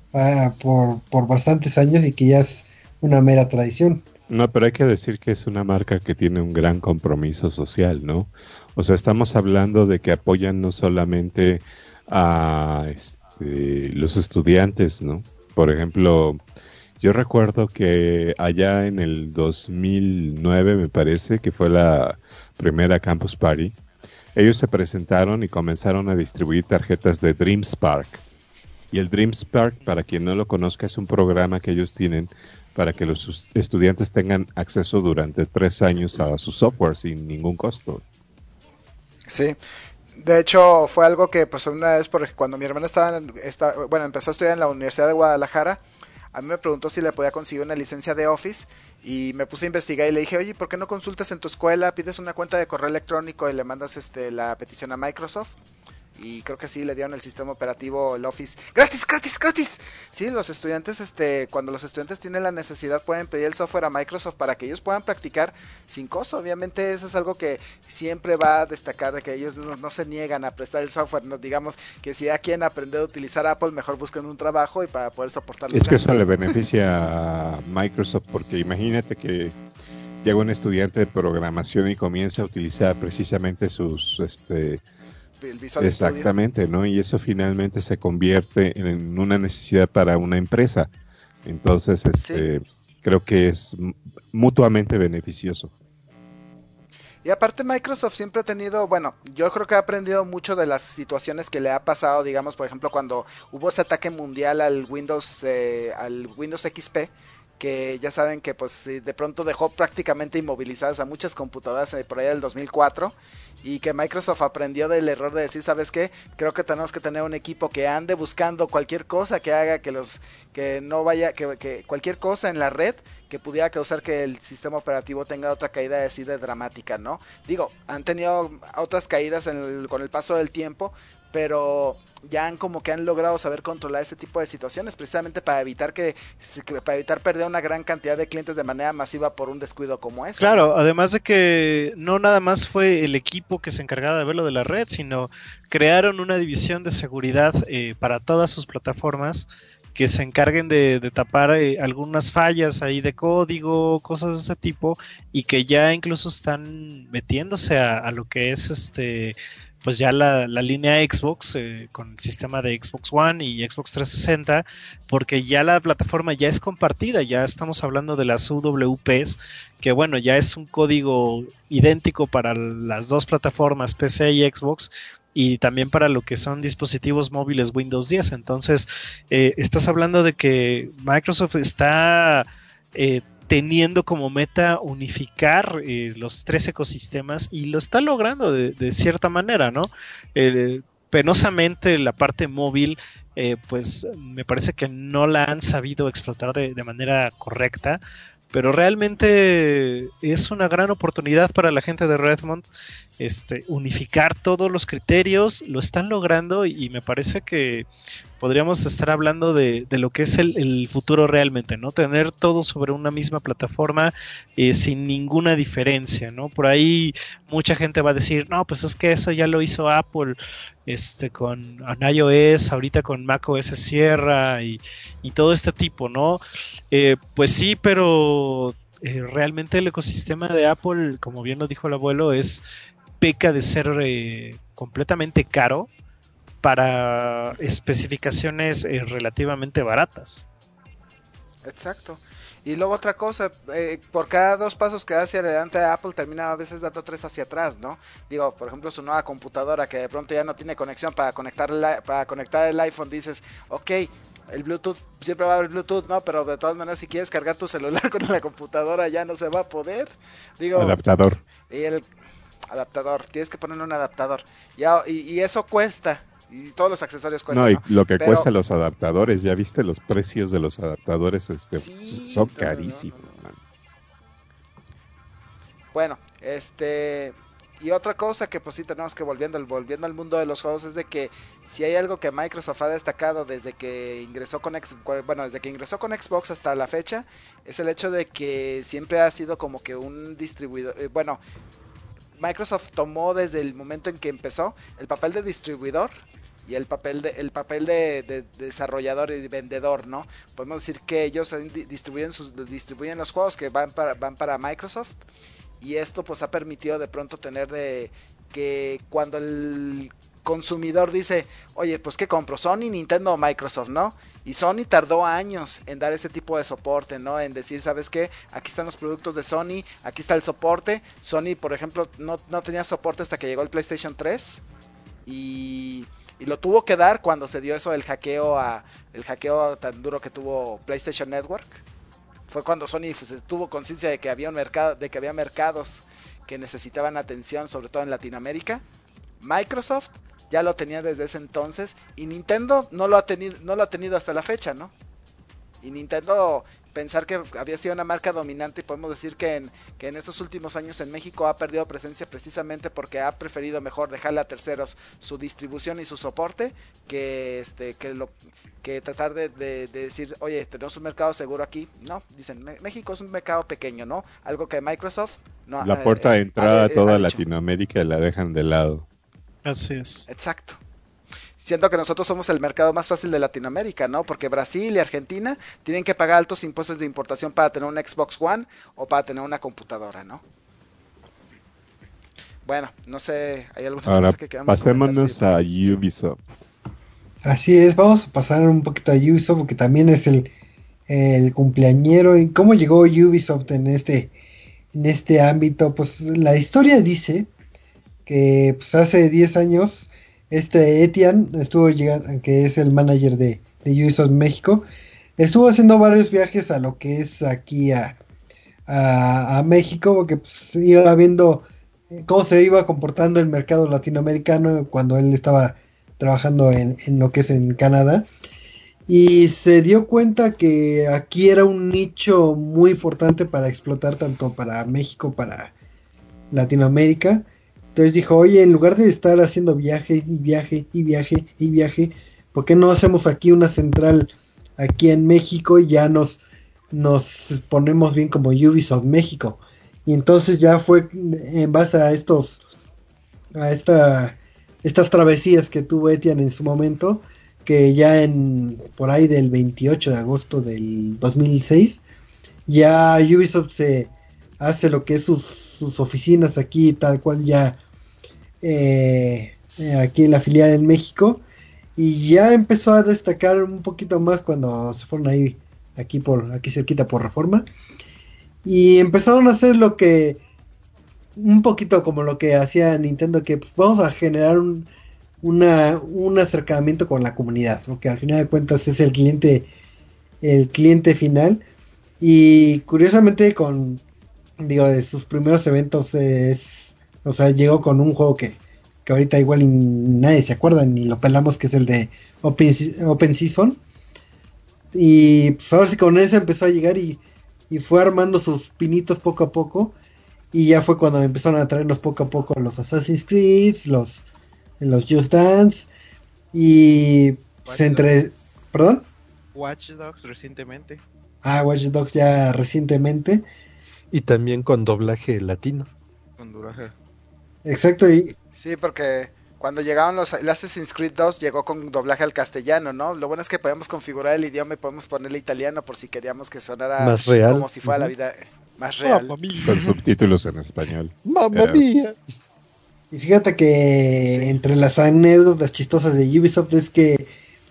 Speaker 2: por bastantes años y que ya es una mera tradición.
Speaker 6: No, pero hay que decir que es una marca que tiene un gran compromiso social, ¿no? O sea, estamos hablando de que apoyan no solamente a los estudiantes, ¿no? Por ejemplo, yo recuerdo que allá en el 2009, me parece, que fue la primera Campus Party, ellos se presentaron y comenzaron a distribuir tarjetas de DreamSpark. Y el DreamSpark, para quien no lo conozca, es un programa que ellos tienen para que los estudiantes tengan acceso durante 3 años a su software sin ningún costo.
Speaker 5: Sí, de hecho fue algo que pues una vez, porque cuando mi hermana empezó a estudiar en la Universidad de Guadalajara, a mí me preguntó si le podía conseguir una licencia de Office, y me puse a investigar y le dije, oye, ¿por qué no consultas en tu escuela, pides una cuenta de correo electrónico y le mandas la petición a Microsoft? Y creo que sí, le dieron el sistema operativo, el Office, gratis. Sí, los estudiantes, cuando los estudiantes tienen la necesidad, pueden pedir el software a Microsoft para que ellos puedan practicar sin costo. Obviamente eso es algo que siempre va a destacar, de que ellos no se niegan a prestar el software. No, digamos que si ya quieren aprender a utilizar Apple, mejor busquen un trabajo y para poder soportarlo.
Speaker 6: Es que eso le beneficia a Microsoft, porque imagínate que llega un estudiante de programación y comienza a utilizar precisamente sus
Speaker 5: el Visual
Speaker 6: exactamente,
Speaker 5: Studio,
Speaker 6: ¿no? Y eso finalmente se convierte en una necesidad para una empresa. Entonces,
Speaker 5: sí.
Speaker 6: Creo que es mutuamente beneficioso.
Speaker 5: Y aparte Microsoft siempre ha tenido, bueno, yo creo que ha aprendido mucho de las situaciones que le ha pasado, digamos, por ejemplo, cuando hubo ese ataque mundial al Windows XP, que ya saben que pues de pronto dejó prácticamente inmovilizadas a muchas computadoras por allá del 2004, y que Microsoft aprendió del error de decir, ¿sabes qué? Creo que tenemos que tener un equipo que ande buscando cualquier cosa que haga que no vaya, que cualquier cosa en la red que pudiera causar que el sistema operativo tenga otra caída así de dramática, ¿no? Digo, han tenido otras caídas con el paso del tiempo, pero ya han logrado saber controlar ese tipo de situaciones, precisamente para evitar perder una gran cantidad de clientes de manera masiva por un descuido como ese.
Speaker 9: Claro,
Speaker 5: ¿no?
Speaker 9: además de que no nada más fue el equipo que se encargaba de ver lo de la red, sino crearon una división de seguridad para todas sus plataformas que se encarguen de tapar algunas fallas ahí de código, cosas de ese tipo, y que ya incluso están metiéndose a lo que es pues ya la línea Xbox con el sistema de Xbox One y Xbox 360, porque ya la plataforma ya es compartida, ya estamos hablando de las UWPs, que bueno, ya es un código idéntico para las dos plataformas, PC y Xbox, y también para lo que son dispositivos móviles Windows 10. Entonces, estás hablando de que Microsoft está teniendo como meta unificar los tres ecosistemas, y lo está logrando de cierta manera, ¿no? Penosamente la parte móvil, pues me parece que no la han sabido explotar de manera correcta, pero realmente es una gran oportunidad para la gente de Redmond unificar todos los criterios. Lo están logrando, y me parece que podríamos estar hablando de lo que es el futuro realmente, ¿no? Tener todo sobre una misma plataforma sin ninguna diferencia, ¿no? Por ahí mucha gente va a decir, no, pues es que eso ya lo hizo Apple con iOS, ahorita con macOS Sierra y todo este tipo, ¿no? Pues sí, pero realmente el ecosistema de Apple, como bien lo dijo el abuelo, peca de ser completamente caro para especificaciones relativamente baratas.
Speaker 5: Exacto. Y luego otra cosa, por cada 2 pasos que da hacia adelante Apple termina a veces dando 3 hacia atrás, ¿no? Digo, por ejemplo, su nueva computadora que de pronto ya no tiene conexión para conectar el iPhone, dices, ok, el Bluetooth, siempre va a haber Bluetooth, ¿no? Pero de todas maneras, si quieres cargar tu celular con la computadora ya no se va a poder. Digo,
Speaker 6: adaptador.
Speaker 5: Y el adaptador, tienes que ponerle un adaptador. Y eso cuesta. Y todos los accesorios cuestan.
Speaker 6: No, y
Speaker 5: ¿no?
Speaker 6: lo que cuesta los adaptadores, ya viste los precios de los adaptadores,
Speaker 5: sí,
Speaker 6: son carísimos.
Speaker 5: no. Bueno, y otra cosa que pues sí tenemos que volviendo al mundo de los juegos, es de que si hay algo que Microsoft ha destacado desde que ingresó con Xbox hasta la fecha, es el hecho de que siempre ha sido como que un distribuidor, Microsoft tomó desde el momento en que empezó el papel de distribuidor y el papel de desarrollador y vendedor, ¿no? Podemos decir que ellos distribuyen los juegos que van para Microsoft, y esto pues ha permitido de pronto tener que cuando el consumidor dice, oye, pues ¿qué compro? ¿Sony, Nintendo o Microsoft, no? Y Sony tardó años en dar ese tipo de soporte, ¿no? En decir, ¿sabes qué? Aquí están los productos de Sony, aquí está el soporte. Sony, por ejemplo, no tenía soporte hasta que llegó el PlayStation 3. Y lo tuvo que dar cuando se dio eso del hackeo tan duro que tuvo PlayStation Network. Fue cuando Sony tuvo conciencia de que había mercados que necesitaban atención, sobre todo en Latinoamérica. Microsoft ya lo tenía desde ese entonces, y Nintendo no lo ha tenido hasta la fecha, ¿no? Y Nintendo, pensar que había sido una marca dominante, y podemos decir que en estos últimos años en México ha perdido presencia precisamente porque ha preferido mejor dejarle a terceros su distribución y su soporte que tratar de decir, oye, tenemos un mercado seguro aquí. No, dicen, México es un mercado pequeño, ¿no? Algo que Microsoft no.
Speaker 6: La puerta de entrada a toda Latinoamérica la dejan de lado.
Speaker 9: Así es.
Speaker 5: Exacto. Siento que nosotros somos el mercado más fácil de Latinoamérica, ¿no? Porque Brasil y Argentina tienen que pagar altos impuestos de importación para tener un Xbox One o para tener una computadora, ¿no? Bueno, no sé, ¿hay alguna cosa que queramos
Speaker 6: pasémonos a Ubisoft.
Speaker 2: Así es, vamos a pasar un poquito a Ubisoft, porque también es el cumpleañero. ¿Y cómo llegó Ubisoft en en este ámbito. Pues la historia dice que pues, hace 10 años Etienne estuvo llegando, que es el manager de Ubisoft México, estuvo haciendo varios viajes a lo que es aquí a México, porque pues, iba viendo cómo se iba comportando el mercado latinoamericano cuando él estaba trabajando en lo que es en Canadá, y se dio cuenta que aquí era un nicho muy importante para explotar, tanto para México, para Latinoamérica. Entonces dijo, oye, en lugar de estar haciendo viaje y viaje y viaje y viaje, ¿por qué no hacemos aquí una central aquí en México y ya nos ponemos bien como Ubisoft México? Y entonces ya fue en base a estas travesías que tuvo Etienne en su momento, que ya por ahí del 28 de agosto del 2006, ya Ubisoft se hace lo que es sus oficinas aquí, tal cual ya aquí en la filial en México, y ya empezó a destacar un poquito más cuando se fueron ahí aquí cerquita por Reforma, y empezaron a hacer lo que un poquito como lo que hacía Nintendo, que pues, vamos a generar un acercamiento con la comunidad, porque al final de cuentas es el cliente final. Y curiosamente de sus primeros eventos llegó con un juego que ahorita igual nadie se acuerda ni lo pelamos, que es el de Open Season, y pues ahora sí con ese empezó a llegar y fue armando sus pinitos poco a poco, y ya fue cuando empezaron a traernos poco a poco los Assassin's Creed, los Just Dance, y pues ¿Perdón?
Speaker 4: Watch Dogs recientemente.
Speaker 2: Watch Dogs ya recientemente.
Speaker 3: Y también con doblaje latino.
Speaker 4: Con doblaje.
Speaker 2: Exacto.
Speaker 5: Sí, porque cuando llegaron el Assassin's Creed 2 llegó con doblaje al castellano, ¿no? Lo bueno es que podemos configurar el idioma y podemos ponerle italiano por si queríamos que sonara
Speaker 3: más real,
Speaker 5: como si fuera la vida más real.
Speaker 6: Con subtítulos en español.
Speaker 3: ¡Mamma mía!
Speaker 2: Y fíjate que entre las anécdotas chistosas de Ubisoft es que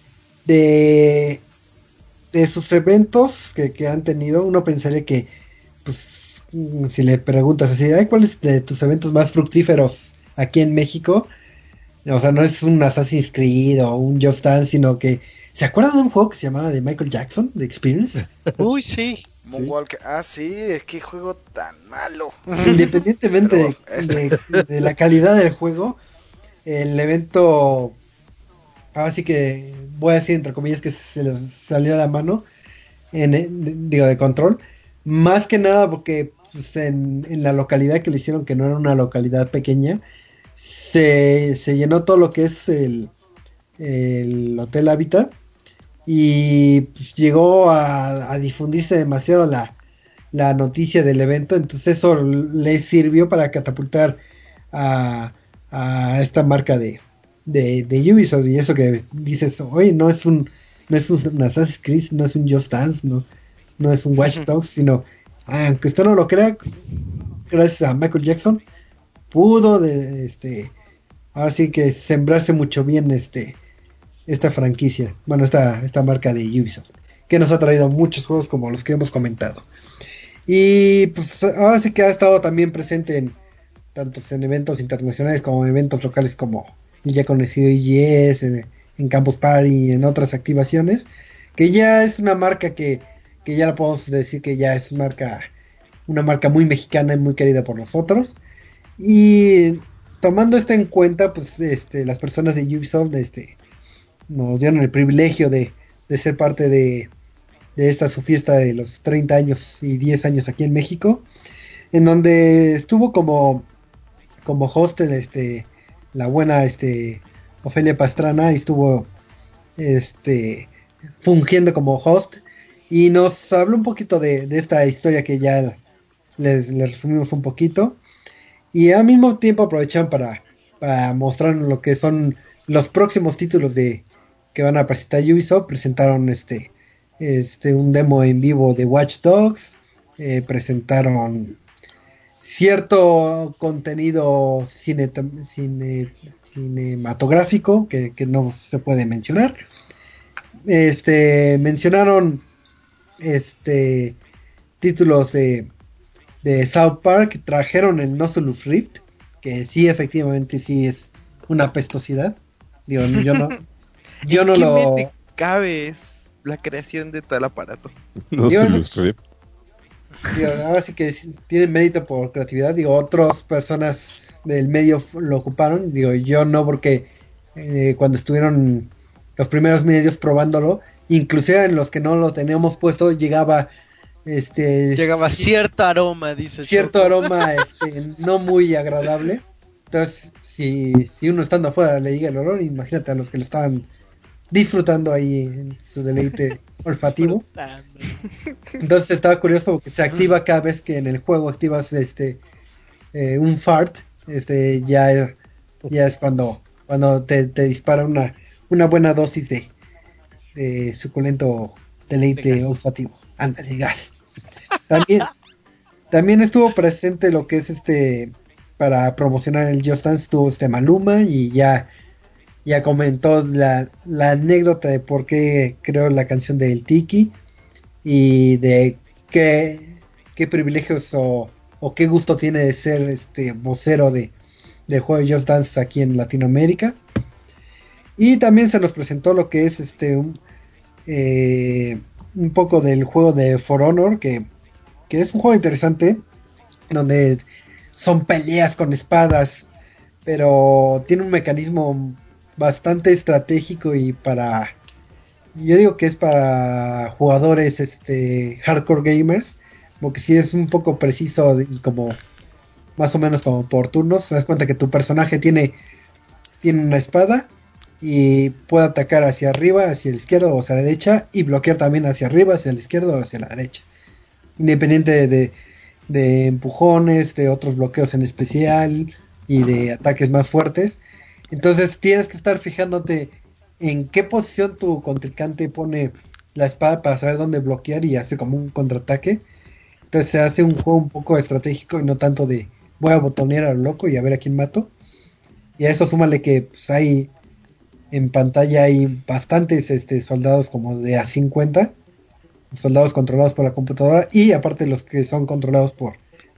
Speaker 2: de sus eventos que han tenido, uno pensaría que, pues, si le preguntas así, ¿cuál es de tus eventos más fructíferos aquí en México? O sea, no es un Assassin's Creed o un Just Dance, sino que, ¿se acuerdan de un juego que se llamaba de Michael Jackson, The Experience?
Speaker 9: Uy, sí.
Speaker 5: Moonwalker. Sí, qué juego tan malo.
Speaker 2: Independientemente de la calidad del juego, el evento, ahora sí que voy a decir entre comillas que se les salió a la mano, de Control, más que nada porque pues, en la localidad que lo hicieron, que no era una localidad pequeña, se llenó todo lo que es el Hotel Habitat, y pues llegó a difundirse demasiado la noticia del evento. Entonces eso le sirvió para catapultar a esta marca de Ubisoft. Y eso que dices, oye, no es un Assassin's Creed, no es un Just Dance, no es un Watch Dogs, sino, aunque usted no lo crea, gracias a Michael Jackson pudo ahora sí que sembrarse mucho bien esta franquicia, bueno, esta marca de Ubisoft, que nos ha traído muchos juegos como los que hemos comentado. Y pues ahora sí que ha estado también presente tantos en eventos internacionales como en eventos locales, como el ya conocido IGS, en Campus Party, en otras activaciones, que ya es una marca que ya la podemos decir que ya es una marca muy mexicana y muy querida por nosotros. Y tomando esto en cuenta, pues las personas de Ubisoft nos dieron el privilegio de ser parte de esta su fiesta de los 30 años y 10 años aquí en México, en donde estuvo como host la buena Ofelia Pastrana, y estuvo fungiendo como host, y nos habló un poquito de esta historia que ya les resumimos un poquito, y al mismo tiempo aprovecharon para mostrarnos lo que son los próximos títulos que van a presentar Ubisoft. Presentaron un demo en vivo de Watch Dogs, presentaron cierto contenido cinematográfico que no se puede mencionar. Mencionaron títulos de South Park trajeron el Nozulus Rift, que sí, efectivamente, sí es una apestosidad. Digo, yo no
Speaker 4: ¿En qué
Speaker 2: lo...
Speaker 4: mente cabe la creación de tal aparato?
Speaker 6: No
Speaker 2: Digo,
Speaker 6: se los rip.
Speaker 2: digo, ahora sí que tiene mérito por creatividad. Digo, otras personas del medio lo ocuparon. Digo, yo no, porque cuando estuvieron los primeros medios probándolo, inclusive en los que no lo teníamos puesto, llegaba
Speaker 9: Llegaba cierto aroma, dice
Speaker 2: cierto
Speaker 9: Choco.
Speaker 2: aroma no muy agradable. Entonces, si uno estando afuera le llega el olor, imagínate a los que lo estaban disfrutando ahí en su deleite olfativo. Entonces estaba curioso porque se activa cada vez que en el juego activas un fart, ya es cuando te dispara una buena dosis de suculento deleite
Speaker 9: De gas.
Speaker 2: olfativo. Anda, de gas. También estuvo presente lo que es para promocionar el Just Dance, estuvo Maluma, y ya comentó la anécdota de por qué creó la canción del Tiki y de qué privilegios o qué gusto tiene de ser vocero del juego de Just Dance aquí en Latinoamérica. Y también se nos presentó lo que es un poco del juego de For Honor, que es un juego interesante, donde son peleas con espadas, pero tiene un mecanismo bastante estratégico y yo digo que es para jugadores hardcore gamers, porque si es un poco preciso y como más o menos como por turnos. Te das cuenta que tu personaje tiene una espada y puede atacar hacia arriba, hacia la izquierda o hacia la derecha, y bloquear también hacia arriba, hacia la izquierda o hacia la derecha, independiente de empujones, de otros bloqueos en especial y de ataques más fuertes. Entonces tienes que estar fijándote en qué posición tu contrincante pone la espada para saber dónde bloquear y hacer como un contraataque. Entonces se hace un juego un poco estratégico y no tanto de voy a botonear a lo loco y a ver a quién mato. Y a eso súmale que pues, en pantalla hay bastantes soldados como de A50, soldados controlados por la computadora, y aparte los que son controlados por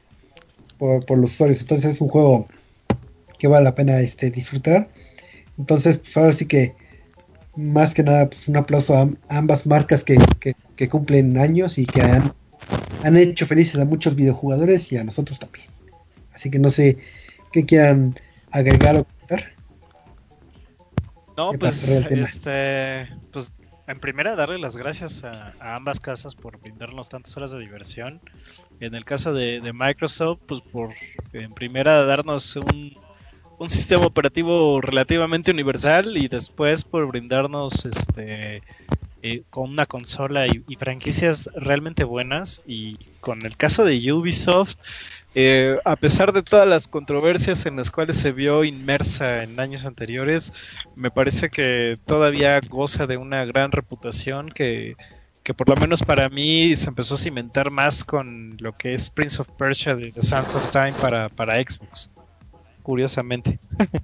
Speaker 2: los usuarios. Entonces es un juego que vale la pena disfrutar. Entonces pues ahora sí que más que nada pues un aplauso a ambas marcas que cumplen años y que han hecho felices a muchos videojugadores y a nosotros también. Así que no sé qué quieran agregar o comentar.
Speaker 9: No, pues,
Speaker 2: pues
Speaker 9: en primera darle las gracias a ambas casas por brindarnos tantas horas de diversión. En el caso de Microsoft, pues por en primera darnos un sistema operativo relativamente universal, y después por brindarnos con una consola y franquicias realmente buenas. Y con el caso de Ubisoft, a pesar de todas las controversias en las cuales se vio inmersa en años anteriores, me parece que todavía goza de una gran reputación que por lo menos para mí se empezó a cimentar más con lo que es Prince of Persia de The Sands of Time para Xbox, curiosamente.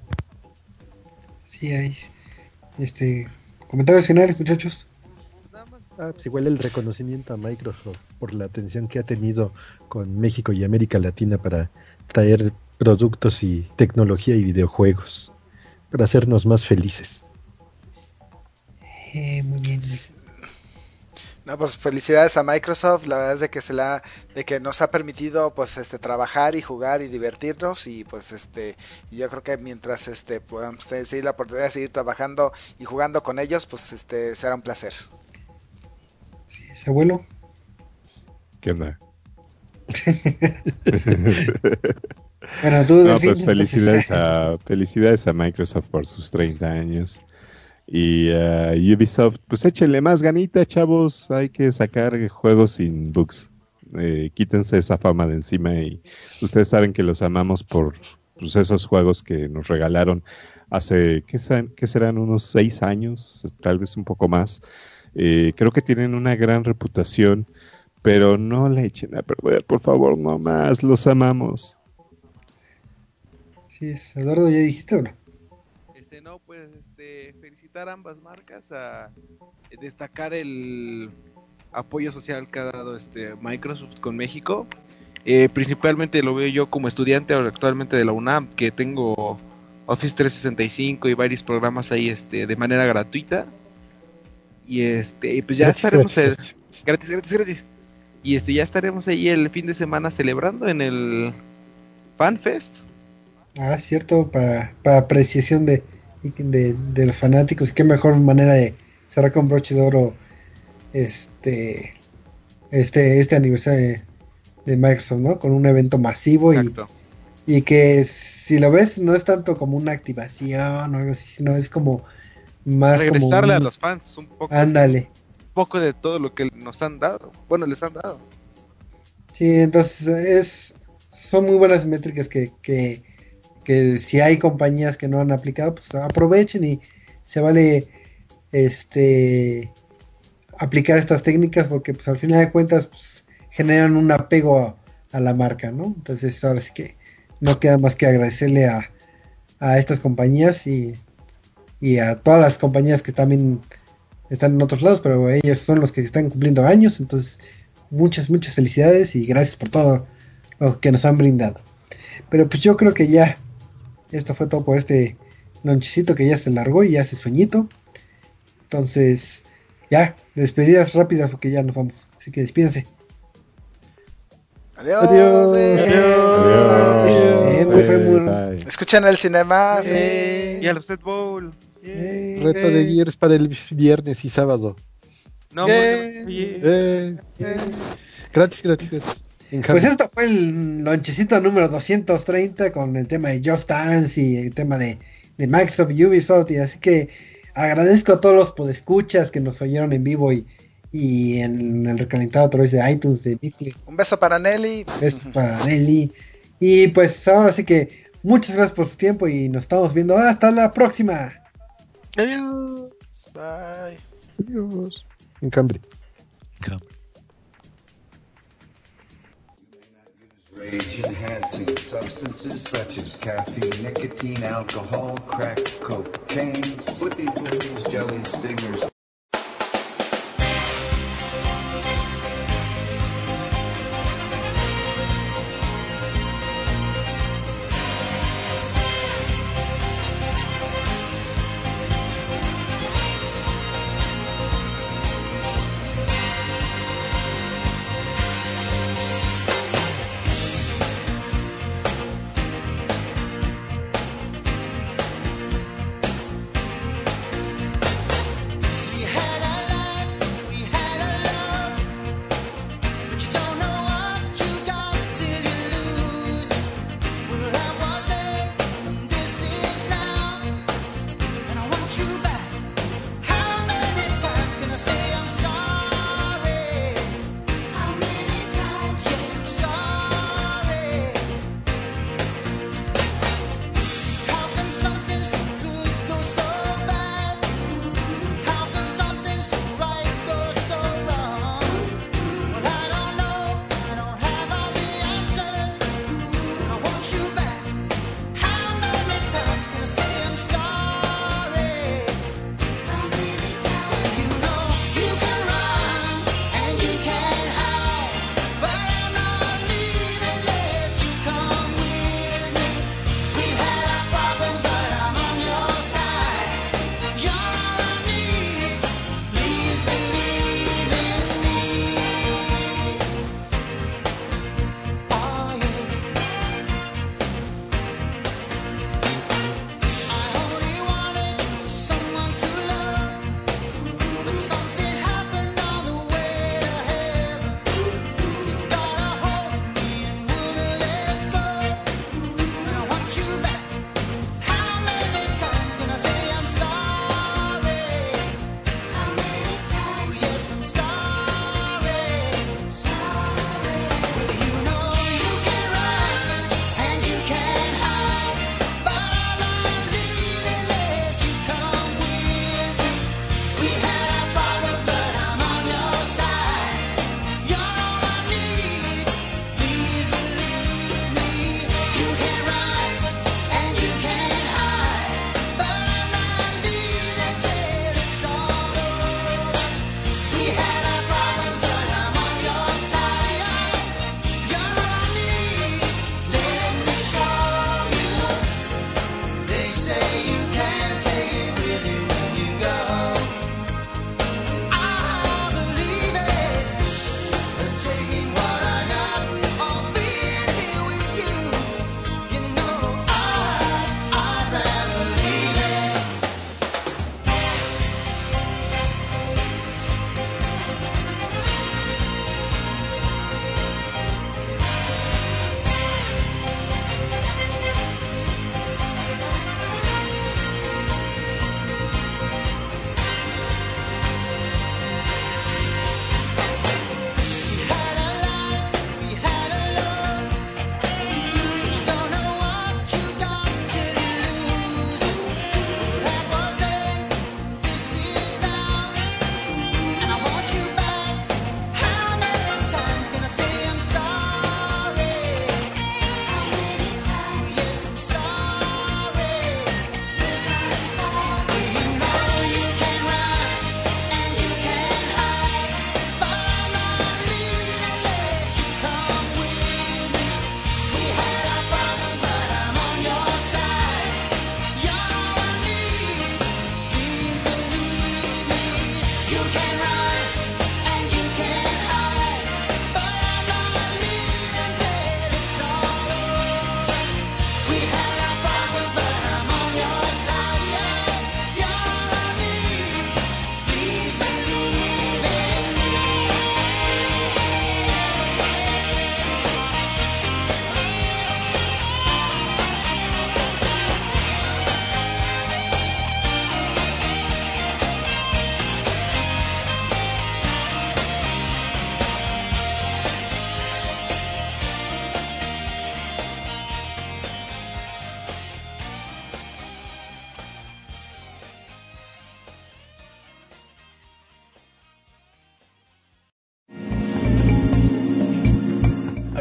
Speaker 2: Sí, hay comentarios finales, muchachos.
Speaker 3: Pues igual el reconocimiento a Microsoft por la atención que ha tenido con México y América Latina para traer productos y tecnología y videojuegos para hacernos más felices.
Speaker 2: Muy bien.
Speaker 5: No, pues felicidades a Microsoft, la verdad es de que nos ha permitido pues trabajar y jugar y divertirnos, y pues y yo creo que mientras podamos seguir la oportunidad de seguir trabajando y jugando con ellos, pues será un placer.
Speaker 2: Sí, ese abuelo.
Speaker 6: ¿Qué onda?
Speaker 2: Bueno, tú,
Speaker 6: No,
Speaker 2: Delfín,
Speaker 6: pues felicidades a Microsoft por sus 30 años. Y Ubisoft, pues échenle más ganita, chavos. Hay que sacar juegos sin bugs. Quítense esa fama de encima. Y ustedes saben que los amamos por pues, esos juegos que nos regalaron hace, ¿qué serán? Unos 6 años, tal vez un poco más. Creo que tienen una gran reputación, pero no la echen a perder, por favor, no más. Los amamos.
Speaker 2: Sí, Eduardo, ¿ya dijiste o no?
Speaker 4: No, pues felicitar a ambas marcas, a destacar el apoyo social que ha dado Microsoft con México. Principalmente lo veo yo como estudiante actualmente de la UNAM, que tengo Office 365 y varios programas ahí de manera gratuita. Y pues ya
Speaker 3: Gratis,
Speaker 4: estaremos
Speaker 3: gratis.
Speaker 4: gratis. Y ya estaremos ahí el fin de semana celebrando en el FanFest.
Speaker 2: Ah, cierto, para apreciación de los fanáticos. Qué mejor manera de cerrar con broche de oro este aniversario de Microsoft, ¿no? Con un evento masivo
Speaker 4: Exacto.
Speaker 2: y que si lo ves no es tanto como una activación o algo así, sino es como más
Speaker 4: Regresarle
Speaker 2: como
Speaker 4: a los fans un
Speaker 2: ándale.
Speaker 4: poco de todo lo que nos han dado. Bueno, les han dado.
Speaker 2: Sí, entonces son muy buenas métricas que si hay compañías que no han aplicado, pues aprovechen y se vale aplicar estas técnicas porque pues al final de cuentas pues, generan un apego a la marca, ¿no? Entonces ahora sí que no queda más que agradecerle a estas compañías y a todas las compañías que también están en otros lados, pero ellos son los que están cumpliendo años, entonces muchas felicidades y gracias por todo lo que nos han brindado. Pero pues yo creo que ya esto fue todo por este lonchecito que ya se largó y ya hace sueñito. Entonces, ya, despedidas rápidas porque ya nos vamos. Así que despídense.
Speaker 5: Adiós.
Speaker 3: Adiós.
Speaker 2: Muy fue muy-
Speaker 6: Bye.
Speaker 5: Escuchen el cinema. Sí.
Speaker 4: Y a los Set Bowl.
Speaker 3: Reto de Gears para el viernes y sábado.
Speaker 4: No,
Speaker 3: Eh, gratis. En
Speaker 2: Pues
Speaker 3: Javi.
Speaker 2: esto fue el lonchecito número 230 con el tema de Just Dance y el tema de Microsoft y Ubisoft. Y así que agradezco a todos los podescuchas que nos oyeron en vivo y en el recalentado a través de iTunes de Bifle.
Speaker 5: Un beso para Nelly.
Speaker 2: Besos para Nelly. Y pues ahora sí que muchas gracias por su tiempo y nos estamos viendo. Hasta la próxima.
Speaker 9: Adiós.
Speaker 5: Bye.
Speaker 3: Adiós. En Cambridge.
Speaker 10: Rage-enhancing substances such as caffeine, nicotine, alcohol, crack, cocaine, slippy pills, jellies, stingers.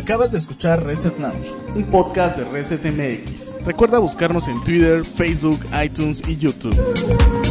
Speaker 1: Acabas de escuchar Reset Lounge, un podcast de Reset MX. Recuerda buscarnos en Twitter, Facebook, iTunes y YouTube.